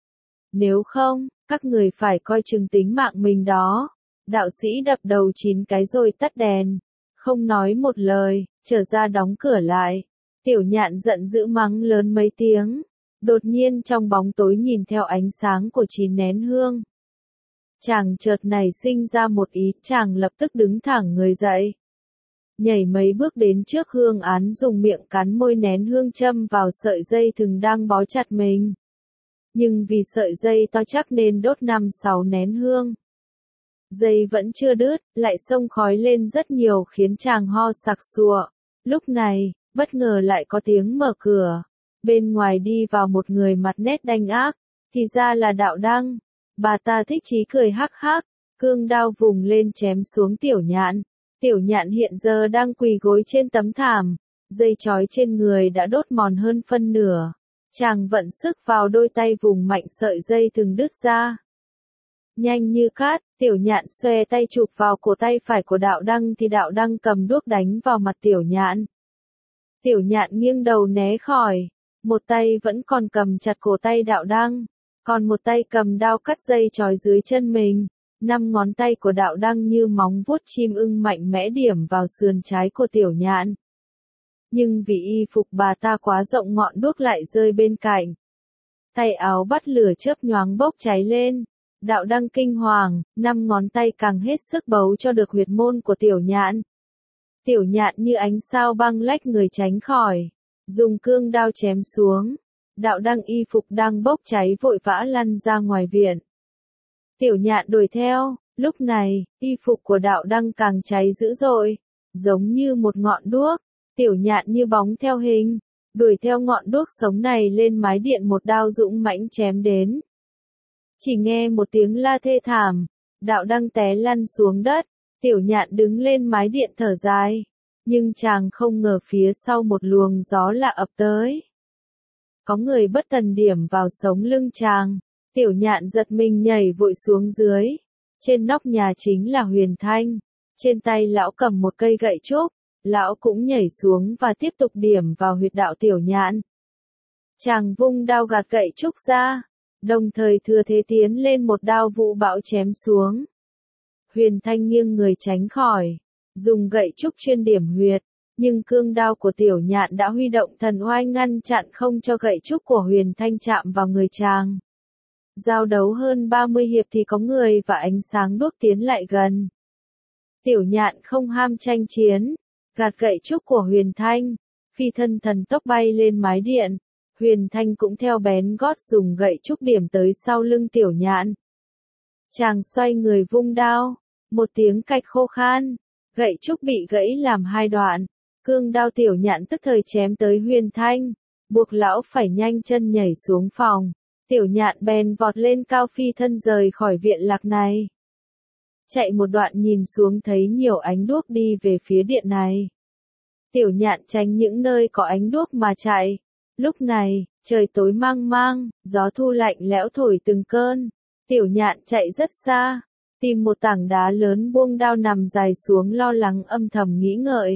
Nếu không, các người phải coi chừng tính mạng mình đó. Đạo sĩ đập đầu 9 cái rồi tắt đèn, không nói một lời, trở ra đóng cửa lại. Tiểu Nhạn giận dữ mắng lớn mấy tiếng, đột nhiên trong bóng tối nhìn theo ánh sáng của 9 nén hương. Chàng chợt nảy sinh ra một ý, chàng lập tức đứng thẳng người dậy. Nhảy mấy bước đến trước hương án dùng miệng cắn môi nén hương châm vào sợi dây thừng đang bó chặt mình. Nhưng vì sợi dây to chắc nên đốt 5-6 nén hương. Dây vẫn chưa đứt, lại xông khói lên rất nhiều khiến chàng ho sặc sụa. Lúc này, bất ngờ lại có tiếng mở cửa. Bên ngoài đi vào một người mặt nét đanh ác, thì ra là đạo đăng. Bà ta thích chí cười hắc hắc, cương đao vùng lên chém xuống Tiểu Nhạn. Tiểu Nhạn hiện giờ đang quỳ gối trên tấm thảm, dây trói trên người đã đốt mòn hơn phân nửa. Chàng vận sức vào đôi tay vùng mạnh sợi dây thừng đứt ra. Nhanh như cát, Tiểu Nhạn xòe tay chụp vào cổ tay phải của đạo đăng thì đạo đăng cầm đuốc đánh vào mặt Tiểu Nhạn. Tiểu Nhạn nghiêng đầu né khỏi, một tay vẫn còn cầm chặt cổ tay đạo đăng, còn một tay cầm đao cắt dây trói dưới chân mình. 5 ngón tay của đạo đăng như móng vuốt chim ưng mạnh mẽ điểm vào sườn trái của Tiểu Nhạn. Nhưng vì y phục bà ta quá rộng ngọn đuốc lại rơi bên cạnh. Tay áo bắt lửa chớp nhoáng bốc cháy lên. Đạo đăng kinh hoàng, 5 ngón tay càng hết sức bấu cho được huyệt môn của Tiểu Nhạn. Tiểu Nhạn như ánh sao băng lách người tránh khỏi, dùng cương đao chém xuống. Đạo đăng y phục đang bốc cháy vội vã lăn ra ngoài viện. Tiểu Nhạn đuổi theo, lúc này, y phục của đạo đăng càng cháy dữ dội, giống như một ngọn đuốc. Tiểu Nhạn như bóng theo hình, đuổi theo ngọn đuốc sống này lên mái điện một đao dũng mãnh chém đến. Chỉ nghe một tiếng la thê thảm, đạo đăng té lăn xuống đất, Tiểu Nhạn đứng lên mái điện thở dài, nhưng chàng không ngờ phía sau một luồng gió lạ ập tới. có người bất tần điểm vào sống lưng chàng. Tiểu Nhạn giật mình nhảy vội xuống dưới. Trên nóc nhà chính là Huyền Thanh. Trên tay lão cầm một cây gậy trúc. Lão cũng nhảy xuống và tiếp tục điểm vào huyệt đạo Tiểu Nhạn. Chàng vung đao gạt gậy trúc ra, đồng thời thừa thế tiến lên một đao vũ bão chém xuống. Huyền Thanh nghiêng người tránh khỏi, dùng gậy trúc chuyên điểm huyệt, nhưng cương đao của Tiểu Nhạn đã huy động thần oai ngăn chặn không cho gậy trúc của Huyền Thanh chạm vào người chàng. Giao đấu hơn 30 hiệp thì có người và ánh sáng đuốc tiến lại gần. Tiểu Nhạn không ham tranh chiến, gạt gậy trúc của Huyền Thanh, phi thân thần tốc bay lên mái điện. Huyền Thanh cũng theo bén gót dùng gậy trúc điểm tới sau lưng Tiểu Nhạn. Chàng xoay người vung đao, một tiếng cạch khô khan, gậy trúc bị gãy làm hai đoạn, cương đao Tiểu Nhạn tức thời chém tới Huyền Thanh, buộc lão phải nhanh chân nhảy xuống phòng. Tiểu Nhạn bèn vọt lên cao phi thân rời khỏi viện lạc này. Chạy một đoạn nhìn xuống thấy nhiều ánh đuốc đi về phía điện này. Tiểu Nhạn tránh những nơi có ánh đuốc mà chạy. Lúc này, trời tối mang mang, gió thu lạnh lẽo thổi từng cơn. Tiểu Nhạn chạy rất xa, tìm một tảng đá lớn buông đao nằm dài xuống lo lắng âm thầm nghĩ ngợi.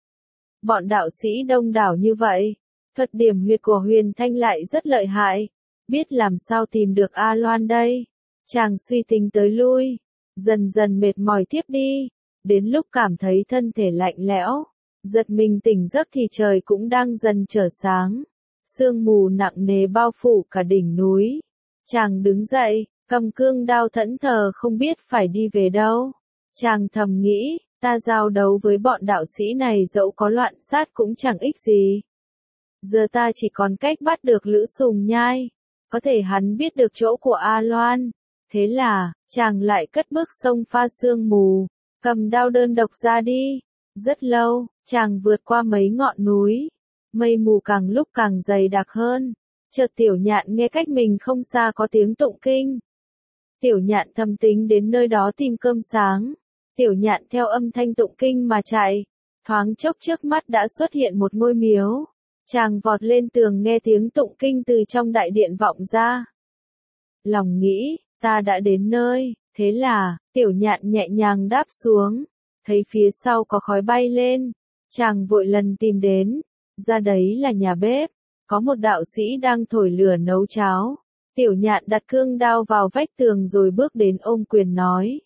Bọn đạo sĩ đông đảo như vậy, thuật điểm huyệt của Huyền Thanh lại rất lợi hại. Biết làm sao tìm được A Loan đây? Chàng suy tính tới lui, dần dần mệt mỏi tiếp đi. Đến lúc cảm thấy thân thể lạnh lẽo, giật mình tỉnh giấc thì trời cũng đang dần trở sáng. Sương mù nặng nề bao phủ cả đỉnh núi. Chàng đứng dậy, cầm cương đao thẫn thờ không biết phải đi về đâu. Chàng thầm nghĩ, ta giao đấu với bọn đạo sĩ này dẫu có loạn sát cũng chẳng ích gì. Giờ ta chỉ còn cách bắt được Lữ Sùng Nhai. Có thể hắn biết được chỗ của A Loan. Thế là, chàng lại cất bước xông pha sương mù, cầm đao đơn độc ra đi. Rất lâu, chàng vượt qua mấy ngọn núi. Mây mù càng lúc càng dày đặc hơn. Chợt Tiểu Nhạn nghe cách mình không xa có tiếng tụng kinh. Tiểu Nhạn thầm tính đến nơi đó tìm cơm sáng. Tiểu Nhạn theo âm thanh tụng kinh mà chạy. Thoáng chốc trước mắt đã xuất hiện một ngôi miếu. Chàng vọt lên tường nghe tiếng tụng kinh từ trong đại điện vọng ra. Lòng nghĩ, ta đã đến nơi, thế là, Tiểu Nhạn nhẹ nhàng đáp xuống. Thấy phía sau có khói bay lên. Chàng vội lần tìm đến. Ra đấy là nhà bếp. Có một đạo sĩ đang thổi lửa nấu cháo. Tiểu Nhạn đặt cương đao vào vách tường rồi bước đến ôm quyền nói.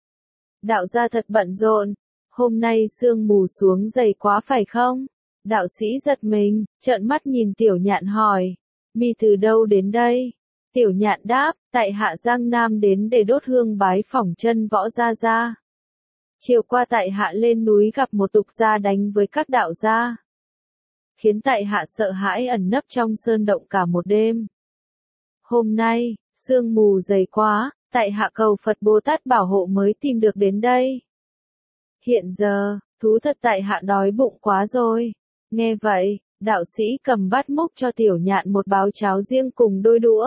Đạo gia thật bận rộn. Hôm nay sương mù xuống dày quá phải không? Đạo sĩ giật mình, trợn mắt nhìn Tiểu Nhạn hỏi. Mi từ đâu đến đây? Tiểu Nhạn đáp, tại hạ Giang Nam đến để đốt hương bái phỏng chân võ gia gia. Chiều qua tại hạ lên núi gặp một tục gia đánh với các đạo gia. Khiến tại hạ sợ hãi ẩn nấp trong sơn động cả một đêm. Hôm nay, sương mù dày quá, tại hạ cầu Phật Bồ Tát bảo hộ mới tìm được đến đây. Hiện giờ, thú thật tại hạ đói bụng quá rồi. Nghe vậy, đạo sĩ cầm bát múc cho Tiểu Nhạn một bát cháo riêng cùng đôi đũa.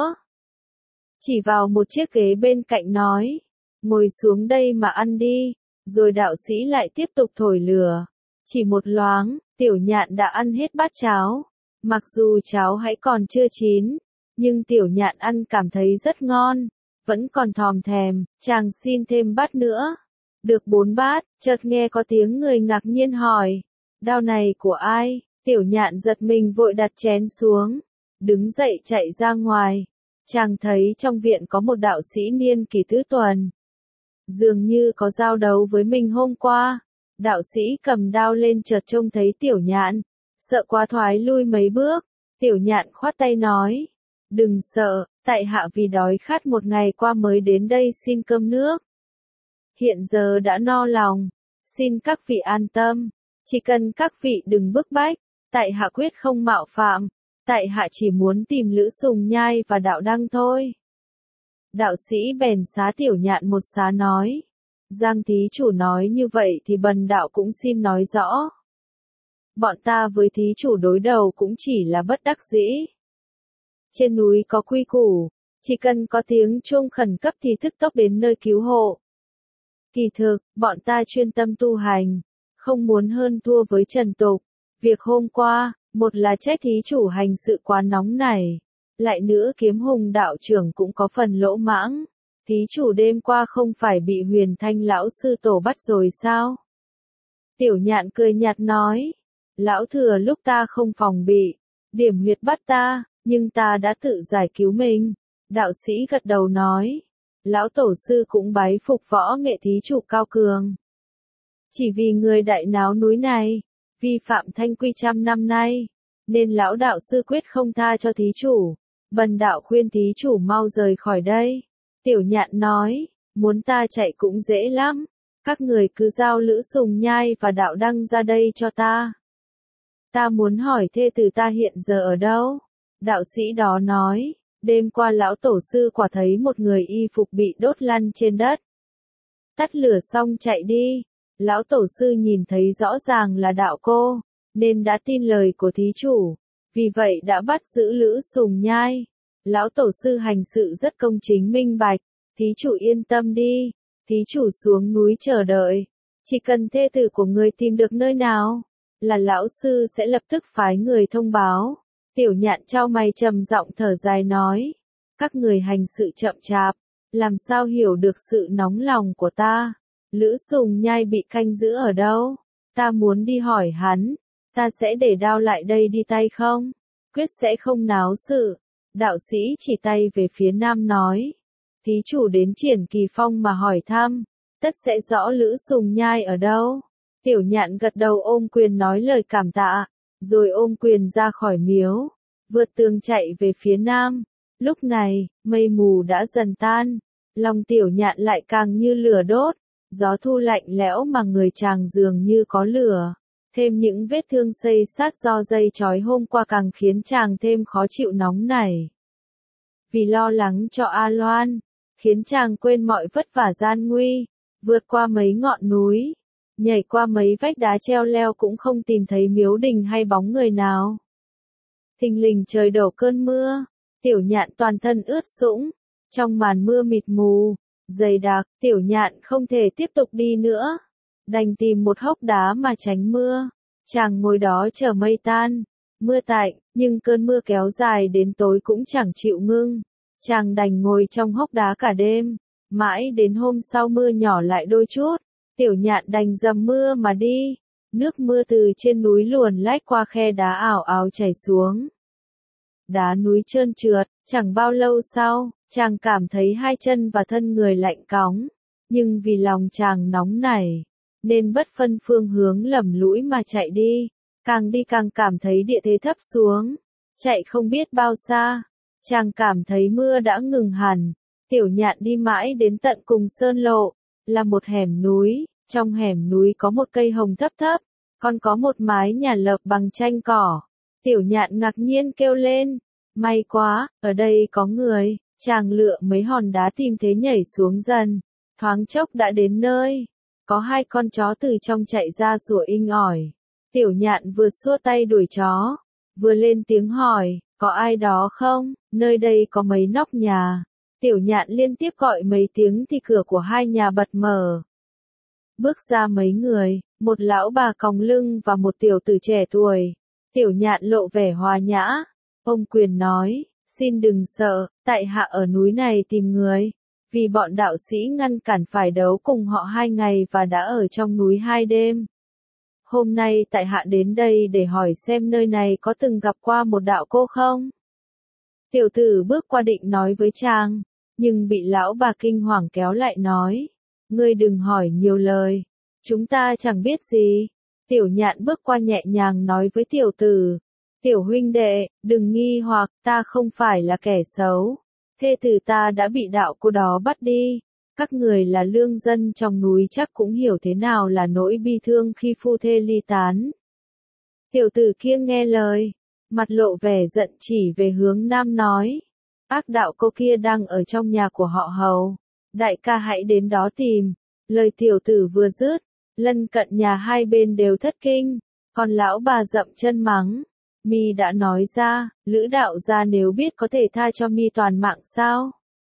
Chỉ vào một chiếc ghế bên cạnh nói, ngồi xuống đây mà ăn đi, rồi đạo sĩ lại tiếp tục thổi lửa. Chỉ một loáng, Tiểu Nhạn đã ăn hết bát cháo. Mặc dù cháo hãy còn chưa chín, nhưng Tiểu Nhạn ăn cảm thấy rất ngon, vẫn còn thòm thèm, chàng xin thêm bát nữa. Được 4 bát, chợt nghe có tiếng người ngạc nhiên hỏi, đao này của ai? Tiểu Nhạn giật mình vội đặt chén xuống, đứng dậy chạy ra ngoài. Chàng thấy trong viện có một đạo sĩ niên kỷ tứ tuần. Dường như có giao đấu với mình hôm qua. Đạo sĩ cầm đao lên chợt trông thấy Tiểu Nhạn, sợ quá thoái lui mấy bước. Tiểu Nhạn khoát tay nói, đừng sợ, tại hạ vì đói khát một ngày qua mới đến đây xin cơm nước. Hiện giờ đã no lòng, xin các vị an tâm, chỉ cần các vị đừng bức bách, tại hạ quyết không mạo phạm, tại hạ chỉ muốn tìm Lữ Sùng Nhai và đạo đăng thôi. Đạo sĩ bèn xá Tiểu Nhạn một xá nói, Giang thí chủ nói như vậy thì bần đạo cũng xin nói rõ. Bọn ta với thí chủ đối đầu cũng chỉ là bất đắc dĩ. Trên núi có quy củ, chỉ cần có tiếng chuông khẩn cấp thì tức tốc đến nơi cứu hộ. Kỳ thực, bọn ta chuyên tâm tu hành, không muốn hơn thua với trần tục. Việc hôm qua, Một là trách thí chủ hành sự quá nóng này. Lại nữa kiếm hùng đạo trưởng cũng có phần lỗ mãng. Thí chủ đêm qua không phải bị Huyền Thanh lão sư tổ bắt rồi sao? Tiểu Nhạn cười nhạt nói. Lão thừa lúc ta không phòng bị. Điểm huyệt bắt ta, nhưng ta đã tự giải cứu mình. Đạo sĩ gật đầu nói. Lão tổ sư cũng bái phục võ nghệ thí chủ cao cường. Chỉ vì người đại náo núi này, vi phạm thanh quy 100 năm nay, nên lão đạo sư quyết không tha cho thí chủ. Bần đạo khuyên thí chủ mau rời khỏi đây. Tiểu Nhạn nói, muốn ta chạy cũng dễ lắm. Các người cứ giao Lữ Sùng Nhai và Đạo Đăng ra đây cho ta. Ta muốn hỏi thê tử ta hiện giờ ở đâu? Đạo sĩ đó nói, đêm qua lão tổ sư quả thấy một người y phục bị đốt lăn trên đất. Tắt lửa xong chạy đi. Lão tổ sư nhìn thấy rõ ràng là đạo cô, nên đã tin lời của thí chủ. Vì vậy đã bắt giữ Lữ Sùng Nhai. Lão tổ sư hành sự rất công chính minh bạch. Thí chủ yên tâm đi. Thí chủ xuống núi chờ đợi. Chỉ cần thê tử của người tìm được nơi nào, là lão sư sẽ lập tức phái người thông báo. Tiểu Nhạn chau mày trầm giọng thở dài nói. Các người hành sự chậm chạp, làm sao hiểu được sự nóng lòng của ta. Lữ Sùng Nhai bị canh giữ ở đâu? Ta muốn đi hỏi hắn. Ta sẽ để đao lại đây đi tay không? Quyết sẽ không náo sự. Đạo sĩ chỉ tay về phía nam nói. Thí chủ đến Triển Kỳ Phong mà hỏi thăm, tất sẽ rõ Lữ Sùng Nhai ở đâu. Tiểu Nhạn gật đầu ôm quyền nói lời cảm tạ, rồi ôm quyền ra khỏi miếu, vượt tường chạy về phía nam. Lúc này, mây mù đã dần tan, lòng Tiểu Nhạn lại càng như lửa đốt, gió thu lạnh lẽo mà người chàng dường như có lửa. Thêm những vết thương xây sát do dây trói hôm qua càng khiến chàng thêm khó chịu nóng này. Vì lo lắng cho A Loan, khiến chàng quên mọi vất vả gian nguy, vượt qua mấy ngọn núi, nhảy qua mấy vách đá treo leo cũng không tìm thấy miếu đình hay bóng người nào. Thình lình trời đổ cơn mưa, Tiểu Nhạn toàn thân ướt sũng, trong màn mưa mịt mù, dày đặc, Tiểu Nhạn không thể tiếp tục đi nữa, đành tìm một hốc đá mà tránh mưa. Chàng ngồi đó chờ mây tan, mưa tạnh, nhưng cơn mưa kéo dài đến tối cũng chẳng chịu ngưng. Chàng đành ngồi trong hốc đá cả đêm, mãi đến hôm sau mưa nhỏ lại đôi chút, Tiểu Nhạn đành dầm mưa mà đi. Nước mưa từ trên núi luồn lách qua khe đá ảo ảo chảy xuống. Đá núi trơn trượt, chẳng bao lâu sau, chàng cảm thấy hai chân và thân người lạnh cóng, nhưng vì lòng chàng nóng nảy, nên bất phân phương hướng lầm lũi mà chạy đi càng cảm thấy địa thế thấp xuống. Chạy không biết bao xa, chàng cảm thấy mưa đã ngừng hẳn. Tiểu Nhạn đi mãi đến tận cùng sơn lộ, là một hẻm núi. Trong hẻm núi có một cây hồng thấp thấp, còn có một mái nhà lợp bằng tranh cỏ. Tiểu Nhạn ngạc nhiên kêu lên, may quá, ở đây có người. Chàng lựa mấy hòn đá tìm thế nhảy xuống dần, thoáng chốc đã đến nơi. Có hai con chó từ trong chạy ra sủa inh ỏi. Tiểu Nhạn vừa xua tay đuổi chó, vừa lên tiếng hỏi, có ai đó không? Nơi đây có mấy nóc nhà. Tiểu Nhạn liên tiếp gọi mấy tiếng thì cửa của hai nhà bật mở. Bước ra mấy người, một lão bà còng lưng và một tiểu tử trẻ tuổi. Tiểu Nhạn lộ vẻ hòa nhã. Ông quyền nói, xin đừng sợ, tại hạ ở núi này tìm người. Vì bọn đạo sĩ ngăn cản phải đấu cùng họ 2 ngày và đã ở trong núi 2 đêm. Hôm nay tại hạ đến đây để hỏi xem nơi này có từng gặp qua một đạo cô không? Tiểu tử bước qua định nói với chàng, nhưng bị lão bà kinh hoàng kéo lại nói. Ngươi đừng hỏi nhiều lời, chúng ta chẳng biết gì. Tiểu Nhạn bước qua nhẹ nhàng nói với tiểu tử. Tiểu huynh đệ, đừng nghi hoặc, ta không phải là kẻ xấu. Thê tử ta đã bị đạo cô đó bắt đi. Các người là lương dân trong núi chắc cũng hiểu thế nào là nỗi bi thương khi phu thê ly tán. Tiểu tử kia nghe lời, mặt lộ vẻ giận chỉ về hướng nam nói. Ác đạo cô kia đang ở trong nhà của họ Hầu. Đại ca hãy đến đó tìm. Lời tiểu tử vừa dứt, lân cận nhà hai bên đều thất kinh. Còn lão bà dậm chân mắng. Mi đã nói ra, Lữ đạo gia nếu biết có thể tha cho Mi toàn mạng sao?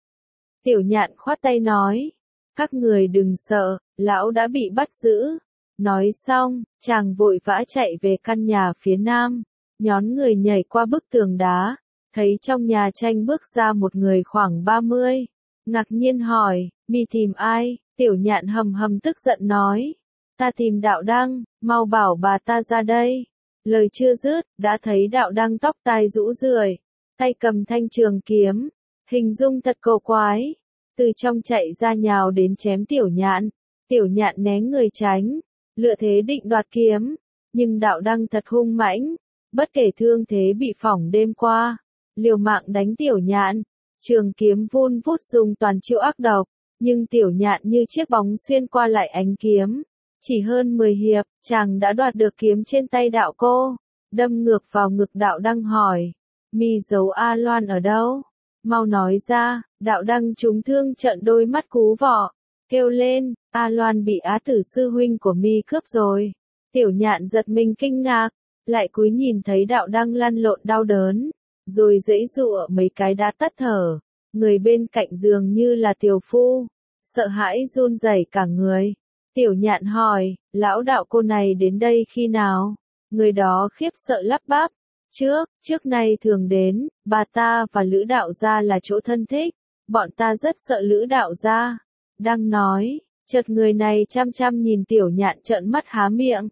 Tiểu Nhạn khoát tay nói. Các người đừng sợ, lão đã bị bắt giữ. Nói xong, chàng vội vã chạy về căn nhà phía nam. nhón người nhảy qua bức tường đá, thấy trong nhà tranh bước ra một người khoảng 30. Ngạc nhiên hỏi, mi tìm ai? Tiểu Nhạn hầm hầm tức giận nói, ta tìm Đạo Đăng, mau bảo bà ta ra đây. Lời chưa dứt, đã thấy Đạo Đăng tóc tai rũ rượi, tay cầm thanh trường kiếm, hình dung thật cổ quái, từ trong chạy ra nhào đến chém Tiểu Nhạn. Tiểu Nhạn né người tránh, lựa thế định đoạt kiếm, nhưng Đạo Đăng thật hung mãnh, bất kể thương thế bị phỏng đêm qua, liều mạng đánh Tiểu Nhạn, trường kiếm vun vút dùng toàn chiêu ác độc, nhưng Tiểu Nhạn như chiếc bóng xuyên qua lại ánh kiếm. Chỉ hơn 10 hiệp, chàng đã đoạt được kiếm trên tay đạo cô, đâm ngược vào ngực Đạo Đăng hỏi, mi giấu A Loan ở đâu? Mau nói ra. Đạo Đăng trúng thương trợn đôi mắt cú vọ, kêu lên, A Loan bị Á Tử sư huynh của mi cướp rồi. Tiểu Nhạn giật mình kinh ngạc, lại cúi nhìn thấy Đạo Đăng lăn lộn đau đớn, rồi giãy giụa mấy cái đã tắt thở, người bên cạnh dường như là Tiểu Phu, sợ hãi run rẩy cả người. Tiểu Nhạn hỏi, lão đạo cô này đến đây khi nào? Người đó khiếp sợ lắp bắp, trước nay thường đến, bà ta và Lữ đạo gia là chỗ thân thích, bọn ta rất sợ Lữ đạo gia. Đang nói, chợt người này chăm chăm nhìn Tiểu Nhạn trợn mắt há miệng.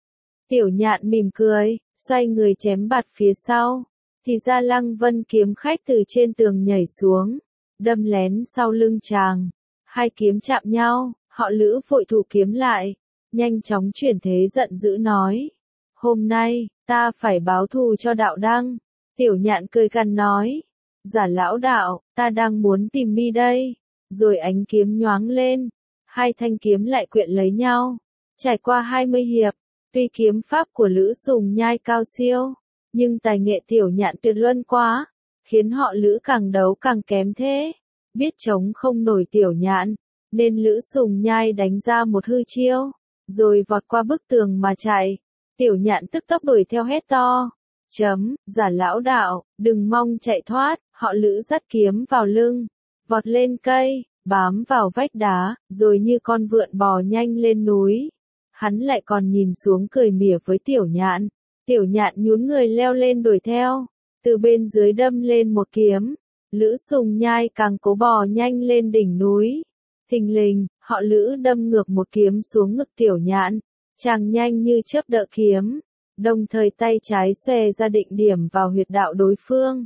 Tiểu Nhạn mỉm cười, xoay người chém bạt phía sau, thì ra Lăng Vân kiếm khách từ trên tường nhảy xuống, đâm lén sau lưng chàng. Hai kiếm chạm nhau, họ Lữ vội thủ kiếm lại, nhanh chóng chuyển thế giận dữ nói, hôm nay, ta phải báo thù cho Đạo Đăng. Tiểu Nhạn cười gằn nói, giả lão đạo, ta đang muốn tìm mi đây. Rồi ánh kiếm nhoáng lên, hai thanh kiếm lại quyện lấy nhau. Trải qua 20 hiệp, tuy kiếm pháp của Lữ Sùng Nhai cao siêu, nhưng tài nghệ Tiểu Nhạn tuyệt luân quá, khiến họ Lữ càng đấu càng kém thế. Biết chống không nổi Tiểu Nhạn, nên Lữ Sùng Nhai đánh ra một hư chiêu, rồi vọt qua bức tường mà chạy. Tiểu Nhạn tức tốc đuổi theo hét to, giả lão đạo, đừng mong chạy thoát. Họ Lữ dắt kiếm vào lưng, vọt lên cây, bám vào vách đá, rồi như con vượn bò nhanh lên núi. Hắn lại còn nhìn xuống cười mỉa với Tiểu Nhạn. Tiểu Nhạn nhún người leo lên đuổi theo, từ bên dưới đâm lên một kiếm. Lữ Sùng Nhai càng cố bò nhanh lên đỉnh núi. Thình lình, họ Lữ đâm ngược một kiếm xuống ngực Tiểu Nhạn. Chàng nhanh như chớp đỡ kiếm, đồng thời tay trái xòe ra định điểm vào huyệt đạo đối phương.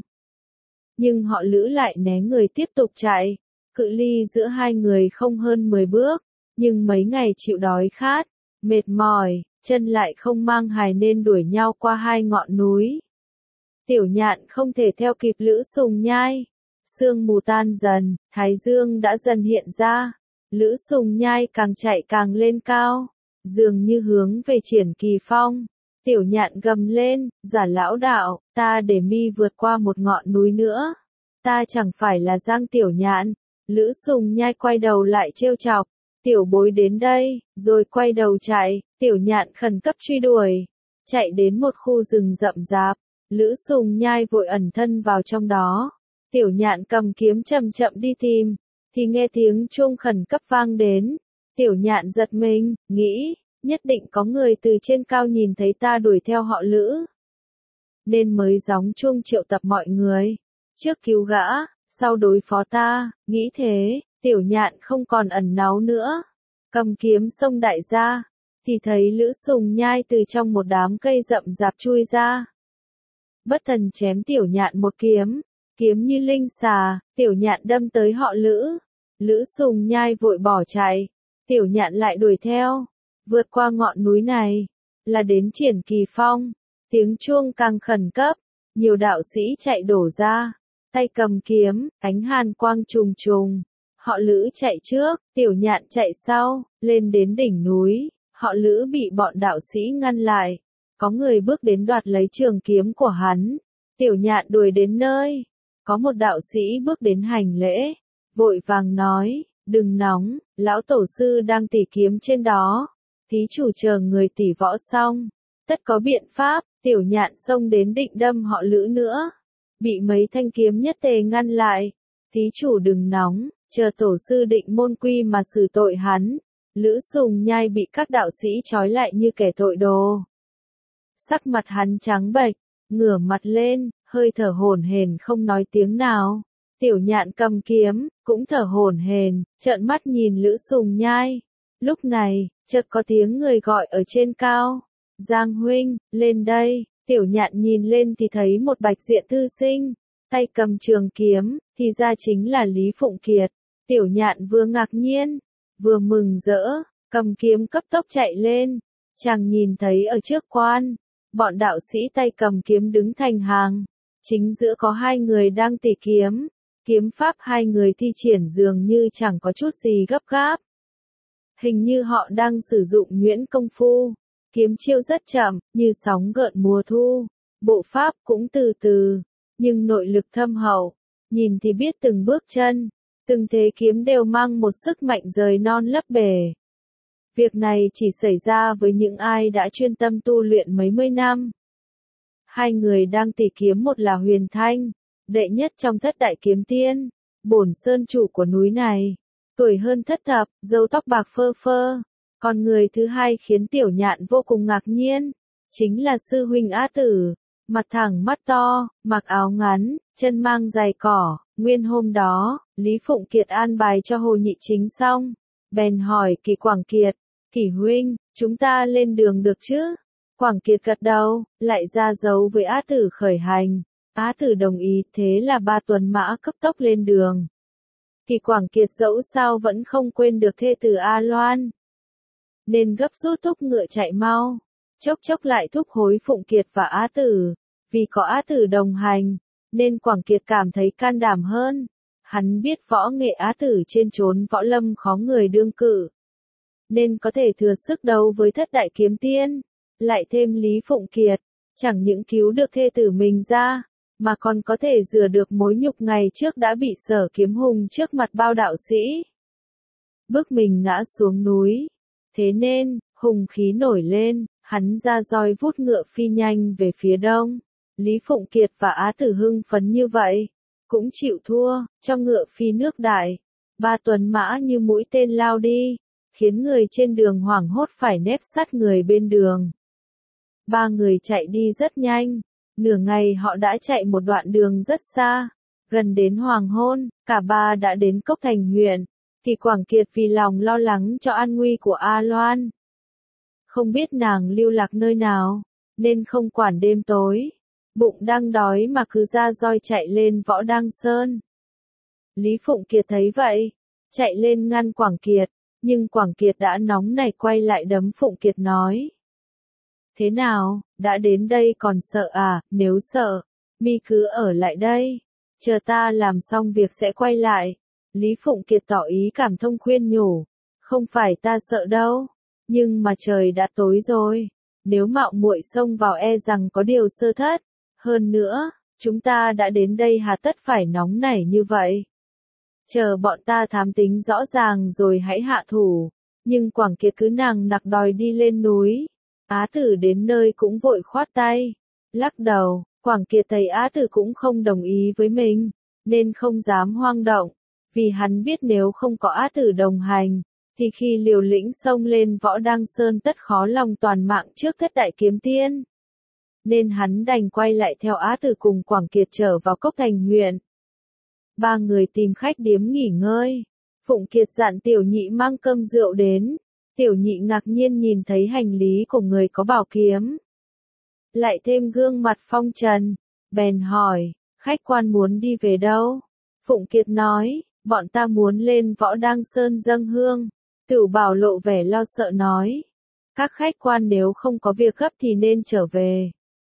Nhưng họ Lữ lại né người tiếp tục chạy, cự ly giữa hai người không hơn 10 bước, nhưng mấy ngày chịu đói khát, mệt mỏi, chân lại không mang hài nên đuổi nhau qua hai ngọn núi. Tiểu Nhạn không thể theo kịp Lữ Sùng Nhai, sương mù tan dần, thái dương đã dần hiện ra, Lữ Sùng Nhai càng chạy càng lên cao, dường như hướng về Triển Kỳ Phong. Tiểu Nhạn gầm lên, giả lão đạo, ta để mi vượt qua một ngọn núi nữa. Ta chẳng phải là Giang Tiểu Nhạn. Lữ Sùng Nhai quay đầu lại trêu chọc, tiểu bối đến đây, rồi quay đầu chạy. Tiểu Nhạn khẩn cấp truy đuổi, chạy đến một khu rừng rậm rạp. Lữ Sùng Nhai vội ẩn thân vào trong đó. Tiểu Nhạn cầm kiếm chậm chậm đi tìm, thì nghe tiếng chuông khẩn cấp vang đến. Tiểu Nhạn giật mình, nghĩ, nhất định có người từ trên cao nhìn thấy ta đuổi theo họ Lữ, nên mới gióng chuông triệu tập mọi người, trước cứu gã, sau đối phó ta. Nghĩ thế, Tiểu Nhạn không còn ẩn náu nữa, cầm kiếm xông đại ra, thì thấy Lữ Sùng Nhai từ trong một đám cây rậm rạp chui ra. Bất thần chém Tiểu Nhạn một kiếm, kiếm như linh xà, Tiểu Nhạn đâm tới họ Lữ. Lữ Sùng Nhai vội bỏ chạy, Tiểu Nhạn lại đuổi theo. Vượt qua ngọn núi này, là đến Triển Kỳ Phong. Tiếng chuông càng khẩn cấp, nhiều đạo sĩ chạy đổ ra, tay cầm kiếm, ánh hàn quang trùng trùng. Họ Lữ chạy trước, Tiểu Nhạn chạy sau, lên đến đỉnh núi. Họ Lữ bị bọn đạo sĩ ngăn lại, có người bước đến đoạt lấy trường kiếm của hắn. Tiểu Nhạn đuổi đến nơi, có một đạo sĩ bước đến hành lễ, vội vàng nói, đừng nóng, lão tổ sư đang tỉ kiếm trên đó. Thí chủ chờ người tỉ võ xong, tất có biện pháp. Tiểu Nhạn xông đến định đâm họ Lữ nữa, bị mấy thanh kiếm nhất tề ngăn lại. Thí chủ đừng nóng, chờ tổ sư định môn quy mà xử tội hắn. Lữ Sùng Nhai bị các đạo sĩ trói lại như kẻ tội đồ. Sắc mặt hắn trắng bệch, ngửa mặt lên, hơi thở hổn hển không nói tiếng nào. Tiểu Nhạn cầm kiếm, cũng thở hổn hển, trợn mắt nhìn Lữ Sùng Nhai. Lúc này, chợt có tiếng người gọi ở trên cao. Giang huynh, lên đây. Tiểu Nhạn nhìn lên thì thấy một bạch diện thư sinh, tay cầm trường kiếm, thì ra chính là Lý Phụng Kiệt. Tiểu Nhạn vừa ngạc nhiên, vừa mừng rỡ, cầm kiếm cấp tốc chạy lên. Chàng nhìn thấy ở trước quan, bọn đạo sĩ tay cầm kiếm đứng thành hàng. Chính giữa có hai người đang tỉ kiếm. Kiếm pháp hai người thi triển dường như chẳng có chút gì gấp gáp. Hình như họ đang sử dụng nhuyễn công phu. Kiếm chiêu rất chậm, như sóng gợn mùa thu. Bộ pháp cũng từ từ, nhưng nội lực thâm hậu. Nhìn thì biết từng bước chân, từng thế kiếm đều mang một sức mạnh rời non lấp bể. Việc này chỉ xảy ra với những ai đã chuyên tâm tu luyện mấy mươi năm. Hai người đang tỉ kiếm, một là Huyền Thanh, đệ nhất trong thất đại kiếm tiên, bổn sơn chủ của núi này, tuổi hơn thất thập, râu tóc bạc phơ phơ. Còn người thứ hai khiến Tiểu Nhạn vô cùng ngạc nhiên, chính là sư huynh Á Tử, mặt thẳng mắt to, mặc áo ngắn, chân mang giày cỏ. Nguyên hôm đó, Lý Phụng Kiệt an bài cho Hồ Nhị Chính xong, bèn hỏi Kỷ Quảng Kiệt, Kỷ huynh, chúng ta lên đường được chứ? Quảng Kiệt gật đầu, lại ra dấu với Á Tử khởi hành. Á Tử đồng ý, thế là 3 tuần mã cấp tốc lên đường. Kỷ Quảng Kiệt dẫu sao vẫn không quên được thê tử A Loan, nên gấp rút thúc ngựa chạy mau, chốc chốc lại thúc hối Phụng Kiệt và Á Tử. Vì có Á Tử đồng hành, nên Quảng Kiệt cảm thấy can đảm hơn. Hắn biết võ nghệ Á Tử trên chốn võ lâm khó người đương cự, nên có thể thừa sức đấu với thất đại kiếm tiên. Lại thêm Lý Phụng Kiệt, chẳng những cứu được thê tử mình ra, mà còn có thể rửa được mối nhục ngày trước đã bị Sở Kiếm Hùng trước mặt bao đạo sĩ bức mình ngã xuống núi. Thế nên, hùng khí nổi lên, hắn ra roi vút ngựa phi nhanh về phía đông. Lý Phụng Kiệt và Á Tử hưng phấn như vậy, cũng chịu thua, cho ngựa phi nước đại. 3 tuần mã như mũi tên lao đi, khiến người trên đường hoảng hốt phải nép sát người bên đường. 3 người chạy đi rất nhanh, nửa ngày họ đã chạy một đoạn đường rất xa. Gần đến hoàng hôn, cả ba đã đến Cốc Thành huyện. Kỷ Quảng Kiệt vì lòng lo lắng cho an nguy của A Loan, không biết nàng lưu lạc nơi nào, nên không quản đêm tối. Bụng đang đói mà cứ ra roi chạy lên Võ Đăng Sơn. Lý Phụng Kiệt thấy vậy, chạy lên ngăn Quảng Kiệt, nhưng Quảng Kiệt đã nóng nảy quay lại đấm Phụng Kiệt nói. Thế nào, đã đến đây còn sợ à? Nếu sợ, mi cứ ở lại đây, chờ ta làm xong việc sẽ quay lại. Lý Phụng Kiệt tỏ ý cảm thông khuyên nhủ, không phải ta sợ đâu, nhưng mà trời đã tối rồi, nếu mạo muội xông vào e rằng có điều sơ thất. Hơn nữa, chúng ta đã đến đây hà tất phải nóng nảy như vậy. Chờ bọn ta thám tính rõ ràng rồi hãy hạ thủ. Nhưng Quảng Kiệt cứ nằng nặc đòi đi lên núi. Á Tử đến nơi cũng vội khoát tay, lắc đầu. Quảng Kiệt thấy Á Tử cũng không đồng ý với mình, nên không dám hoang động. Vì hắn biết nếu không có Á Tử đồng hành, thì khi liều lĩnh xông lên Võ Đăng Sơn tất khó lòng toàn mạng trước thất đại kiếm tiên. Nên hắn đành quay lại theo Á Tử cùng Quảng Kiệt trở vào Cốc Thành huyện. 3 người tìm khách điếm nghỉ ngơi. Phụng Kiệt dặn Tiểu Nhị mang cơm rượu đến. Tiểu Nhị ngạc nhiên nhìn thấy hành lý của người có bảo kiếm, lại thêm gương mặt phong trần, bèn hỏi, khách quan muốn đi về đâu? Phụng Kiệt nói, bọn ta muốn lên Võ Đăng Sơn dâng hương. Tửu Bảo lộ vẻ lo sợ nói, các khách quan nếu không có việc gấp thì nên trở về.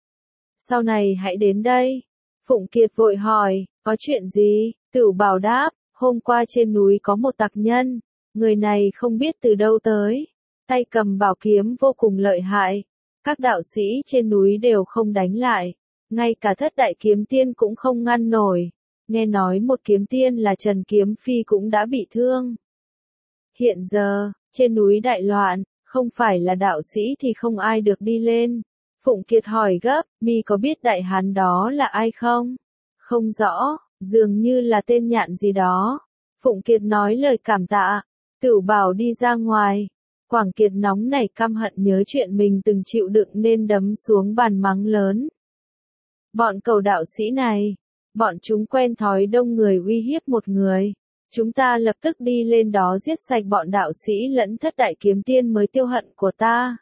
Sau này hãy đến đây. Phụng Kiệt vội hỏi, có chuyện gì? Tửu Bảo đáp, hôm qua trên núi có một tặc nhân, người này không biết từ đâu tới, tay cầm bảo kiếm vô cùng lợi hại. Các đạo sĩ trên núi đều không đánh lại, ngay cả thất đại kiếm tiên cũng không ngăn nổi. Nghe nói một kiếm tiên là Trần Kiếm Phi cũng đã bị thương. Hiện giờ, trên núi đại loạn, không phải là đạo sĩ thì không ai được đi lên. Phụng Kiệt hỏi gấp, mi có biết đại hán đó là ai không? Không rõ, dường như là tên Nhạn gì đó. Phụng Kiệt nói lời cảm tạ. Tửu Bảo đi ra ngoài. Quảng Kiệt nóng nảy căm hận nhớ chuyện mình từng chịu đựng nên đấm xuống bàn mắng lớn. Bọn cầu đạo sĩ này, bọn chúng quen thói đông người uy hiếp một người. Chúng ta lập tức đi lên đó giết sạch bọn đạo sĩ lẫn thất đại kiếm tiên mới tiêu hận của ta.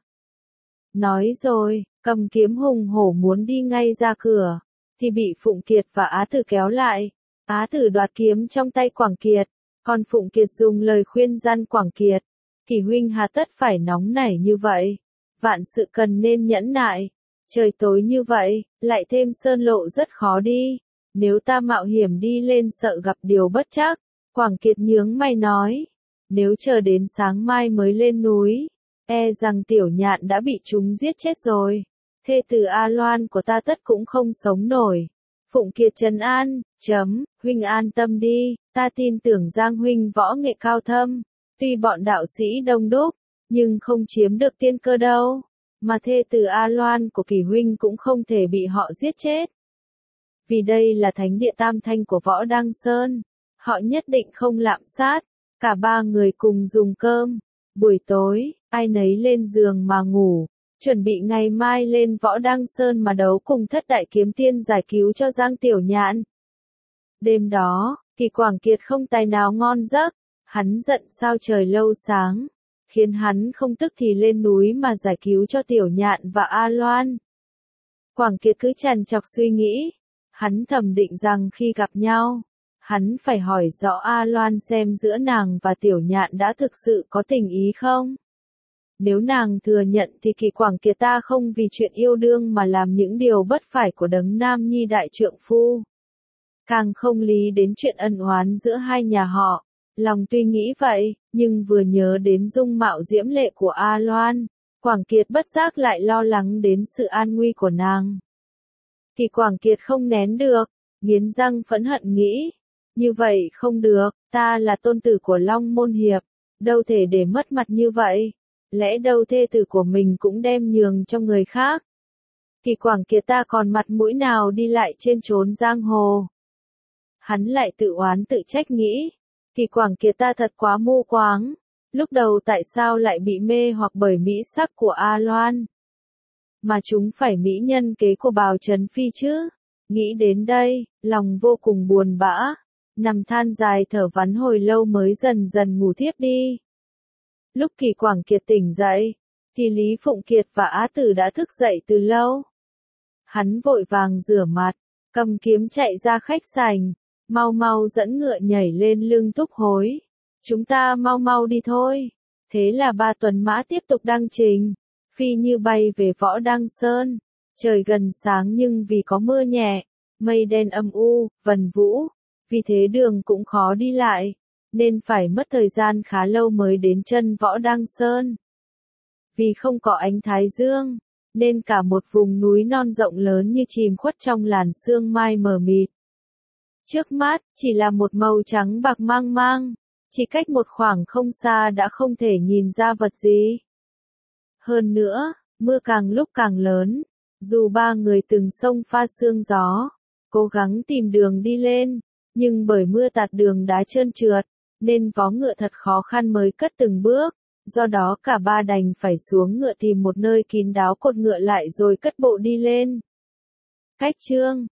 Nói rồi, cầm kiếm hùng hổ muốn đi ngay ra cửa, thì bị Phụng Kiệt và Á Tử kéo lại. Á Tử đoạt kiếm trong tay Quảng Kiệt, còn Phụng Kiệt dùng lời khuyên răn Quảng Kiệt. Kỷ huynh hà tất phải nóng nảy như vậy, vạn sự cần nên nhẫn nại. Trời tối như vậy, lại thêm sơn lộ rất khó đi. Nếu ta mạo hiểm đi lên sợ gặp điều bất trắc. Quảng Kiệt nhướng mày nói, nếu chờ đến sáng mai mới lên núi, e rằng Tiểu Nhạn đã bị chúng giết chết rồi. Thê tử A Loan của ta tất cũng không sống nổi. Phụng Kiệt trấn an, huynh an tâm đi, ta tin tưởng Giang huynh võ nghệ cao thâm. Tuy bọn đạo sĩ đông đúc, nhưng không chiếm được tiên cơ đâu. Mà thê tử A Loan của Kỷ huynh cũng không thể bị họ giết chết. Vì đây là thánh địa tam thanh của Võ Đăng Sơn. Họ nhất định không lạm sát. Cả ba người cùng dùng cơm. Buổi tối, ai nấy lên giường mà ngủ. Chuẩn bị ngày mai lên Võ Đăng Sơn mà đấu cùng thất đại kiếm tiên giải cứu cho Giang Tiểu Nhạn. Đêm đó, Kỳ Quảng Kiệt không tài nào ngon giấc. Hắn giận sao trời lâu sáng. Khiến hắn không tức thì lên núi mà giải cứu cho Tiểu Nhạn và A Loan. Quảng Kiệt cứ trằn trọc suy nghĩ. Hắn thầm định rằng khi gặp nhau, hắn phải hỏi rõ A Loan xem giữa nàng và Tiểu Nhạn đã thực sự có tình ý không. Nếu nàng thừa nhận thì Kỳ Quảng Kiệt ta không vì chuyện yêu đương mà làm những điều bất phải của đấng nam nhi đại trượng phu. Càng không lý đến chuyện ân oán giữa hai nhà họ. Lòng tuy nghĩ vậy, nhưng vừa nhớ đến dung mạo diễm lệ của A Loan, Quảng Kiệt bất giác lại lo lắng đến sự an nguy của nàng. Kỳ Quảng Kiệt không nén được, nghiến răng phẫn hận nghĩ. Như vậy không được, ta là tôn tử của Long Môn Hiệp, đâu thể để mất mặt như vậy. Lẽ đâu thê tử của mình cũng đem nhường cho người khác. Kỳ Quảng Kiệt ta còn mặt mũi nào đi lại trên chốn giang hồ. Hắn lại tự oán tự trách nghĩ. Kỳ Quảng Kiệt ta thật quá mù quáng. Lúc đầu tại sao lại bị mê hoặc bởi mỹ sắc của A Loan? Mà chúng phải mỹ nhân kế của Bào Trấn Phi chứ? Nghĩ đến đây, lòng vô cùng buồn bã. Nằm than dài thở vắn hồi lâu mới dần dần ngủ thiếp đi. Lúc Kỳ Quảng Kiệt tỉnh dậy, thì Lý Phụng Kiệt và Á Tử đã thức dậy từ lâu. Hắn vội vàng rửa mặt, cầm kiếm chạy ra khách sảnh, mau mau dẫn ngựa nhảy lên lưng Thúc Hối. Chúng ta mau mau đi thôi. Thế là 3 tuần mã tiếp tục đăng trình, phi như bay về Võ Đăng Sơn. Trời gần sáng nhưng vì có mưa nhẹ, mây đen âm u, vần vũ, vì thế đường cũng khó đi lại, nên phải mất thời gian khá lâu mới đến chân Võ Đăng Sơn. Vì không có ánh thái dương, nên cả một vùng núi non rộng lớn như chìm khuất trong làn sương mai mờ mịt. Trước mắt, chỉ là một màu trắng bạc mang mang, chỉ cách một khoảng không xa đã không thể nhìn ra vật gì. Hơn nữa, mưa càng lúc càng lớn, dù 3 người từng xông pha sương gió, cố gắng tìm đường đi lên, nhưng bởi mưa tạt đường đá trơn trượt, nên vó ngựa thật khó khăn mới cất từng bước, do đó cả 3 đành phải xuống ngựa tìm một nơi kín đáo cột ngựa lại rồi cất bộ đi lên. Cách chương